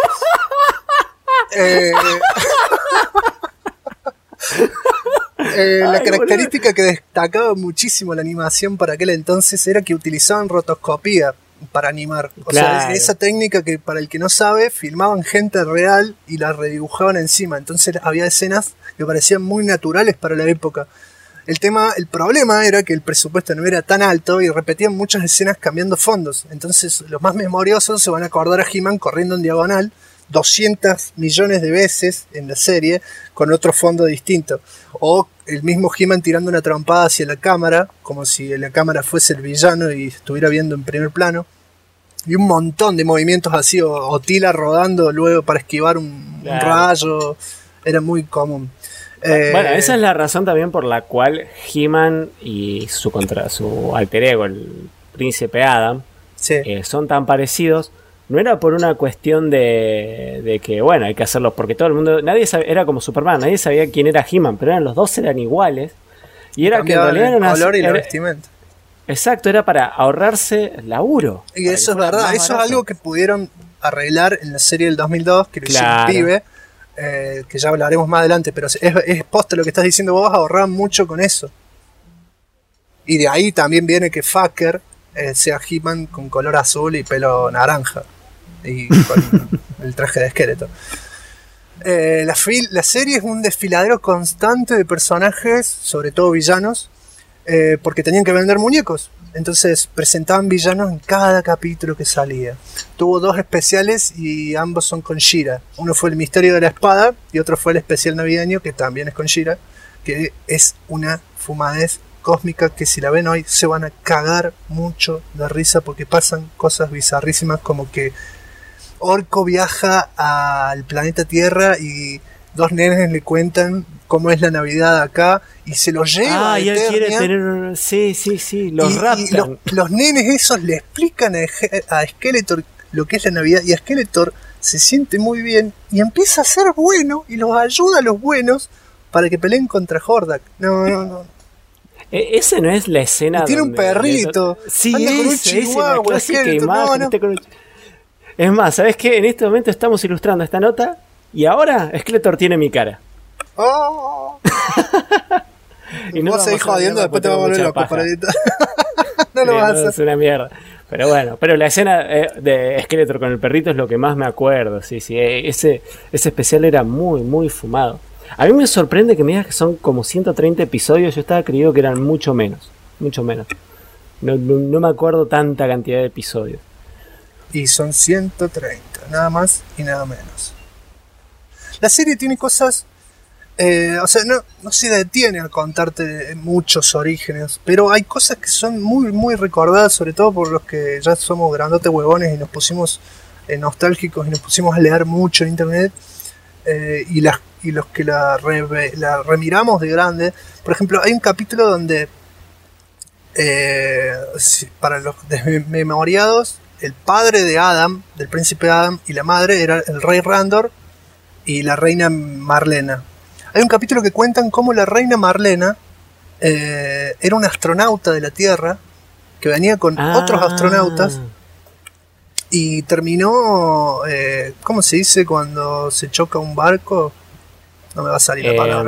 Speaker 2: La característica que destacaba muchísimo la animación para aquel entonces era que utilizaban rotoscopía para animar. O sea, esa técnica que, para el que no sabe, filmaban gente real y la redibujaban encima. Entonces había escenas que parecían muy naturales para la época. El problema era que el presupuesto no era tan alto y repetían muchas escenas cambiando fondos. Entonces los más memoriosos se van a acordar a He-Man corriendo en diagonal 200 millones de veces en la serie con otro fondo distinto. O el mismo He-Man tirando una trompada hacia la cámara, como si la cámara fuese el villano y estuviera viendo en primer plano. Y un montón de movimientos así, o Tila rodando luego para esquivar un rayo. Era muy común.
Speaker 3: Bueno, esa es la razón también por la cual He-Man y su alter ego, el príncipe Adam,
Speaker 2: sí.
Speaker 3: Son tan parecidos. No era por una cuestión de que, bueno, hay que hacerlo, porque todo el mundo, nadie sabía, era como Superman, nadie sabía quién era He-Man, pero los dos eran iguales. Y era que en realidad
Speaker 2: el color y la vestimenta.
Speaker 3: Exacto, era para ahorrarse laburo.
Speaker 2: Y eso es verdad, eso es algo que pudieron arreglar en la serie del 2002, que lo hizo un pibe, que ya hablaremos más adelante, pero es posta lo que estás diciendo vos, ahorrar mucho con eso. Y de ahí también viene que Fucker sea He-Man con color azul y pelo naranja. Y con el traje de esqueleto. La serie es un desfiladero constante de personajes, sobre todo villanos, porque tenían que vender muñecos. Entonces presentaban villanos en cada capítulo que salía. Tuvo 2 especiales y ambos son con She-Ra. Uno fue el misterio de la espada y otro fue el especial navideño, que también es con She-Ra, que es una fumadez cósmica que si la ven hoy se van a cagar mucho de risa porque pasan cosas bizarrísimas, como que Orko viaja al planeta Tierra y 2 nenes le cuentan cómo es la Navidad acá y se lo lleva a
Speaker 3: y él
Speaker 2: Eternia.
Speaker 3: quiere tener... Sí, los raptan.
Speaker 2: Y los nenes esos le explican a Skeletor lo que es la Navidad y Skeletor se siente muy bien y empieza a ser bueno y los ayuda a los buenos para que peleen contra Hordak. No.
Speaker 3: Ese no es la escena.
Speaker 2: Y tiene un perrito.
Speaker 3: Sí,
Speaker 2: anda con un
Speaker 3: esa
Speaker 2: chihuahua,
Speaker 3: la clásica
Speaker 2: Skeletor,
Speaker 3: imagen. Es más, ¿sabes qué? En este momento estamos ilustrando esta nota y ahora Skeletor tiene mi cara.
Speaker 2: Oh.
Speaker 3: Y no
Speaker 2: vos seguís jodiendo, después te va a volver loco para editar. No lo vas a hacer.
Speaker 3: Es una mierda. Pero bueno, pero la escena de Skeletor con el perrito es lo que más me acuerdo. Sí, ese especial era muy, muy fumado. A mí me sorprende que me digas que son como 130 episodios. Yo estaba creído que eran mucho menos. Mucho menos. No me acuerdo tanta cantidad de episodios.
Speaker 2: Y son 130, nada más y nada menos. La serie tiene cosas... o sea, no se detiene a contarte muchos orígenes, pero hay cosas que son muy, muy recordadas, sobre todo por los que ya somos grandotes huevones y nos pusimos nostálgicos y nos pusimos a leer mucho en internet, y los que la remiramos de grande. Por ejemplo, hay un capítulo donde, para los desmemoriados, el padre de Adam, del príncipe Adam, y la madre era el rey Randor y la reina Marlena. Hay un capítulo que cuentan cómo la reina Marlena era una astronauta de la Tierra que venía con otros astronautas y terminó, ¿cómo se dice cuando se choca un barco? No me va a salir la palabra.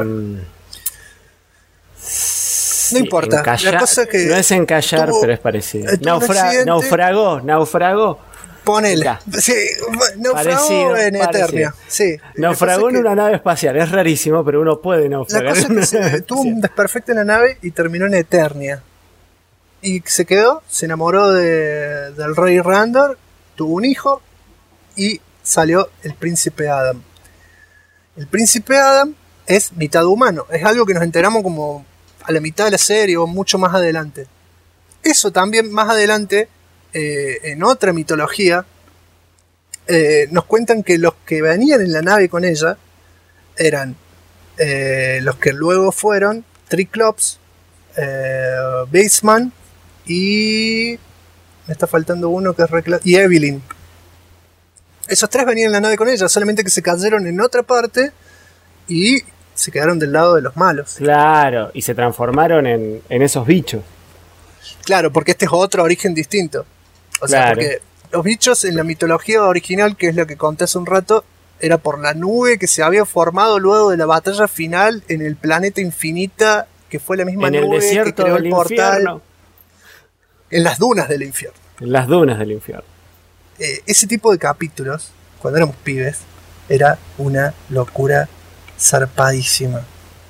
Speaker 2: No importa. La cosa que
Speaker 3: no es encallar, pero es parecido. Naufragó.
Speaker 2: Ponele. Sí, naufragó en Eternia. Sí,
Speaker 3: naufragó en una nave espacial. Es rarísimo, pero uno puede naufragar.
Speaker 2: La cosa es que tuvo un desperfecto en la nave y terminó en Eternia. Y se quedó, se enamoró del rey Randor, tuvo un hijo y salió el príncipe Adam. El príncipe Adam es mitad humano. Es algo que nos enteramos como a la mitad de la serie o mucho más adelante. Eso también más adelante... en otra mitología nos cuentan que los que venían en la nave con ella eran los que luego fueron Triclops, Baseman y me está faltando uno que es y Evelyn. Esos tres venían en la nave con ella, solamente que se cayeron en otra parte y se quedaron del lado de los malos.
Speaker 3: Claro, y se transformaron en esos bichos.
Speaker 2: Claro, porque este es otro origen distinto. O sea, porque los bichos en la mitología original, que es lo que conté hace un rato, era por la nube que se había formado luego de la batalla final en el planeta Infinita, que fue la misma nube
Speaker 3: en el desierto
Speaker 2: que creó
Speaker 3: del
Speaker 2: el portal.
Speaker 3: Infierno.
Speaker 2: En las dunas del infierno.
Speaker 3: En las dunas del infierno.
Speaker 2: Ese tipo de capítulos, cuando éramos pibes, era una locura zarpadísima.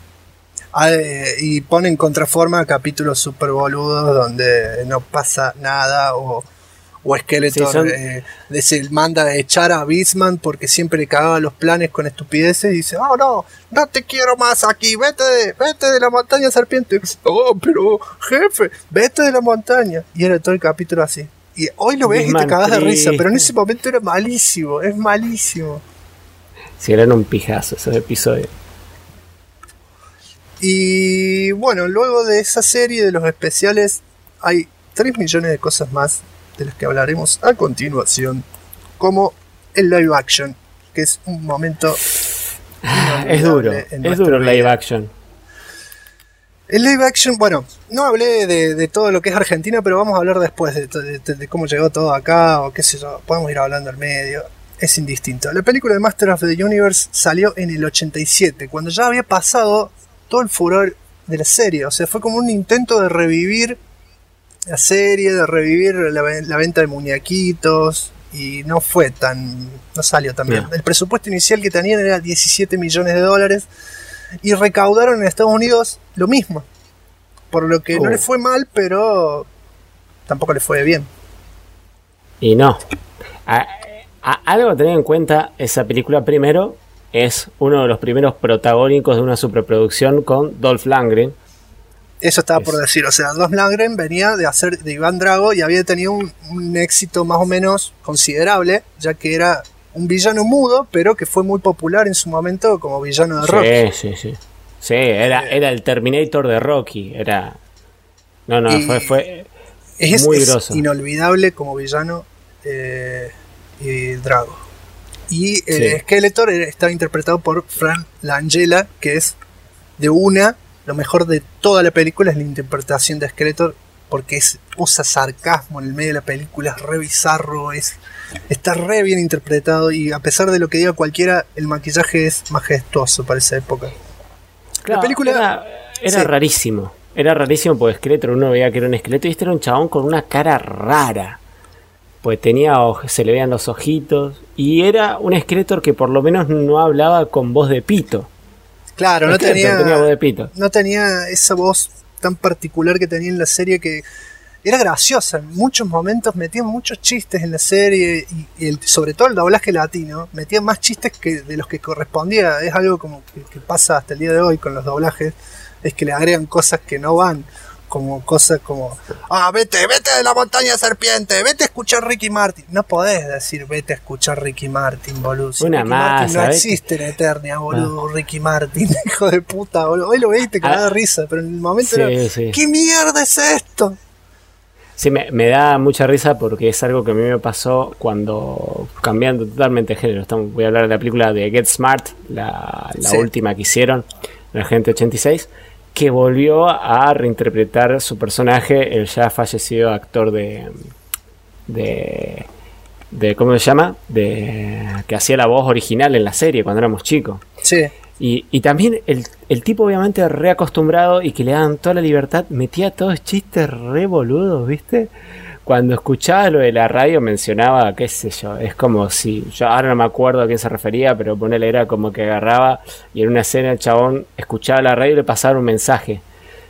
Speaker 2: Y ponen contraforma capítulos super boludos donde no pasa nada o Skeletor se manda a echar a Beastman porque siempre le cagaba los planes con estupideces y dice, no te quiero más aquí, vete de la montaña, serpiente. Pero jefe, vete de la montaña. Y era todo el capítulo así. Y hoy lo ves Beastman y te cagas de risa, pero en ese momento era malísimo, es malísimo.
Speaker 3: Sí, eran un pijazo esos episodios.
Speaker 2: Y bueno, luego de esa serie de los especiales hay 3 millones de cosas más de las que hablaremos a continuación, como el live action, que es un momento
Speaker 3: es duro el live action.
Speaker 2: El live action, bueno, no hablé de todo lo que es Argentina, pero vamos a hablar después de cómo llegó todo acá, o qué sé yo, podemos ir hablando al medio, es indistinto. La película de Master of the Universe salió en el 87, cuando ya había pasado todo el furor de la serie. O sea, fue como un intento de revivir la serie, de revivir la venta de muñequitos, y no salió tan bien. El presupuesto inicial que tenían era $17 millones y recaudaron en Estados Unidos lo mismo, por lo que no le fue mal, pero tampoco le fue bien.
Speaker 3: Y no, algo a tener en cuenta, esa película primero es uno de los primeros protagónicos de una superproducción con Dolph Lundgren.
Speaker 2: Eso estaba por decir, o sea, Dolph Lundgren venía de hacer de Iván Drago y había tenido un éxito más o menos considerable, ya que era un villano mudo, pero que fue muy popular en su momento como villano de Rocky.
Speaker 3: Sí, era el Terminator de Rocky, fue muy groso.
Speaker 2: Es inolvidable como villano y Drago. Y Skeletor estaba interpretado por Frank Langella, que es lo mejor de toda la película es la interpretación de Skeletor, porque usa sarcasmo en el medio de la película, es re bizarro, está re bien interpretado, y a pesar de lo que diga cualquiera, el maquillaje es majestuoso para esa época.
Speaker 3: Claro,
Speaker 2: la película
Speaker 3: era rarísimo. Era rarísimo porque Skeletor, uno veía que era un esqueleto y este era un chabón con una cara rara. Pues se le veían los ojitos. Y era un Skeletor que por lo menos no hablaba con voz de pito.
Speaker 2: Claro, no tenía
Speaker 3: voz de pito.
Speaker 2: No tenía esa voz tan particular que tenía en la serie, que era graciosa. En muchos momentos metía muchos chistes en la serie y sobre todo el doblaje latino metía más chistes que de los que correspondía. Es algo como que pasa hasta el día de hoy con los doblajes, es que le agregan cosas que no van, como cosas como vete de la montaña serpiente, vete a escuchar Ricky Martin. No podés decir vete a escuchar Ricky Martin, boludo. Si
Speaker 3: Una
Speaker 2: Ricky
Speaker 3: masa,
Speaker 2: Martin no existe en Eternia, boludo. Ricky Martin, hijo de puta, boludo. Hoy lo veis y te cagás de risa, pero en el momento
Speaker 3: sí.
Speaker 2: ¿qué mierda es esto?
Speaker 3: Sí, me da mucha risa porque es algo que a mí me pasó cuando, cambiando totalmente de género, voy a hablar de la película de Get Smart, la última que hicieron, la Agente 86, que volvió a reinterpretar su personaje, el ya fallecido actor de ¿cómo se llama? Que hacía la voz original en la serie cuando éramos chicos.
Speaker 2: Sí.
Speaker 3: Y también el tipo obviamente reacostumbrado y que le daban toda la libertad, metía todos chistes re boludos, ¿viste? Cuando escuchaba lo de la radio mencionaba, qué sé yo, es como si, yo ahora no me acuerdo a quién se refería, pero ponele, era como que agarraba y en una escena el chabón escuchaba la radio y le pasaba un mensaje.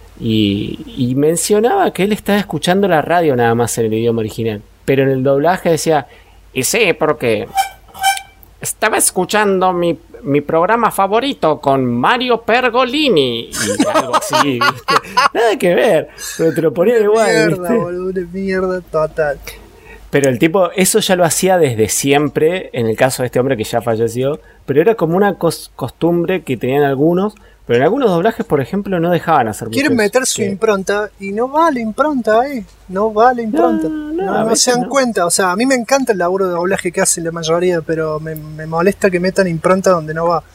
Speaker 3: Y mencionaba que él estaba escuchando la radio nada más en el idioma original, pero en el doblaje decía, y sí, porque estaba escuchando mi programa favorito con Mario Pergolini y algo así, ¿viste? Nada que ver, pero te lo ponía igual,
Speaker 2: Mierda,
Speaker 3: ¿viste?
Speaker 2: boludo, una mierda total.
Speaker 3: Pero el tipo, eso ya lo hacía desde siempre, en el caso de este hombre que ya falleció, pero era como una costumbre que tenían algunos, pero en algunos doblajes, por ejemplo, no dejaban hacer mucho.
Speaker 2: Quieren meter su impronta y no va la impronta ahí, no va la impronta. No se dan cuenta, o sea, a mí me encanta el laburo de doblaje que hacen la mayoría, pero me molesta que metan impronta donde no va.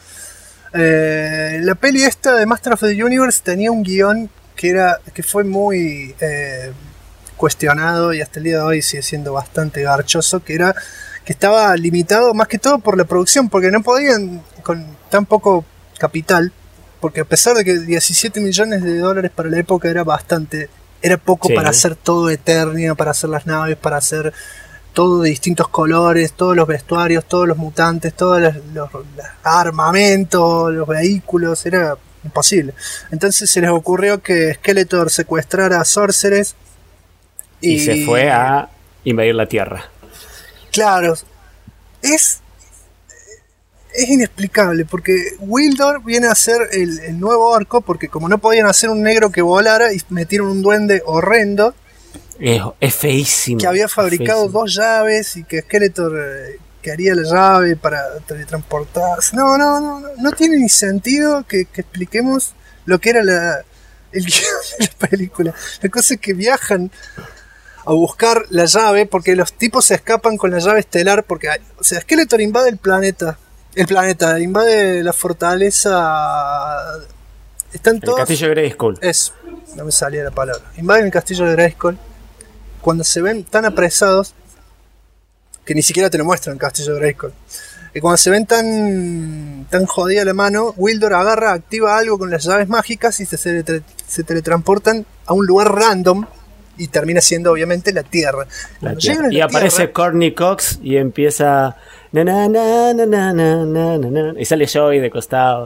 Speaker 2: La peli esta de Master of the Universe tenía un guión que fue muy cuestionado y hasta el día de hoy sigue siendo bastante garchoso, que estaba limitado más que todo por la producción, porque no podían con tan poco capital, porque a pesar de que 17 millones de dólares para la época era bastante, era poco para hacer todo Eternia, para hacer las naves, para hacer todo de distintos colores, todos los vestuarios, todos los mutantes, todos los armamentos, los vehículos, era imposible. Entonces se les ocurrió que Skeletor secuestrara a Sorceress
Speaker 3: y se fue a invadir la Tierra. Claro,
Speaker 2: es inexplicable, porque Wildor viene a ser el nuevo orco, porque como no podían hacer un negro que volara, y metieron un duende horrendo.
Speaker 3: Es feísimo.
Speaker 2: Que había fabricado 2 llaves y que Skeletor que haría la llave para teletransportarse. No tiene ni sentido que expliquemos lo que era el guión de la película. La cosa es que viajan a buscar la llave porque los tipos se escapan con la llave estelar, porque, o sea, Skeletor invade el planeta, invade la fortaleza. Están todos.
Speaker 3: El castillo de Grayskull.
Speaker 2: Eso, no me salía la palabra. Invaden el castillo de Grayskull. Cuando se ven tan apresados, que ni siquiera te lo muestran el castillo de Grayskull. Y cuando se ven tan jodida la mano, Wildor activa algo con las llaves mágicas y se teletransportan a un lugar random. Y termina siendo obviamente la Tierra.
Speaker 3: Y aparece Courtney Cox y empieza y sale Joey de costado.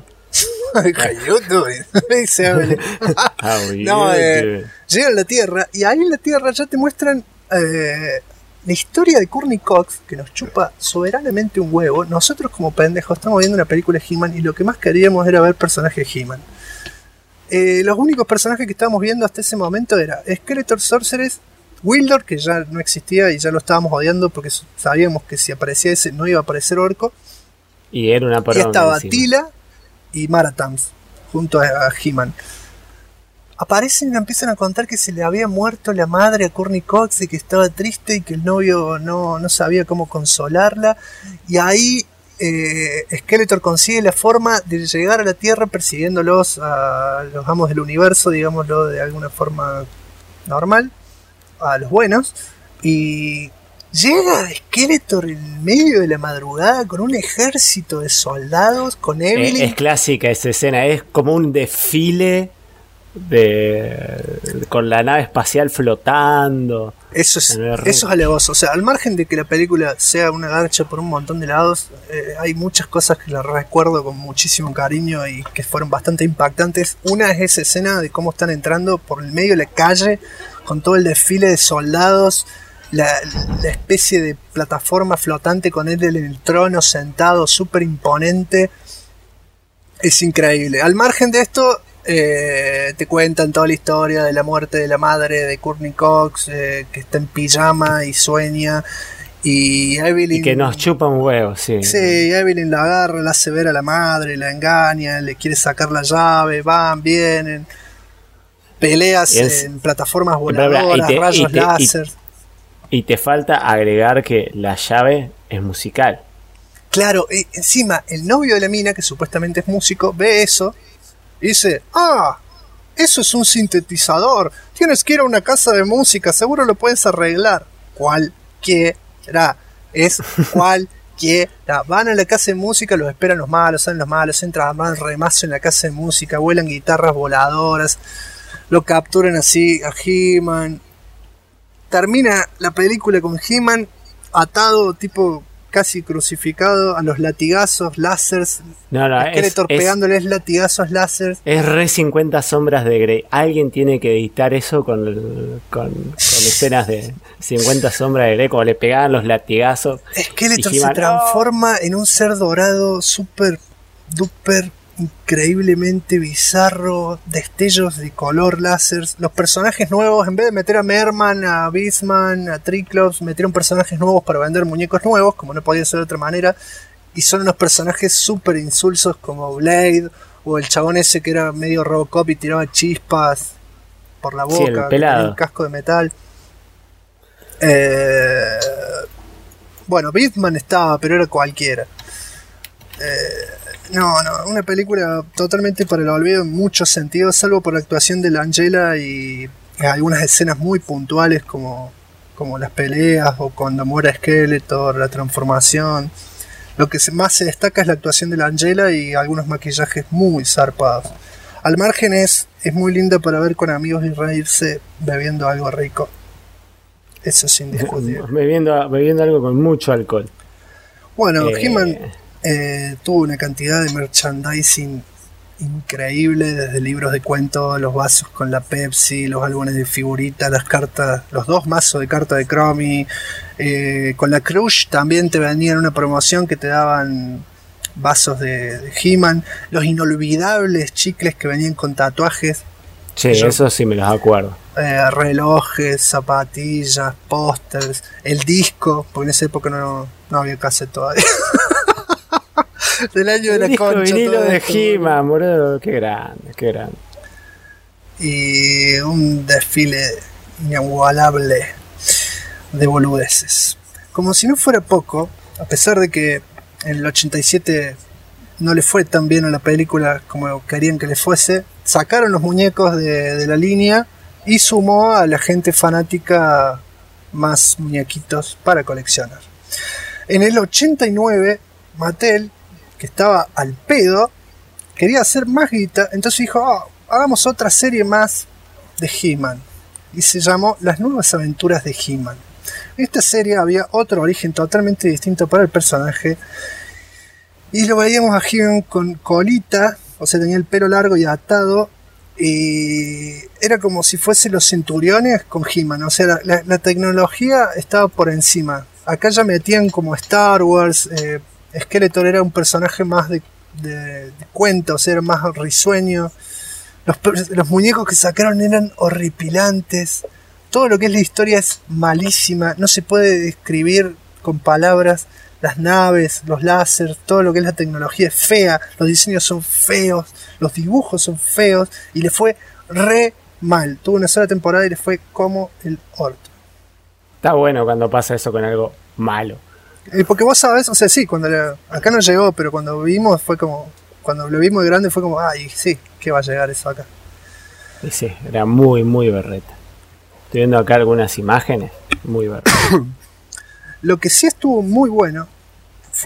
Speaker 2: Llegan a la Tierra y ahí en la Tierra ya te muestran la historia de Courtney Cox, que nos chupa soberanamente un huevo. Nosotros como pendejos estamos viendo una película de He-Man y lo que más queríamos era ver personajes de He-Man. Los únicos personajes que estábamos viendo hasta ese momento era Skeletor, Sorceress, Wildor, que ya no existía y ya lo estábamos odiando porque sabíamos que si aparecía ese no iba a aparecer orco.
Speaker 3: Y era una
Speaker 2: poronga. Y estaba Tila y Maratams junto a He-Man. Aparecen y empiezan a contar que se le había muerto la madre a Courtney Cox y que estaba triste y que el novio no sabía cómo consolarla. Y ahí Skeletor consigue la forma de llegar a la Tierra persiguiéndolos a los amos del universo, digámoslo de alguna forma normal, a los buenos, y llega Skeletor en medio de la madrugada con un ejército de soldados, con Evelyn.
Speaker 3: Es clásica esa escena, es como un desfile con la nave espacial flotando.
Speaker 2: Eso es alevoso. O sea, al margen de que la película sea una garcha por un montón de lados, hay muchas cosas que la recuerdo con muchísimo cariño y que fueron bastante impactantes. Una es esa escena de cómo están entrando por el medio de la calle con todo el desfile de soldados, la especie de plataforma flotante con él en el trono sentado, súper imponente. Es increíble. Al margen de esto, te cuentan toda la historia de la muerte de la madre de Courtney Cox, que está en pijama y sueña, y Evelyn...
Speaker 3: Y que nos chupa un huevo, sí.
Speaker 2: Sí, Evelyn la agarra, la hace ver a la madre, la engaña, le quiere sacar la llave, van, vienen, peleas en plataformas voladoras, rayos láser.
Speaker 3: Y te falta agregar que la llave es musical.
Speaker 2: Claro, encima el novio de la mina, que supuestamente es músico, ve eso y dice: ¡ah! Eso es un sintetizador. Tienes que ir a una casa de música, seguro lo puedes arreglar. Cualquiera. Es cualquiera. Van a la casa de música, los esperan los malos, salen los malos, entran más remazo en la casa de música, vuelan guitarras voladoras, lo capturan así a He-Man. Termina la película con He-Man atado, tipo casi crucificado, a los latigazos láseres. Skeletor pegándoles latigazos láser.
Speaker 3: Es re 50 sombras de Grey. Alguien tiene que editar eso con escenas de 50 sombras de Grey, como le pegaban los latigazos.
Speaker 2: Skeletor se transforma en un ser dorado super duper increíblemente bizarro, destellos de color láser. Los personajes nuevos, en vez de meter a Merman, a Beastman, a Triclops, metieron personajes nuevos para vender muñecos nuevos, como no podía ser de otra manera, y son unos personajes súper insulsos como Blade, o el chabón ese que era medio Robocop y tiraba chispas por la boca,
Speaker 3: sí, el pelado.
Speaker 2: el casco de metal. Bueno, Beastman estaba, pero era cualquiera. No, una película totalmente para el olvido en muchos sentidos, salvo por la actuación de la Angela y algunas escenas muy puntuales como las peleas o cuando muere Skeletor, la transformación. Lo que más se destaca es la actuación de la Angela y algunos maquillajes muy zarpados. Al margen es muy linda para ver con amigos y reírse bebiendo algo rico. Eso es indiscutible.
Speaker 3: Bebiendo algo con mucho alcohol.
Speaker 2: Bueno, He-Man tuvo una cantidad de merchandising increíble, desde libros de cuentos, los vasos con la Pepsi, los álbumes de figuritas, las cartas, los 2 mazos de cartas de Chromie, con la Crush también te venían una promoción que te daban vasos de He-Man, los inolvidables chicles que venían con tatuajes.
Speaker 3: Sí, eso sí me los acuerdo.
Speaker 2: Relojes, zapatillas, pósters, el disco, porque en esa época no había cassette todavía. Del año de la concha.
Speaker 3: Vinilo de He-Man, boludo, qué grande.
Speaker 2: Y un desfile inigualable de boludeces. Como si no fuera poco, a pesar de que en el 87 no le fue tan bien a la película como querían que le fuese, sacaron los muñecos de la línea y sumó a la gente fanática más muñequitos para coleccionar. En el 89, Mattel, que estaba al pedo, quería hacer más guita, entonces dijo: hagamos otra serie más de He-Man, y se llamó Las Nuevas Aventuras de He-Man. En esta serie había otro origen totalmente distinto para el personaje, y lo veíamos a He-Man con colita, o sea, tenía el pelo largo y atado, y era como si fuese los Centuriones con He-Man, o sea, la tecnología estaba por encima. Acá ya metían como Star Wars. Skeletor era un personaje más de cuento, o sea, era más risueño. Los muñecos que sacaron eran horripilantes. Todo lo que es la historia es malísima, no se puede describir con palabras. Las naves, los láseres, todo lo que es la tecnología es fea, los diseños son feos, los dibujos son feos, y le fue re mal. Tuvo una sola temporada y le fue como el orto.
Speaker 3: Está bueno cuando pasa eso con algo malo.
Speaker 2: Porque vos sabés, o sea, sí, acá no llegó, pero cuando vimos fue como, cuando lo vimos de grande fue como, ay, sí, ¿qué va a llegar eso acá?
Speaker 3: Y sí, era muy, muy berreta. Estoy viendo acá algunas imágenes, muy berreta.
Speaker 2: Lo que sí estuvo muy bueno fue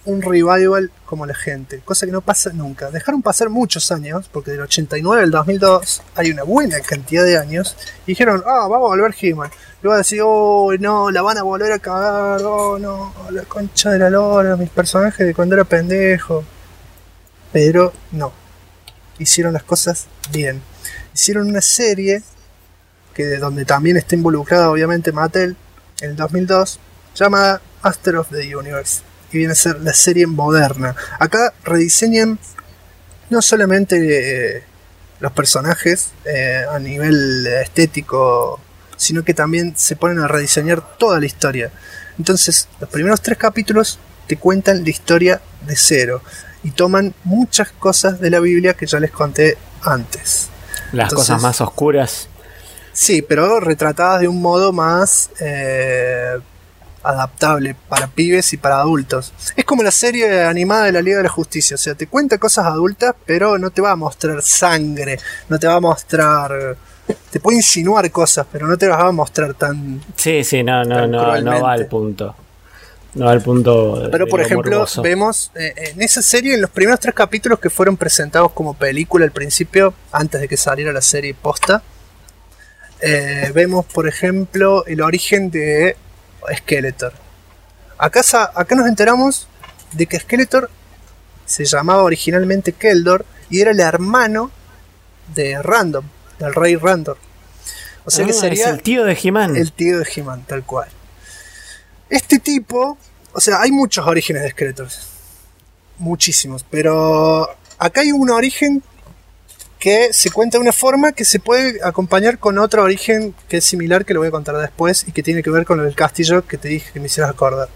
Speaker 2: un revival como la gente, cosa que no pasa nunca. Dejaron pasar muchos años, porque del 89 al 2002 hay una buena cantidad de años, y dijeron, vamos a volver He-Man. Luego a decir, oh no, la van a volver a cagar, oh no, la concha de la lora, mis personajes de cuando era pendejo. Pero no, hicieron las cosas bien. Hicieron una serie, que de donde también está involucrada obviamente Mattel, en el 2002, llamada Master of the Universe, que viene a ser la serie moderna. Acá rediseñan no solamente los personajes a nivel estético, sino que también se ponen a rediseñar toda la historia. Entonces, los primeros 3 capítulos te cuentan la historia de cero y toman muchas cosas de la Biblia que ya les conté antes.
Speaker 3: Las cosas más oscuras.
Speaker 2: Sí, pero retratadas de un modo más adaptable para pibes y para adultos. Es como la serie animada de la Liga de la Justicia, o sea, te cuenta cosas adultas, pero no te va a mostrar sangre, no te va a mostrar... Te puede insinuar cosas, pero no te las va a mostrar tan...
Speaker 3: Sí, no va al punto. No va al punto.
Speaker 2: Pero por ejemplo, morboso. Vemos en esa serie, en los primeros 3 capítulos que fueron presentados como película al principio, antes de que saliera la serie posta, vemos por ejemplo el origen de Skeletor. Acá nos enteramos de que Skeletor se llamaba originalmente Keldor y era el hermano de Random, del rey Randor. O sea que sería
Speaker 3: es el tío de He-Man.
Speaker 2: El tío de He-Man, tal cual. Este tipo, o sea, hay muchos orígenes de Skeletor, muchísimos, pero acá hay un origen que se cuenta de una forma que se puede acompañar con otro origen que es similar, que lo voy a contar después, y que tiene que ver con el castillo que te dije que me hicieras acordar.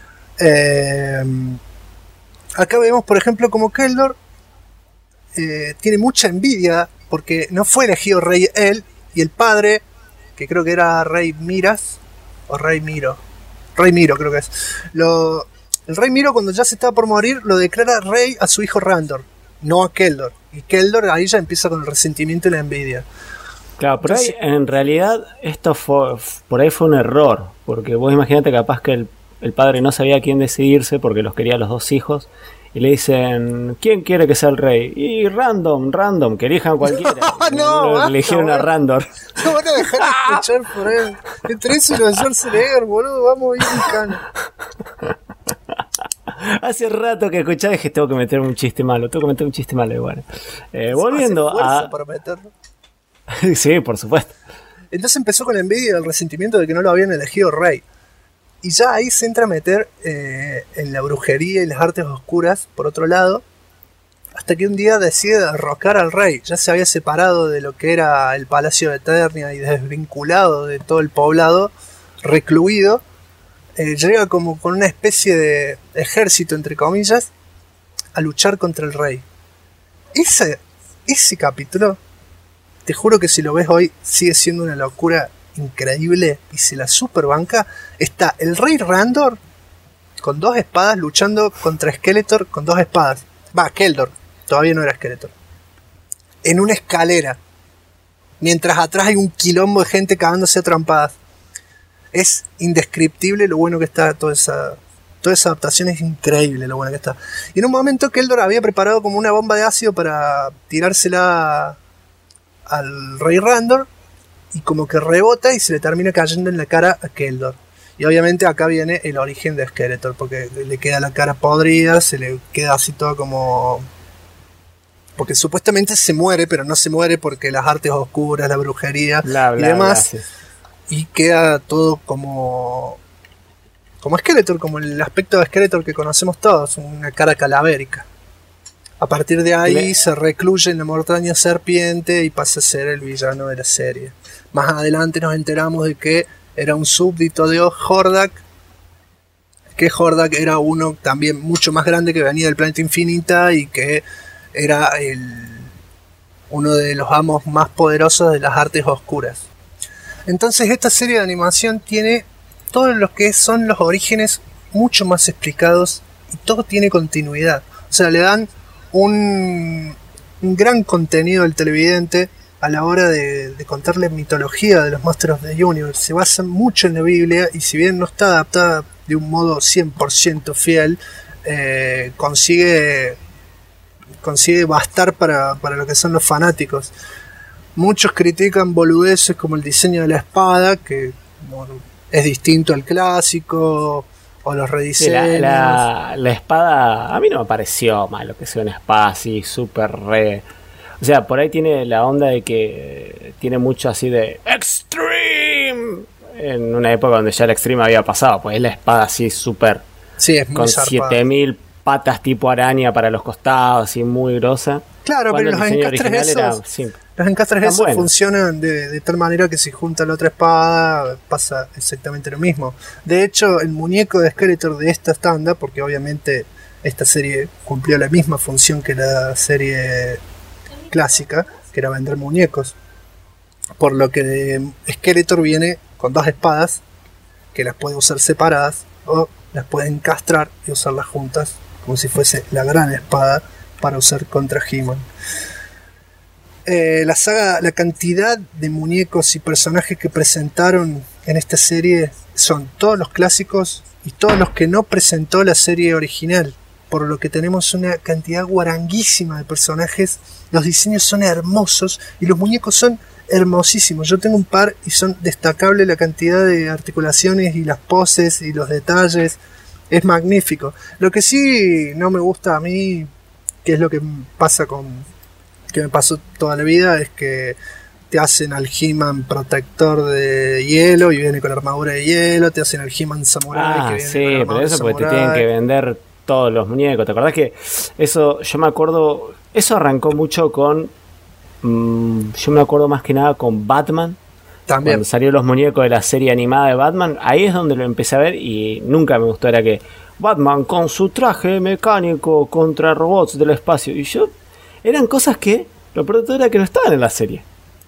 Speaker 2: Acá vemos, por ejemplo, como Keldor tiene mucha envidia porque no fue elegido rey él, y el padre, que creo que era Rey Miras, o Rey Miro creo que es. El Rey Miro, cuando ya se estaba por morir, lo declara rey a su hijo Randor, no a Keldor. Y Keldor ahí ya empieza con el resentimiento y la envidia.
Speaker 3: Claro, pero entonces, ahí, en realidad esto por ahí fue un error, porque vos imaginate capaz que el padre no sabía a quién decidirse porque los quería a los 2 hijos, y le dicen, ¿quién quiere que sea el rey? Y random, que elijan cualquiera.
Speaker 2: No,
Speaker 3: eligieron a Randor.
Speaker 2: No van a dejar de escuchar por él. Entre eso y los Schwarzenegger, boludo, vamos a ir cano.
Speaker 3: Hace rato que escuchaba, dije, tengo que meter un chiste malo igual. Volviendo a...
Speaker 2: para meterlo.
Speaker 3: Sí, por supuesto.
Speaker 2: Entonces empezó con la envidia y el resentimiento de que no lo habían elegido rey. Y ya ahí se entra a meter en la brujería y las artes oscuras, por otro lado, hasta que un día decide derrocar al rey. Ya se había separado de lo que era el Palacio de Eternia y desvinculado de todo el poblado, recluido. Llega como con una especie de ejército, entre comillas, a luchar contra el rey. Ese capítulo, te juro que si lo ves hoy, sigue siendo una locura increíble y se la super banca. Está el rey Randor con 2 espadas luchando contra Skeletor con 2 espadas. Keldor, todavía no era Skeletor. En una escalera, mientras atrás hay un quilombo de gente cagándose a trompadas. Es indescriptible lo bueno que está toda esa adaptación, es increíble lo buena que está. Y en un momento Keldor había preparado como una bomba de ácido para tirársela al rey Randor, y como que rebota y se le termina cayendo en la cara a Keldor. Y obviamente acá viene el origen de Skeletor, porque le queda la cara podrida, se le queda así todo como... Porque supuestamente se muere, pero no se muere porque las artes oscuras, la brujería y demás... Sí. Y queda todo como Skeletor, como el aspecto de Skeletor que conocemos todos, una cara calavérica. A partir de ahí se recluye en la montaña serpiente y pasa a ser el villano de la serie. Más adelante nos enteramos de que era un súbdito de Hordak, que Hordak era uno también mucho más grande que venía del planeta Infinita y que era uno de los amos más poderosos de las artes oscuras. Entonces esta serie de animación tiene todos los que son los orígenes mucho más explicados y todo tiene continuidad. O sea, le dan un gran contenido al televidente a la hora de contarle mitología de los Masters of the Universe. Se basan mucho en la Biblia y si bien no está adaptada de un modo 100% fiel, consigue bastar para lo que son los fanáticos. Muchos critican boludeces como el diseño de la espada, que bueno, es distinto al clásico, o los rediseños.
Speaker 3: Sí, la espada a mí no me pareció malo que sea una espada así súper re... O sea, por ahí tiene la onda de que tiene mucho así de Extreme, en una época donde ya el Extreme había pasado, pues es la espada así súper...
Speaker 2: Sí, es muy
Speaker 3: con
Speaker 2: zarpada.
Speaker 3: 7000 patas tipo araña para los costados, así muy grosa.
Speaker 2: Claro, pero los encastres esos funcionan de tal manera que si junta la otra espada pasa exactamente lo mismo. De hecho, el muñeco de Skeletor de esta tanda, porque obviamente esta serie cumplió la misma función que la serie clásica, que era vender muñecos, por lo que Skeletor viene con 2 espadas que las puede usar separadas o las puede encastrar y usarlas juntas como si fuese la gran espada para usar contra He-Man. La saga, la cantidad de muñecos y personajes que presentaron en esta serie son todos los clásicos y todos los que no presentó la serie original, por lo que tenemos una cantidad guaranguísima de personajes. Los diseños son hermosos y los muñecos son hermosísimos. Yo tengo un par y son destacables la cantidad de articulaciones y las poses y los detalles. Es magnífico. Lo que sí no me gusta a mí, que es lo que pasa que me pasó toda la vida, es que te hacen al He-Man protector de hielo y viene con armadura de hielo, te hacen al He-Man samurai que viene
Speaker 3: sí,
Speaker 2: con armadura
Speaker 3: pero eso porque te
Speaker 2: samurai.
Speaker 3: tienen que vender todos los muñecos. ¿Te acordás que eso, yo me acuerdo, eso arrancó mucho con, yo me acuerdo más que nada con Batman?
Speaker 2: También.
Speaker 3: Cuando salieron los muñecos de la serie animada de Batman, ahí es donde lo empecé a ver y nunca me gustó. Era que Batman con su traje mecánico contra robots del espacio. Y yo, eran cosas que lo peor de todo era que no estaban en la serie.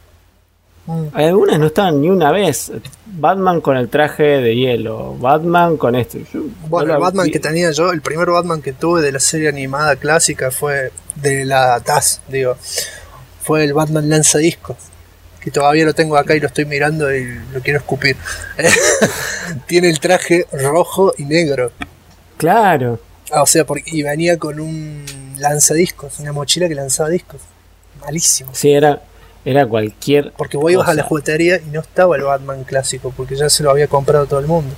Speaker 3: Algunas no estaban ni una vez. Batman con el traje de hielo, Batman con esto.
Speaker 2: Bueno, el Batman que tenía yo, el primer Batman que tuve de la serie animada clásica fue de la TAS, digo, fue el Batman lanzadiscos, que todavía lo tengo acá y lo estoy mirando y lo quiero escupir. Tiene el traje rojo y negro.
Speaker 3: Claro.
Speaker 2: O sea, y venía con un lanzadiscos, una mochila que lanzaba discos. Malísimo.
Speaker 3: Sí, era cualquier
Speaker 2: porque vos ibas
Speaker 3: cosa
Speaker 2: a la juguetería y no estaba el Batman clásico, porque ya se lo había comprado todo el mundo.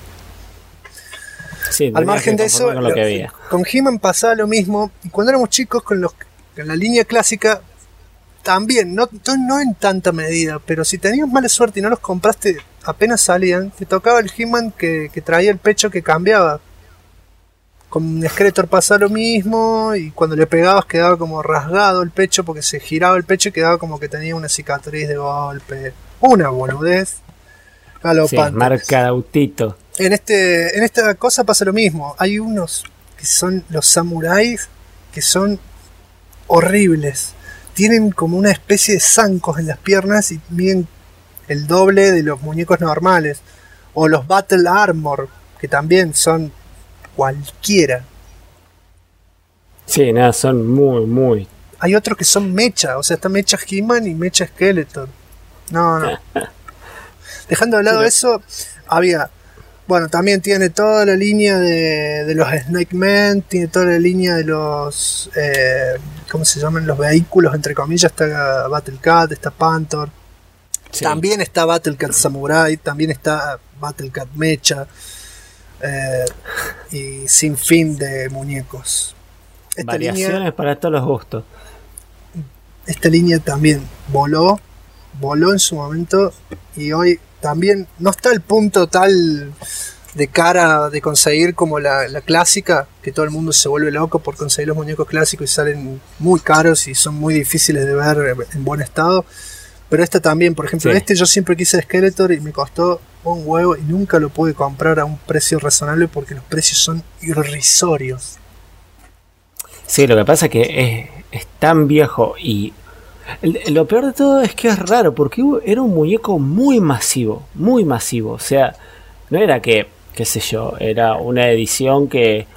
Speaker 3: Sí,
Speaker 2: al margen de eso, con He-Man pasaba lo mismo. Y cuando éramos chicos, con la línea clásica, también, no en tanta medida, pero si tenías mala suerte y no los compraste apenas salían, te tocaba el He-Man que traía el pecho que cambiaba. Con Skeletor pasaba lo mismo, y cuando le pegabas quedaba como rasgado el pecho porque se giraba el pecho y quedaba como que tenía una cicatriz de golpe. Una boludez.
Speaker 3: Galopante. Sí, marca de autito.
Speaker 2: En esta cosa pasa lo mismo. Hay unos que son los samuráis que son horribles. Tienen como una especie de zancos en las piernas y miden el doble de los muñecos normales. O los Battle Armor, que también son cualquiera.
Speaker 3: Sí, nada, son muy...
Speaker 2: Hay otros que son mecha, o sea, está mecha He-Man y mecha Skeletor. No. Dejando de lado eso, había... Bueno, también tiene toda la línea de los Snake Men, tiene toda la línea de los... ¿cómo se llaman? Los vehículos, entre comillas. Está Battle Cat, está Panther. Sí. También está Battle Cat Samurai, también está Battle Cat Mecha. Y sin fin de muñecos.
Speaker 3: Variaciones para todos los gustos.
Speaker 2: Esta línea también voló en su momento y hoy también no está al punto tal de cara de conseguir como la clásica, que todo el mundo se vuelve loco por conseguir los muñecos clásicos y salen muy caros y son muy difíciles de ver en buen estado. Pero esta también, por ejemplo, sí. Yo siempre quise Skeletor y me costó un huevo y nunca lo pude comprar a un precio razonable porque los precios son irrisorios.
Speaker 3: Sí, lo que pasa es que es tan viejo y lo peor de todo es que es raro porque era un muñeco muy masivo, o sea, no era que, qué sé yo, era una edición que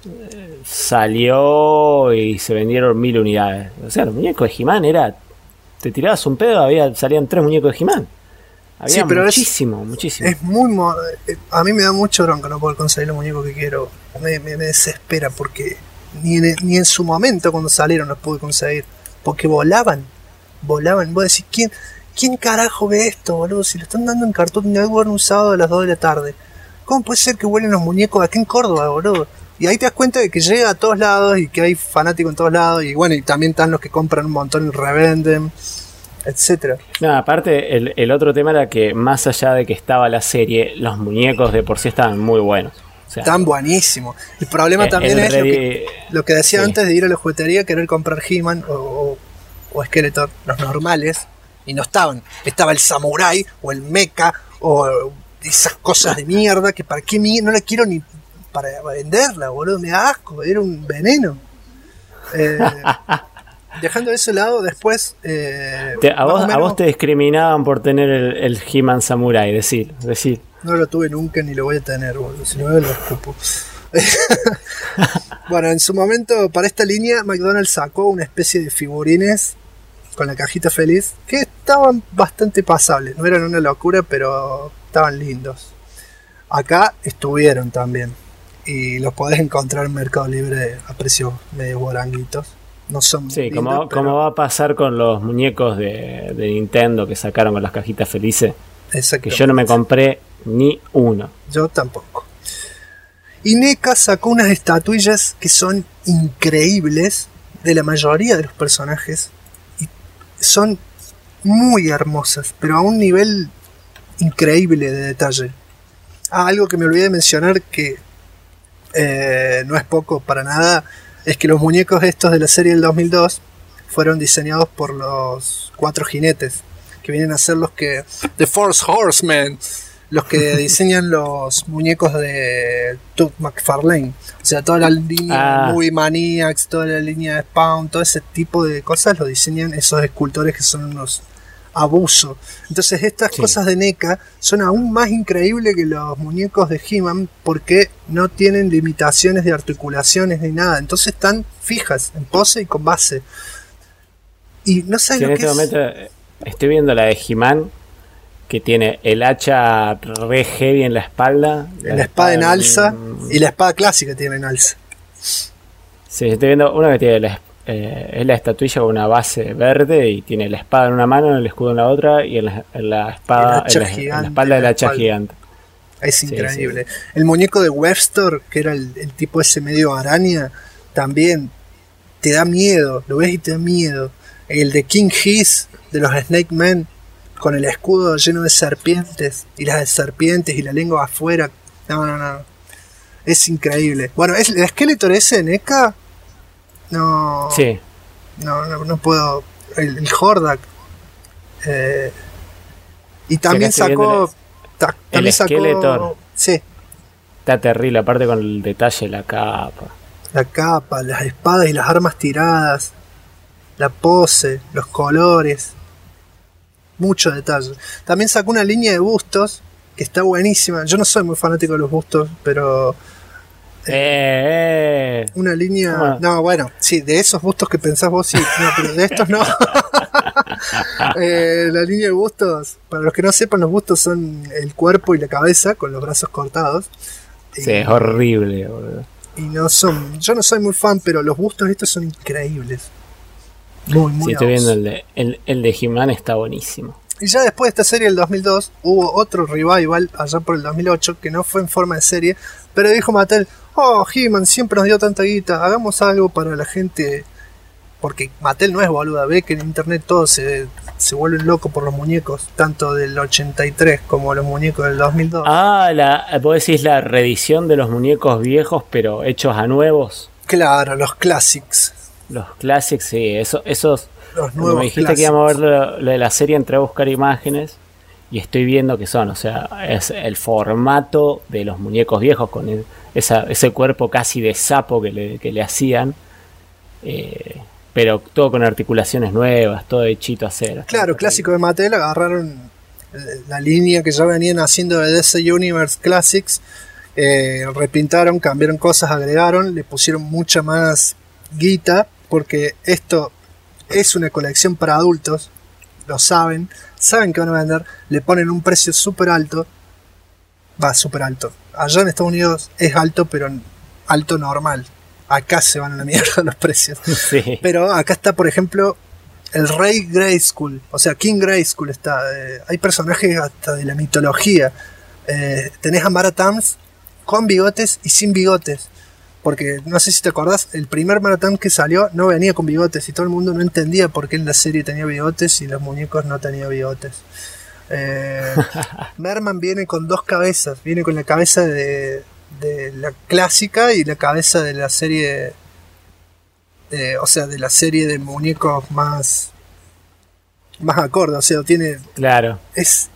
Speaker 3: salió y se vendieron 1000 unidades. O sea, el muñeco de He-Man era... Te tirabas un pedo, salían 3 muñecos de He-Man. Había
Speaker 2: sí, pero
Speaker 3: muchísimo.
Speaker 2: Es muy... A mí me da mucho bronca no poder conseguir los muñecos que quiero. me desespera porque ni en su momento cuando salieron los pude conseguir. Porque volaban. Vos decís, ¿quién carajo ve esto, boludo? Si lo están dando en Cartoon Network un sábado a las 2 de la tarde. ¿Cómo puede ser que vuelen los muñecos acá en Córdoba, boludo? Y ahí te das cuenta de que llega a todos lados y que hay fanáticos en todos lados. Y bueno, y también están los que compran un montón y revenden, etcétera.
Speaker 3: No, aparte, el otro tema era que más allá de que estaba la serie, los muñecos de por sí estaban muy buenos. O sea,
Speaker 2: están buenísimos. El problema también es lo que decía
Speaker 3: sí.
Speaker 2: antes de ir a la juguetería, querer comprar He-Man o Skeletor, los normales, y no estaban. Estaba el Samurai o el Mecha o esas cosas de mierda que para qué no la quiero ni para venderla, boludo, me da asco, era un veneno. Dejando eso de lado, después...
Speaker 3: a vos te discriminaban por tener el He-Man Samurai, decir.
Speaker 2: No lo tuve nunca ni lo voy a tener, boludo, si lo veo lo escupo. Bueno, en su momento, para esta línea, McDonald's sacó una especie de figurines con la cajita feliz que estaban bastante pasables. No eran una locura, pero estaban lindos. Acá estuvieron también. Y los podés encontrar en Mercado Libre a precios medio guaranguitos. No son
Speaker 3: sí,
Speaker 2: lindos,
Speaker 3: como va a pasar con los muñecos de Nintendo que sacaron con las cajitas felices. Que yo no me compré ni uno.
Speaker 2: Yo tampoco. Y NECA sacó unas estatuillas que son increíbles de la mayoría de los personajes. Y son muy hermosas, pero a un nivel increíble de detalle. Algo que me olvidé de mencionar que no es poco para nada, es que los muñecos estos de la serie del 2002 fueron diseñados por los 4 jinetes, que vienen a ser los que... The Force Horsemen, los que diseñan los muñecos de Todd McFarlane. O sea, toda la línea Movie Maniacs, toda la línea de Spawn, todo ese tipo de cosas lo diseñan esos escultores que son unos abuso. Entonces estas cosas de NECA son aún más increíbles que los muñecos de He-Man porque no tienen limitaciones de articulaciones ni nada. Entonces están fijas, en pose y con base. Y no sé lo
Speaker 3: en
Speaker 2: que
Speaker 3: este momento estoy viendo la de He-Man, que tiene el hacha re heavy en la espalda.
Speaker 2: La espada en alza y la espada clásica tiene en alza.
Speaker 3: Sí, estoy viendo una que tiene es la estatuilla con una base verde y tiene la espada en una mano, el escudo en la otra y en la espada en la espalda del hacha gigante.
Speaker 2: Es increíble. Sí. El muñeco de Webster, que era el tipo ese medio araña, también te da miedo, lo ves y te da miedo. El de King Hiss, de los Snake Men, con el escudo lleno de serpientes y las serpientes y la lengua afuera. No. Es increíble. Bueno, el Skeletor ese de NECA. No.
Speaker 3: Sí.
Speaker 2: No puedo. El Hordak. Y también sacó.
Speaker 3: El Skeletor.
Speaker 2: Sí.
Speaker 3: Está terrible, aparte con el detalle de la capa.
Speaker 2: La capa, las espadas y las armas tiradas. La pose, los colores. Mucho detalle. También sacó una línea de bustos que está buenísima. Yo no soy muy fanático de los bustos, pero. Una línea. ¿Cómo? No, bueno, sí, de esos bustos que pensás vos, sí. No, pero de estos no. La línea de bustos, para los que no sepan, los bustos son el cuerpo y la cabeza con los brazos cortados.
Speaker 3: Sí, es horrible, boludo.
Speaker 2: Y no son. Yo no soy muy fan, pero los bustos estos son increíbles. Muy
Speaker 3: sí, estoy viendo el de He-Man, está buenísimo.
Speaker 2: Y ya después de esta serie del 2002 hubo otro revival allá por el 2008 que no fue en forma de serie, pero dijo Mattel: oh, He-Man siempre nos dio tanta guita, hagamos algo para la gente, porque Mattel no es boluda, ve que en internet todos se vuelven locos por los muñecos, tanto del 83 como los muñecos del 2002.
Speaker 3: Vos decís la reedición de los muñecos viejos pero hechos a nuevos.
Speaker 2: Claro, los classics.
Speaker 3: Los classics, sí, esos.
Speaker 2: Los nuevos
Speaker 3: me dijiste
Speaker 2: clásicos.
Speaker 3: Que íbamos a ver lo de la serie, entré a buscar imágenes y estoy viendo que son, o sea, es el formato de los muñecos viejos con ese cuerpo casi de sapo que le hacían, pero todo con articulaciones nuevas, todo hechito a cero.
Speaker 2: Claro, clásico de Mattel, agarraron la línea que ya venían haciendo de DC Universe Classics, repintaron, cambiaron cosas, agregaron, le pusieron mucha más guita, porque esto es una colección para adultos, lo saben que van a vender, le ponen un precio súper alto, súper alto. Allá en Estados Unidos es alto, pero alto normal. Acá se van a la mierda los precios.
Speaker 3: Sí.
Speaker 2: Pero acá está, por ejemplo, el Rey Grayskull, o sea, King Grayskull está. Hay personajes hasta de la mitología. Tenés a Mara Tams con bigotes y sin bigotes. Porque no sé si te acordás, el primer Mara Tams que salió no venía con bigotes y todo el mundo no entendía por qué en la serie tenía bigotes y los muñecos no tenían bigotes. Merman viene con dos cabezas, viene con la cabeza de la clásica y la cabeza de la serie, o sea, de la serie de muñecos más acorde, o sea, tiene...
Speaker 3: Claro.
Speaker 2: Es...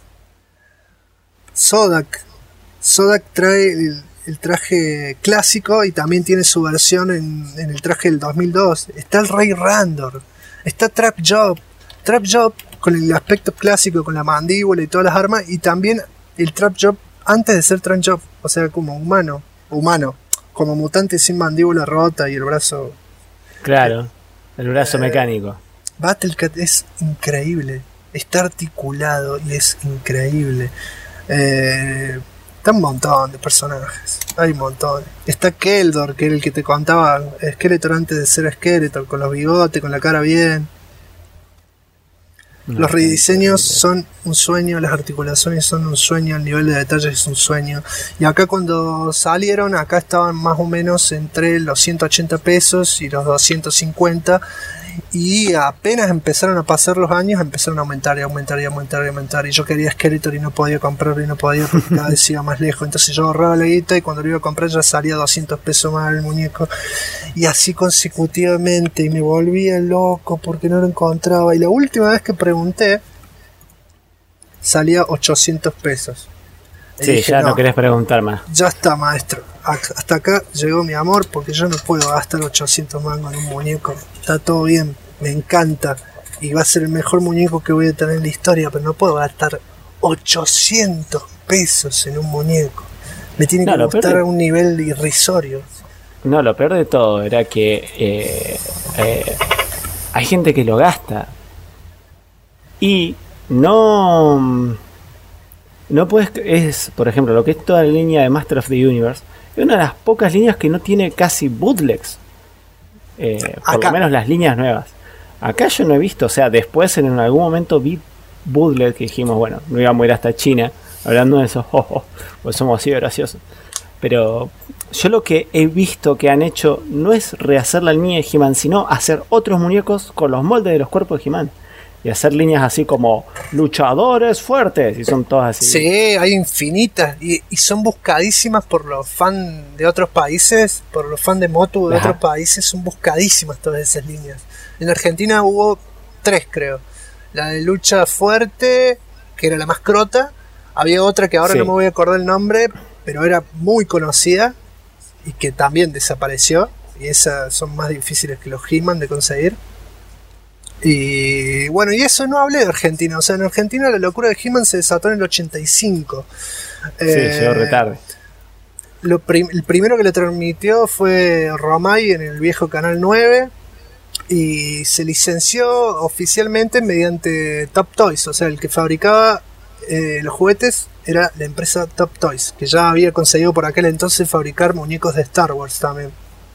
Speaker 2: Zodak trae el traje clásico y también tiene su versión en el traje del 2002. Está el Rey Randor, está Trap Job con el aspecto clásico, con la mandíbula y todas las armas, y también el Trap Job antes de ser Trap Job, o sea, como humano, como mutante sin mandíbula rota y el brazo... Claro,
Speaker 3: el brazo mecánico.
Speaker 2: Battlecat es increíble, está articulado y es increíble. Está un montón de personajes, hay un montón. Está Keldor, que era el que te contaba, Skeletor antes de ser Skeletor, con los bigotes, con la cara bien. Los rediseños son un sueño, las articulaciones son un sueño, el nivel de detalle es un sueño. Y acá cuando salieron, acá estaban más o menos entre los 180 pesos y los 250. Y apenas empezaron a pasar los años, empezaron a aumentar. Y yo quería Skeletor y no podía comprarlo porque cada vez iba más lejos. Entonces yo ahorraba la guita y cuando lo iba a comprar ya salía 200 pesos más el muñeco. Y así consecutivamente. Y me volvía loco porque no lo encontraba. Y la última vez que pregunté, salía 800 pesos. Y
Speaker 3: sí,
Speaker 2: dije,
Speaker 3: ya no querés preguntar más.
Speaker 2: Ya está, maestro. Hasta acá llegó mi amor porque yo no puedo gastar 800 mangos en un muñeco. Está todo bien, me encanta. Y va a ser el mejor muñeco que voy a tener en la historia, pero no puedo gastar 800 pesos en un muñeco. Me tiene que gustar a un nivel irrisorio.
Speaker 3: No, lo peor de todo era que hay gente que lo gasta. Y no puedes, por ejemplo, lo que es toda la línea de Master of the Universe, es una de las pocas líneas que no tiene casi bootlegs. Por lo menos las líneas nuevas. Acá yo no he visto, o sea, después en algún momento vi bootleg que dijimos, bueno, no íbamos a ir hasta China hablando de eso, pues somos así graciosos. Pero yo lo que he visto que han hecho no es rehacer la línea de He-Man, sino hacer otros muñecos con los moldes de los cuerpos de He-Man. Y hacer líneas así como luchadores fuertes, y son todas así.
Speaker 2: Sí, hay infinitas, y son buscadísimas por los fans de otros países, por los fans de Motu de otros países, son buscadísimas todas esas líneas. En Argentina hubo 3, creo. La de lucha fuerte, que era la más crota. Había otra que ahora no me voy a acordar el nombre, pero era muy conocida y que también desapareció. Y esas son más difíciles que los He-Man de conseguir. Y bueno, y eso no hablé de Argentina. O sea, en Argentina la locura de He-Man se desató en el 85.
Speaker 3: Sí, llegó retarde.
Speaker 2: El primero que le transmitió fue Romay en el viejo Canal 9. Y se licenció oficialmente mediante Top Toys. O sea, el que fabricaba los juguetes era la empresa Top Toys, que ya había conseguido por aquel entonces fabricar muñecos de Star Wars también.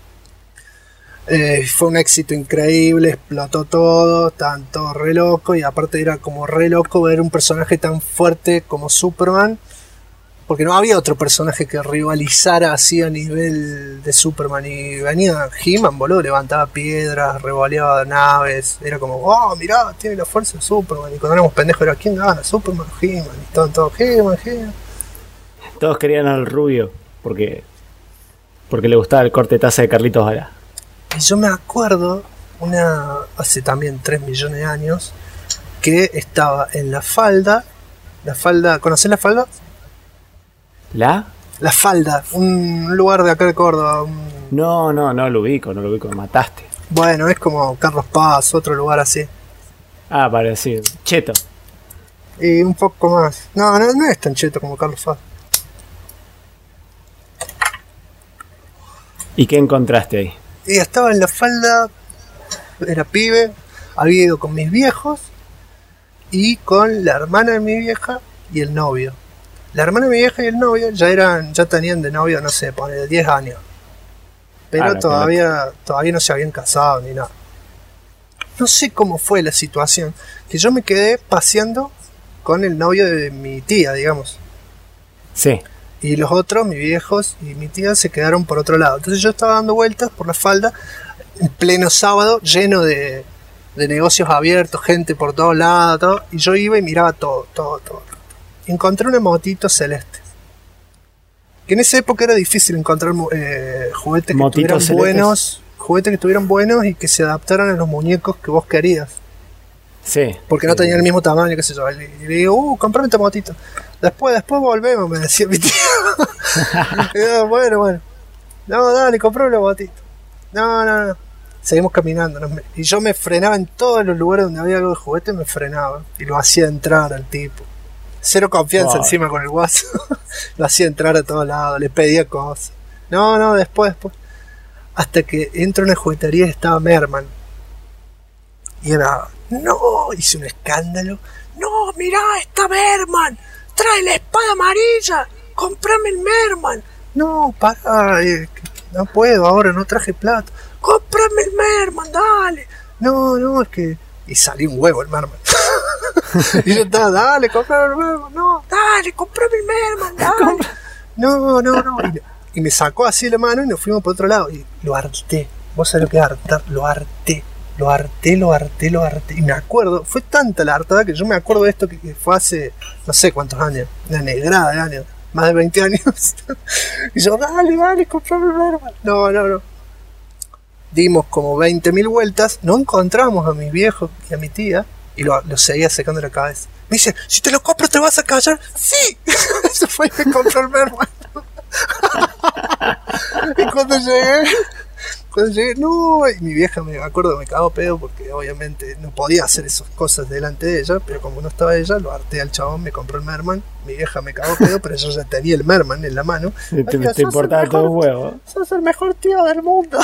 Speaker 2: Fue un éxito increíble, explotó todo, estaban todos re locos, y aparte era como re loco ver un personaje tan fuerte como Superman, porque no había otro personaje que rivalizara así a nivel de Superman. Y venía He-Man, boludo, levantaba piedras, revoleaba naves, era como, oh, mirá, tiene la fuerza de Superman. Y cuando éramos pendejos era, ¿quién gana? Superman o He-Man. Y estaban todos, He-Man.
Speaker 3: Todos querían al rubio, porque le gustaba el corte de taza de Carlitos Vara.
Speaker 2: Y yo me acuerdo, hace también 3 millones de años, que estaba en la falda, ¿conocés la falda?
Speaker 3: ¿La?
Speaker 2: La falda, un lugar de acá de Córdoba.
Speaker 3: No lo ubico, me mataste.
Speaker 2: Bueno, es como Carlos Paz, otro lugar así.
Speaker 3: Ah, parecido. Cheto.
Speaker 2: Y un poco más. No es tan cheto como Carlos Paz.
Speaker 3: ¿Y qué encontraste ahí?
Speaker 2: Y estaba en la falda, era pibe, había ido con mis viejos y con la hermana de mi vieja y el novio. La hermana de mi vieja y el novio ya tenían de novio, no sé, ponele 10 años. pero todavía no se habían casado ni nada. No sé cómo fue la situación, que yo me quedé paseando con el novio de mi tía, digamos.
Speaker 3: Sí.
Speaker 2: Y los otros, mis viejos y mi tía, se quedaron por otro lado. Entonces yo estaba dando vueltas por la falda, en pleno sábado, lleno de negocios abiertos, gente por todos lados, todo, y yo iba y miraba todo. Encontré una motito celeste. Que en esa época era difícil encontrar juguetes que estuvieran buenos. Juguetes que estuvieran buenos y que se adaptaran a los muñecos que vos querías.
Speaker 3: Sí.
Speaker 2: Porque no tenían el mismo tamaño, qué sé yo. Y le digo, comprame este motito. Después volvemos, me decía mi tío. Y yo, bueno. No, dale, comprame la motito. No. Seguimos caminando. Y yo me frenaba en todos los lugares donde había algo de juguete, me frenaba. Y lo hacía entrar al tipo. Cero confianza encima con el guaso. Lo hacía entrar a todos lados, le pedía cosas. No, después. Hasta que entro en una juguetería y estaba Merman. Y era, hice un escándalo. No, mirá, está Merman. Trae la espada amarilla. Comprame el Merman. No, pará, no puedo ahora, no traje plata. Comprame el Merman, dale. No, es que... Y salió un huevo el Merman. Y yo estaba, dale, comprame el Merman. No, dale, comprame el Merman, dale. No. Y me sacó así la mano y nos fuimos por otro lado. Y lo harté. ¿Vos sabés lo que es hartar? Lo harté. Y me acuerdo, fue tanta la hartada que yo me acuerdo de esto que fue hace no sé cuántos años. Una negrada de años. Más de 20 años. Y yo, dale, comprame el Merman. No. Dimos como 20.000 vueltas. No encontramos a mis viejos y a mi tía. Y lo seguía secando la cabeza. Me dice, si te lo compro te vas a callar. Sí. Eso fue y me compró el Merman. Y cuando llegué, no, y mi vieja, me acuerdo, me cagó pedo porque obviamente no podía hacer esas cosas delante de ella, pero como no estaba ella, lo harté al chabón, me compró el Merman, mi vieja me cagó pedo, pero yo ya tenía el Merman en la mano.
Speaker 3: Te importaba todo un huevo.
Speaker 2: Sos el mejor tío del mundo.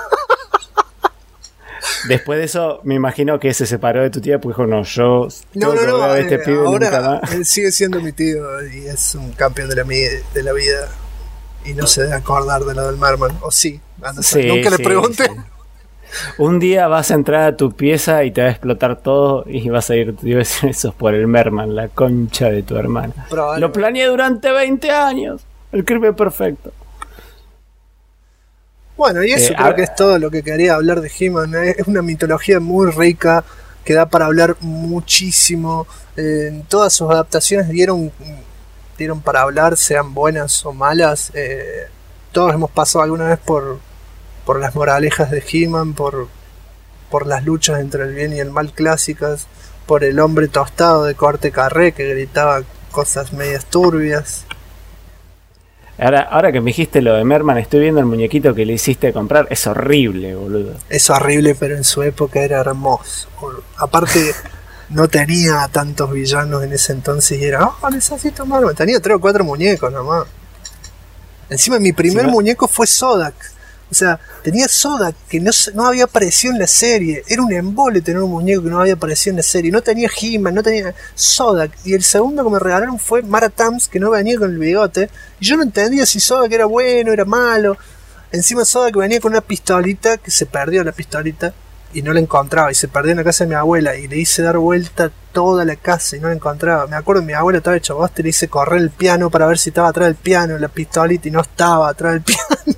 Speaker 3: Después de eso, me imagino que se separó de tu tía porque dijo, yo
Speaker 2: no,
Speaker 3: a este pibe
Speaker 2: ahora
Speaker 3: nunca más.
Speaker 2: Él sigue siendo mi tío y es un campeón de la vida y no se debe acordar de lo del Merman, o sí, nunca le pregunté. Sí.
Speaker 3: Un día vas a entrar a tu pieza y te va a explotar todo y vas a ir, eso es por el Merman, la concha de tu hermana. Lo planeé durante 20 años, el crimen perfecto. Bueno, y eso creo que es todo lo que quería hablar de He-Man. Es una mitología muy rica que da para hablar muchísimo. Todas sus adaptaciones dieron para hablar, sean buenas o malas. Todos hemos pasado alguna vez por las moralejas de He-Man, por las luchas entre el bien y el mal clásicas, por el hombre tostado de corte carré que gritaba cosas medias turbias. Ahora que me dijiste lo de Merman, estoy viendo el muñequito que le hiciste comprar. Es horrible, boludo.
Speaker 2: Es horrible, pero en su época era hermoso. Aparte, no tenía tantos villanos en ese entonces y era, necesito Merman. Tenía 3 o 4 muñecos nomás. Encima mi primer muñeco fue Zodak. O sea, tenía Zodak que no había aparecido en la serie. Era un embole tener un muñeco que no había aparecido en la serie. No tenía He-Man, no tenía Zodak. Y el segundo que me regalaron fue Mara Tams, que no venía con el bigote. Y yo no entendía si Zodak era bueno, era malo. Encima Zodak venía con una pistolita, que se perdió la pistolita. Y no la encontraba. Y se perdió en la casa de mi abuela. Y le hice dar vuelta toda la casa y no la encontraba. Me acuerdo que mi abuela estaba hecha bosta y le hice correr el piano para ver si estaba atrás del piano, la pistolita, y no estaba atrás del piano.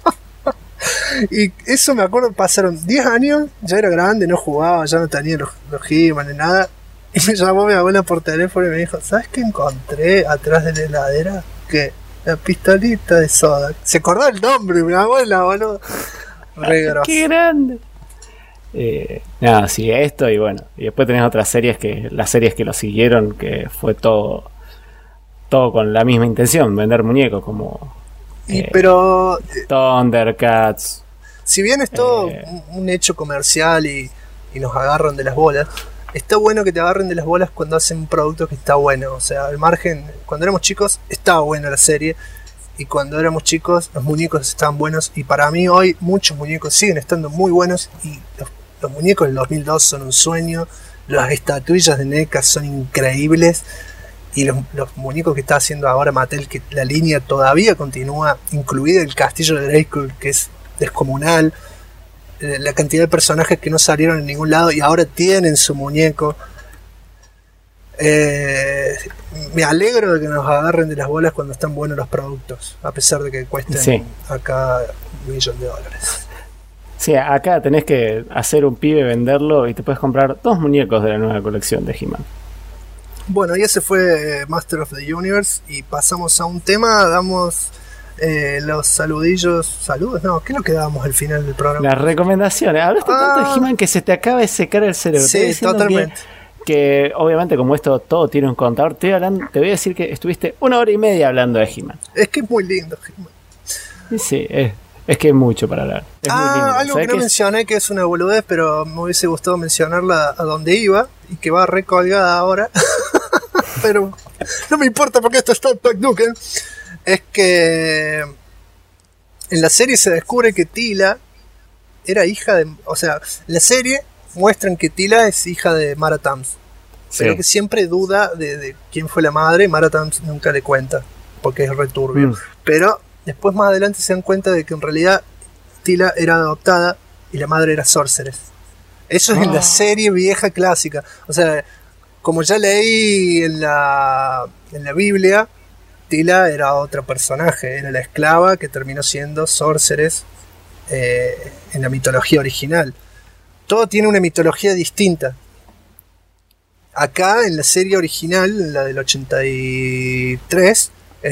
Speaker 2: Y eso me acuerdo, pasaron 10 años, ya era grande, no jugaba, ya no tenía los He-Man ni nada. Y me llamó mi abuela por teléfono y me dijo, ¿sabes qué encontré atrás de la heladera? ¿Qué? La pistolita de Zodak. Se acordó el nombre, mi abuela, boludo. Re grosso.
Speaker 3: ¡Qué grande! Sí, esto y bueno. Y después tenés otras series las series que lo siguieron, que fue todo con la misma intención, vender muñecos como...
Speaker 2: pero
Speaker 3: Thundercats.
Speaker 2: Si bien es todo un hecho comercial y nos agarran de las bolas, está bueno que te agarren de las bolas cuando hacen un producto que está bueno. O sea, al margen, cuando éramos chicos estaba buena la serie, y cuando éramos chicos los muñecos estaban buenos, y para mí hoy muchos muñecos siguen estando muy buenos, y los muñecos del 2002 son un sueño. Las estatuillas de NECA son increíbles. Y los muñecos que está haciendo ahora Mattel, que la línea todavía continúa, incluida el castillo de Grayskull, que es descomunal. La cantidad de personajes que no salieron en ningún lado y ahora tienen su muñeco. Me alegro de que nos agarren de las bolas cuando están buenos los productos, a pesar de que cuesten acá $1.000.000.
Speaker 3: Sí, acá tenés que hacer un pibe, venderlo y te puedes comprar 2 muñecos de la nueva colección de He-Man.
Speaker 2: Bueno, y ese fue Master of the Universe y pasamos a un tema, damos los saludillos. ¿Saludos? No, ¿qué es lo que dábamos al final del programa?
Speaker 3: Las recomendaciones. Hablaste tanto de He-Man que se te acaba de secar el cerebro.
Speaker 2: Sí, totalmente.
Speaker 3: Que obviamente como esto todo tiene un contador, te voy a decir que estuviste 1 hora y media hablando de He-Man.
Speaker 2: Es que es muy lindo He-Man.
Speaker 3: Sí, es que es mucho para hablar. Es muy lindo.
Speaker 2: Algo que no mencioné, que es una boludez, pero me hubiese gustado mencionarla a donde iba y que va recolgada ahora. Pero no me importa porque esto está en Pac Nukem. Es que en la serie se descubre que Teela era hija de... O sea, en la serie muestran que Teela es hija de Mara Tams. Sí. Pero que siempre duda de quién fue la madre. Mara Tams nunca le cuenta porque es returbio. Pero después más adelante se dan cuenta de que en realidad Teela era adoptada y la madre era Sorceress. Eso es en la serie vieja clásica. O sea, como ya leí en la Biblia, Teela era otro personaje, era la esclava que terminó siendo Sorceress en la mitología original. Todo tiene una mitología distinta. Acá en la serie original, la del 83,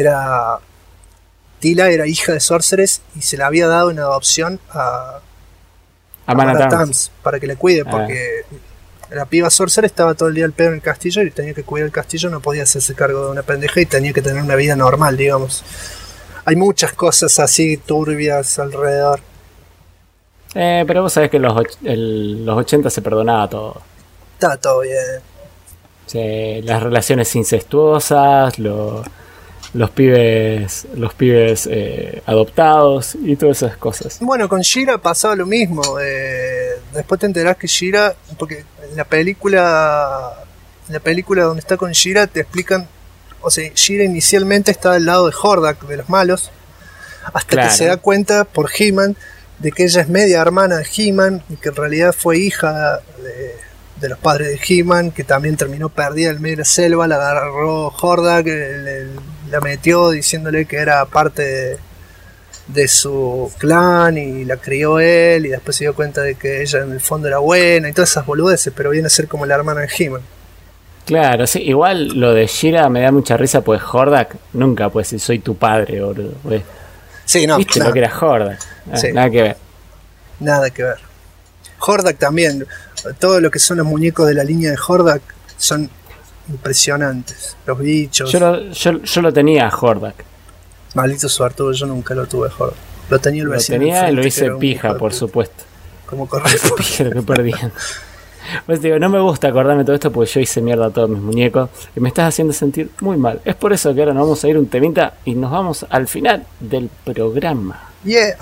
Speaker 2: Teela era hija de Sorceress y se la había dado en adopción a Mara Tams para que le cuide, porque la piba Sorceress estaba todo el día al pedo en el castillo y tenía que cuidar el castillo, no podía hacerse cargo de una pendeja y tenía que tener una vida normal, digamos. Hay muchas cosas así turbias alrededor.
Speaker 3: Pero vos sabés que en los 80 se perdonaba todo.
Speaker 2: Está todo bien.
Speaker 3: Sí, las relaciones incestuosas, los pibes adoptados y todas esas cosas.
Speaker 2: Bueno, con She-Ra pasaba lo mismo. Después te enterás que She-Ra, porque en la película donde está con She-Ra te explican, o sea, She-Ra inicialmente está al lado de Hordak, de los malos, hasta que se da cuenta por He-Man de que ella es media hermana de He-Man y que en realidad fue hija de los padres de He-Man, que también terminó perdida en medio de la selva. La agarró Hordak, la metió diciéndole que era parte de su clan y la crió él, y después se dio cuenta de que ella en el fondo era buena y todas esas boludeces, pero viene a ser como la hermana de He-Man.
Speaker 3: Claro, sí, igual lo de She-Ra me da mucha risa, pues Hordak nunca puede decir soy tu padre, boludo.
Speaker 2: Sí, no,
Speaker 3: ¿viste lo que era Hordak?
Speaker 2: Sí.
Speaker 3: Nada que ver. Nada que ver.
Speaker 2: Hordak también, todo lo que son los muñecos de la línea de Hordak son impresionantes. Los bichos.
Speaker 3: Yo lo tenía a Hordak.
Speaker 2: Maldito suertudo, yo nunca lo tuve Hordak. Lo tenía el vecino.
Speaker 3: Lo tenía y lo hice pija, por supuesto.
Speaker 2: Como correcto.
Speaker 3: Pija lo que perdían. Pues digo, no me gusta acordarme todo esto porque yo hice mierda a todos mis muñecos y me estás haciendo sentir muy mal. Es por eso que ahora nos vamos a ir un temita y nos vamos al final del programa.
Speaker 2: Yeah.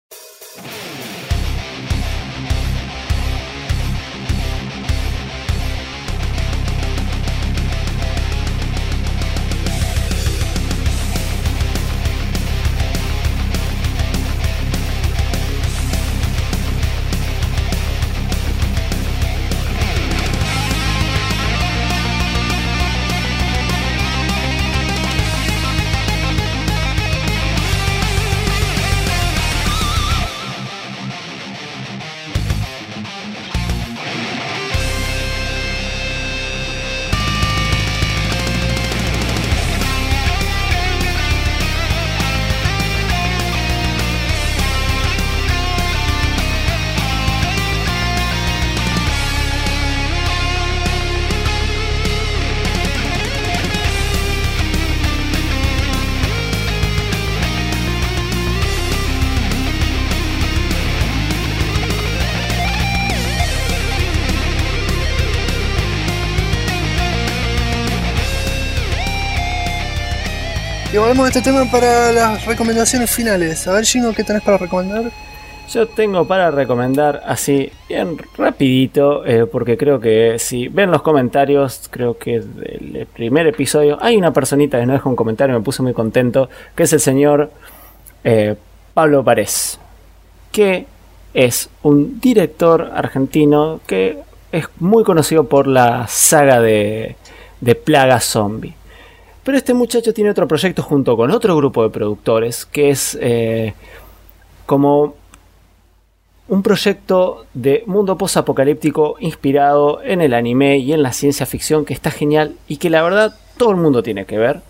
Speaker 2: Y volvemos a este tema para las recomendaciones finales. A ver, Gino, ¿qué tenés para recomendar?
Speaker 3: Yo tengo para recomendar así, bien rapidito, porque creo que si ven los comentarios, creo que del primer episodio, hay una personita que nos deja un comentario, me puso muy contento, que es el señor Pablo Párez. que es un director argentino que es muy conocido por la saga de Plaga Zombie. Pero este muchacho tiene otro proyecto junto con otro grupo de productores que es como un proyecto de mundo post-apocalíptico inspirado en el anime y en la ciencia ficción que está genial y que la verdad todo el mundo tiene que ver.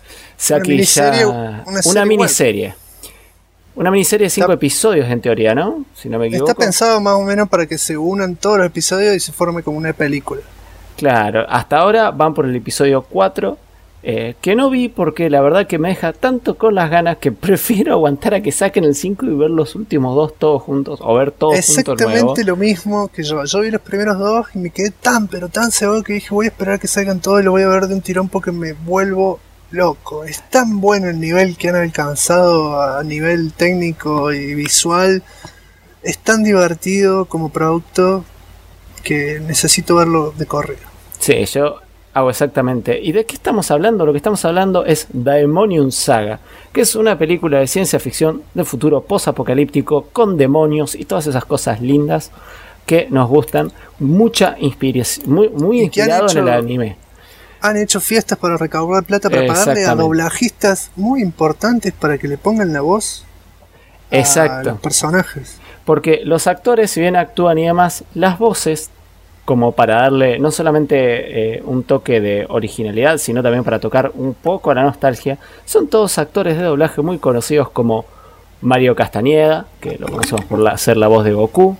Speaker 3: Una miniserie. Una miniserie de 5 episodios en teoría, ¿no? Si no me equivoco.
Speaker 2: Está pensado más o menos para que se unan todos los episodios y se forme como una película.
Speaker 3: Claro, hasta ahora van por el episodio 4, que no vi porque la verdad que me deja tanto con las ganas que prefiero aguantar a que saquen el 5 y ver los últimos 2 todos juntos, o ver todos juntos luego.
Speaker 2: Exactamente lo mismo que yo. Yo vi los primeros 2 y me quedé tan seguro que dije voy a esperar a que salgan todos y lo voy a ver de un tirón porque me vuelvo loco. Es tan bueno el nivel que han alcanzado a nivel técnico y visual. Es tan divertido como producto que necesito verlo de corrido.
Speaker 3: Sí, yo hago exactamente. ¿Y de qué estamos hablando? Lo que estamos hablando es Daemonium Saga, que es una película de ciencia ficción de futuro post-apocalíptico con demonios y todas esas cosas lindas que nos gustan. Mucha inspiración, muy inspirado en el anime.
Speaker 2: Han hecho fiestas para recaudar plata para pagarle a doblajistas muy importantes para que le pongan la voz a los personajes.
Speaker 3: Porque los actores, si bien actúan y demás, las voces, como para darle no solamente un toque de originalidad, sino también para tocar un poco a la nostalgia, son todos actores de doblaje muy conocidos como Mario Castañeda, que lo conocemos por ser la voz de Goku,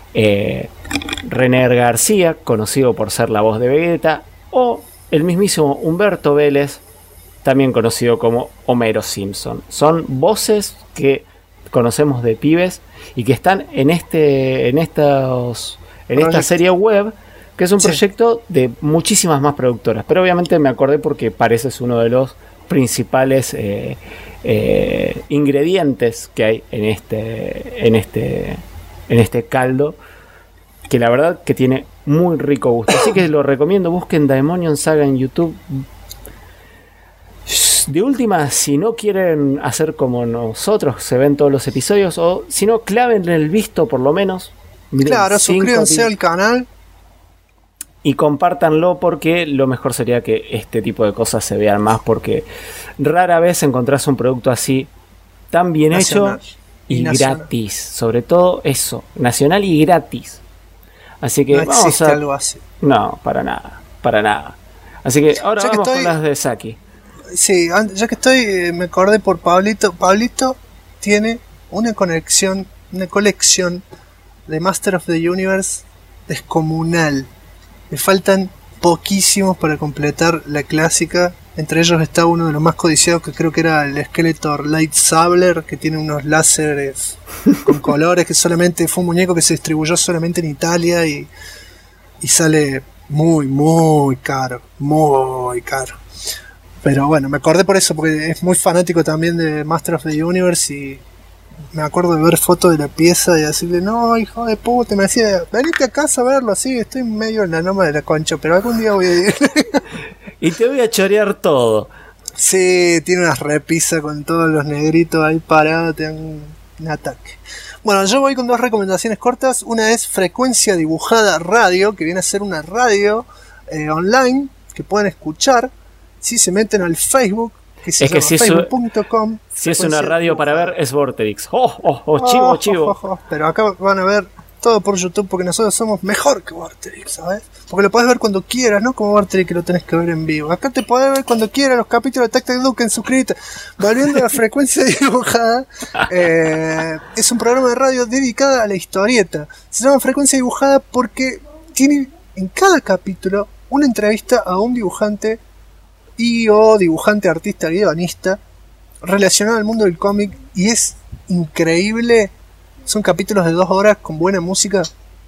Speaker 3: René García, conocido por ser la voz de Vegeta, o el mismísimo Humberto Vélez, también conocido como Homero Simpson. Son voces que conocemos de pibes y que están en esta serie web, que es un proyecto de muchísimas más productoras. Pero obviamente me acordé porque pareces uno de los principales ingredientes que hay en este caldo, que la verdad que tiene muy rico gusto. Así que lo recomiendo, busquen Daemonium Saga en YouTube. De última, si no quieren hacer como nosotros, se ven todos los episodios, o si no, claven el visto por lo menos. Miren,
Speaker 2: claro, suscríbanse al canal
Speaker 3: y compártanlo, porque lo mejor sería que este tipo de cosas se vean más, porque rara vez encontrás un producto así tan bien hecho y gratis. Sobre todo eso, nacional y gratis. Así que
Speaker 2: no existe algo así.
Speaker 3: No, para nada. Así que ahora vamos con las de Saki.
Speaker 2: Sí, ya que estoy, me acordé por Pablito. Pablito tiene una colección de Master of the Universe descomunal. Le faltan poquísimos para completar la clásica. Entre ellos está uno de los más codiciados, que creo que era el Skeletor Lightsabler, que tiene unos láseres con colores, que solamente fue un muñeco que se distribuyó solamente en Italia y sale muy caro. Pero bueno, me acordé por eso, porque es muy fanático también de Master of the Universe y me acuerdo de ver fotos de la pieza y decirle, no, hijo de puta, me decía, venite a casa a verlo, así, estoy medio en la noma de la concha, pero algún día voy a ir.
Speaker 3: Y te voy a chorear todo.
Speaker 2: Sí, tiene unas repisas con todos los negritos ahí parados, te dan un ataque. Bueno, yo voy con 2 recomendaciones cortas. Una es Frecuencia Dibujada Radio, que viene a ser una radio online que pueden escuchar si se meten al Facebook, que se llama facebook.com.
Speaker 3: Si es una radio para ver, es Vorterix. Chivo.
Speaker 2: Pero acá van a ver todo por YouTube, porque nosotros somos mejor que Vorterix, ¿sabes? Porque lo podés ver cuando quieras, no como Vorterix que lo tenés que ver en vivo. Acá te podés ver cuando quieras los capítulos de Tac Tac Duken, suscríbete. Volviendo a la Frecuencia Dibujada, es un programa de radio dedicado a la historieta. Se llama Frecuencia Dibujada porque tiene en cada capítulo una entrevista a un dibujante o dibujante, artista, guionista relacionado al mundo del cómic, y es increíble. Son capítulos de 2 horas con buena música.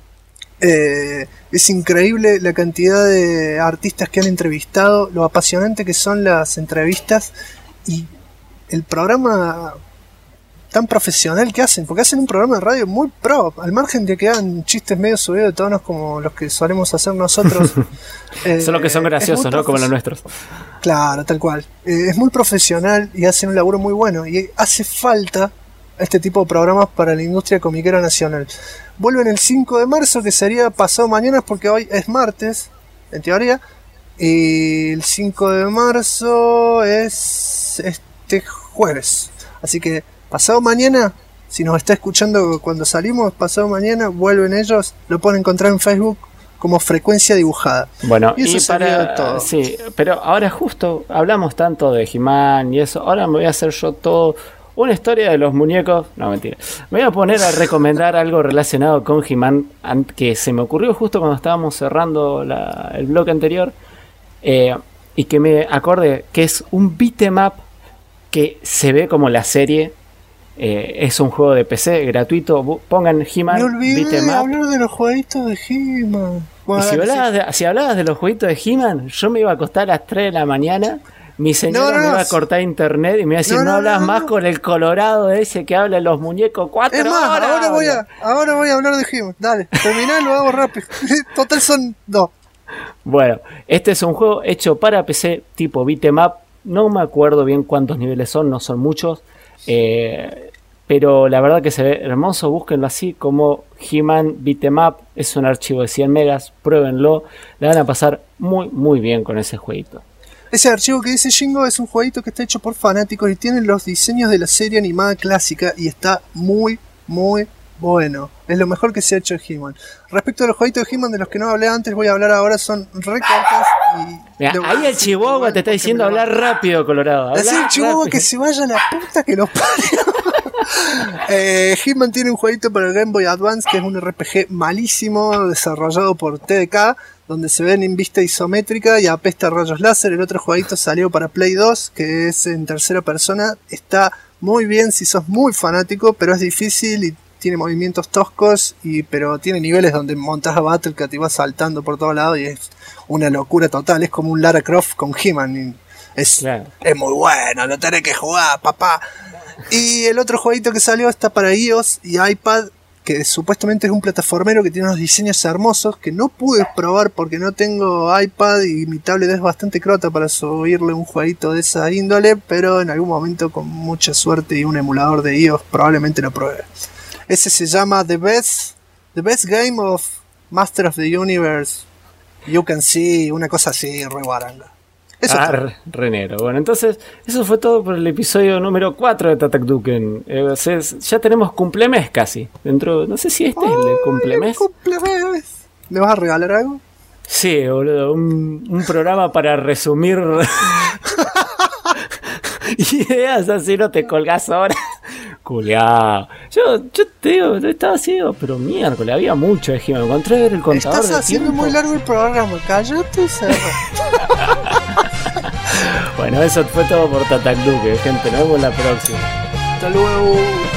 Speaker 2: Es increíble la cantidad de artistas que han entrevistado, lo apasionante que son las entrevistas y el programa tan profesional que hacen, porque hacen un programa de radio muy pro, al margen de que hagan chistes medio subidos de tonos como los que solemos hacer nosotros.
Speaker 3: Son los que son graciosos, ¿no? Como los nuestros.
Speaker 2: Claro, tal cual. Es muy profesional y hacen un laburo muy bueno, y hace falta este tipo de programas para la industria comiquera nacional. Vuelven el 5 de marzo, que sería pasado mañana, porque hoy es martes, en teoría. Y el 5 de marzo es este jueves. Así que pasado mañana, si nos está escuchando cuando salimos, pasado mañana vuelven ellos. Lo pueden encontrar en Facebook como Frecuencia Dibujada.
Speaker 3: Bueno,
Speaker 2: y eso sería todo.
Speaker 3: Sí, pero ahora justo hablamos tanto de He-Man y eso. Ahora me voy a hacer yo todo una historia de los muñecos. No, mentira. Me voy a poner a recomendar algo relacionado con He-Man que se me ocurrió justo cuando estábamos cerrando el bloque anterior. Y que me acordé que es un beat'em up que se ve como la serie. Es un juego de PC gratuito. Pongan He-Man.
Speaker 2: Me olvidé
Speaker 3: beat'em
Speaker 2: de
Speaker 3: up.
Speaker 2: hablar de los jueguitos de He-Man. Bueno,
Speaker 3: Y si hablabas de los jueguitos de He-Man, yo me iba a acostar a las 3 de la mañana. Mi señora me iba a cortar internet y me iba a decir: no hablas más con el colorado ese que habla de los muñecos 4
Speaker 2: es más,
Speaker 3: horas.
Speaker 2: ahora voy a hablar de He-Man. Dale, terminá y lo hago rápido. Total son 2.
Speaker 3: Bueno, este es un juego hecho para PC tipo beat'em up. No me acuerdo bien cuántos niveles son, no son muchos. Pero la verdad que se ve hermoso. Búsquenlo así como He-Man beat'em up. Es un archivo de 100 megas. Pruébenlo. La van a pasar muy muy bien con ese jueguito.
Speaker 2: Ese archivo que dice Jingo es un jueguito que está hecho por fanáticos y tiene los diseños de la serie animada clásica y está muy muy bueno. Es lo mejor que se ha hecho de He-Man. Respecto a los jueguitos de He-Man de los que no hablé antes, voy a hablar ahora. Son recortes y...
Speaker 3: Mirá, ahí el Chihuahua te está diciendo hablar rápido, Colorado.
Speaker 2: Así el Chihuahua que se vaya a la puta que los parió. He-Man tiene un jueguito para el Game Boy Advance que es un RPG malísimo desarrollado por TDK, donde se ven en vista isométrica y apesta rayos láser. El otro jueguito salió para Play 2, que es en tercera persona. Está muy bien si sos muy fanático, pero es difícil y tiene movimientos toscos, pero tiene niveles donde montás a Battlecat y vas saltando por todos lados y es una locura total. Es como un Lara Croft con He-Man. Es muy bueno, lo tenés que jugar, papá. Y el otro jueguito que salió está para iOS y iPad, que supuestamente es un plataformero que tiene unos diseños hermosos que no pude probar porque no tengo iPad y mi tablet es bastante crota para subirle un jueguito de esa índole, pero en algún momento con mucha suerte y un emulador de iOS probablemente lo pruebe. Ese se llama The Best Game of Master of the Universe You Can See, una cosa así, re guaranga.
Speaker 3: Renero. Bueno, entonces, eso fue todo por el episodio número 4 de Tatakduken. Ya tenemos cumplemes casi. Dentro, no sé si este es el cumplemes.
Speaker 2: ¿Me vas a regalar algo?
Speaker 3: Sí, boludo. Un programa para resumir ideas, así no te colgás ahora. Culeado. Yo te digo, estaba ciego, pero miércoles, había mucho de He-Man. Encontré el contador.
Speaker 2: Estás haciendo
Speaker 3: tiempo.
Speaker 2: muy largo el programa, cállate y cerra.
Speaker 3: Bueno, eso fue todo por Tatakduke, gente. Nos vemos la próxima.
Speaker 2: Hasta luego.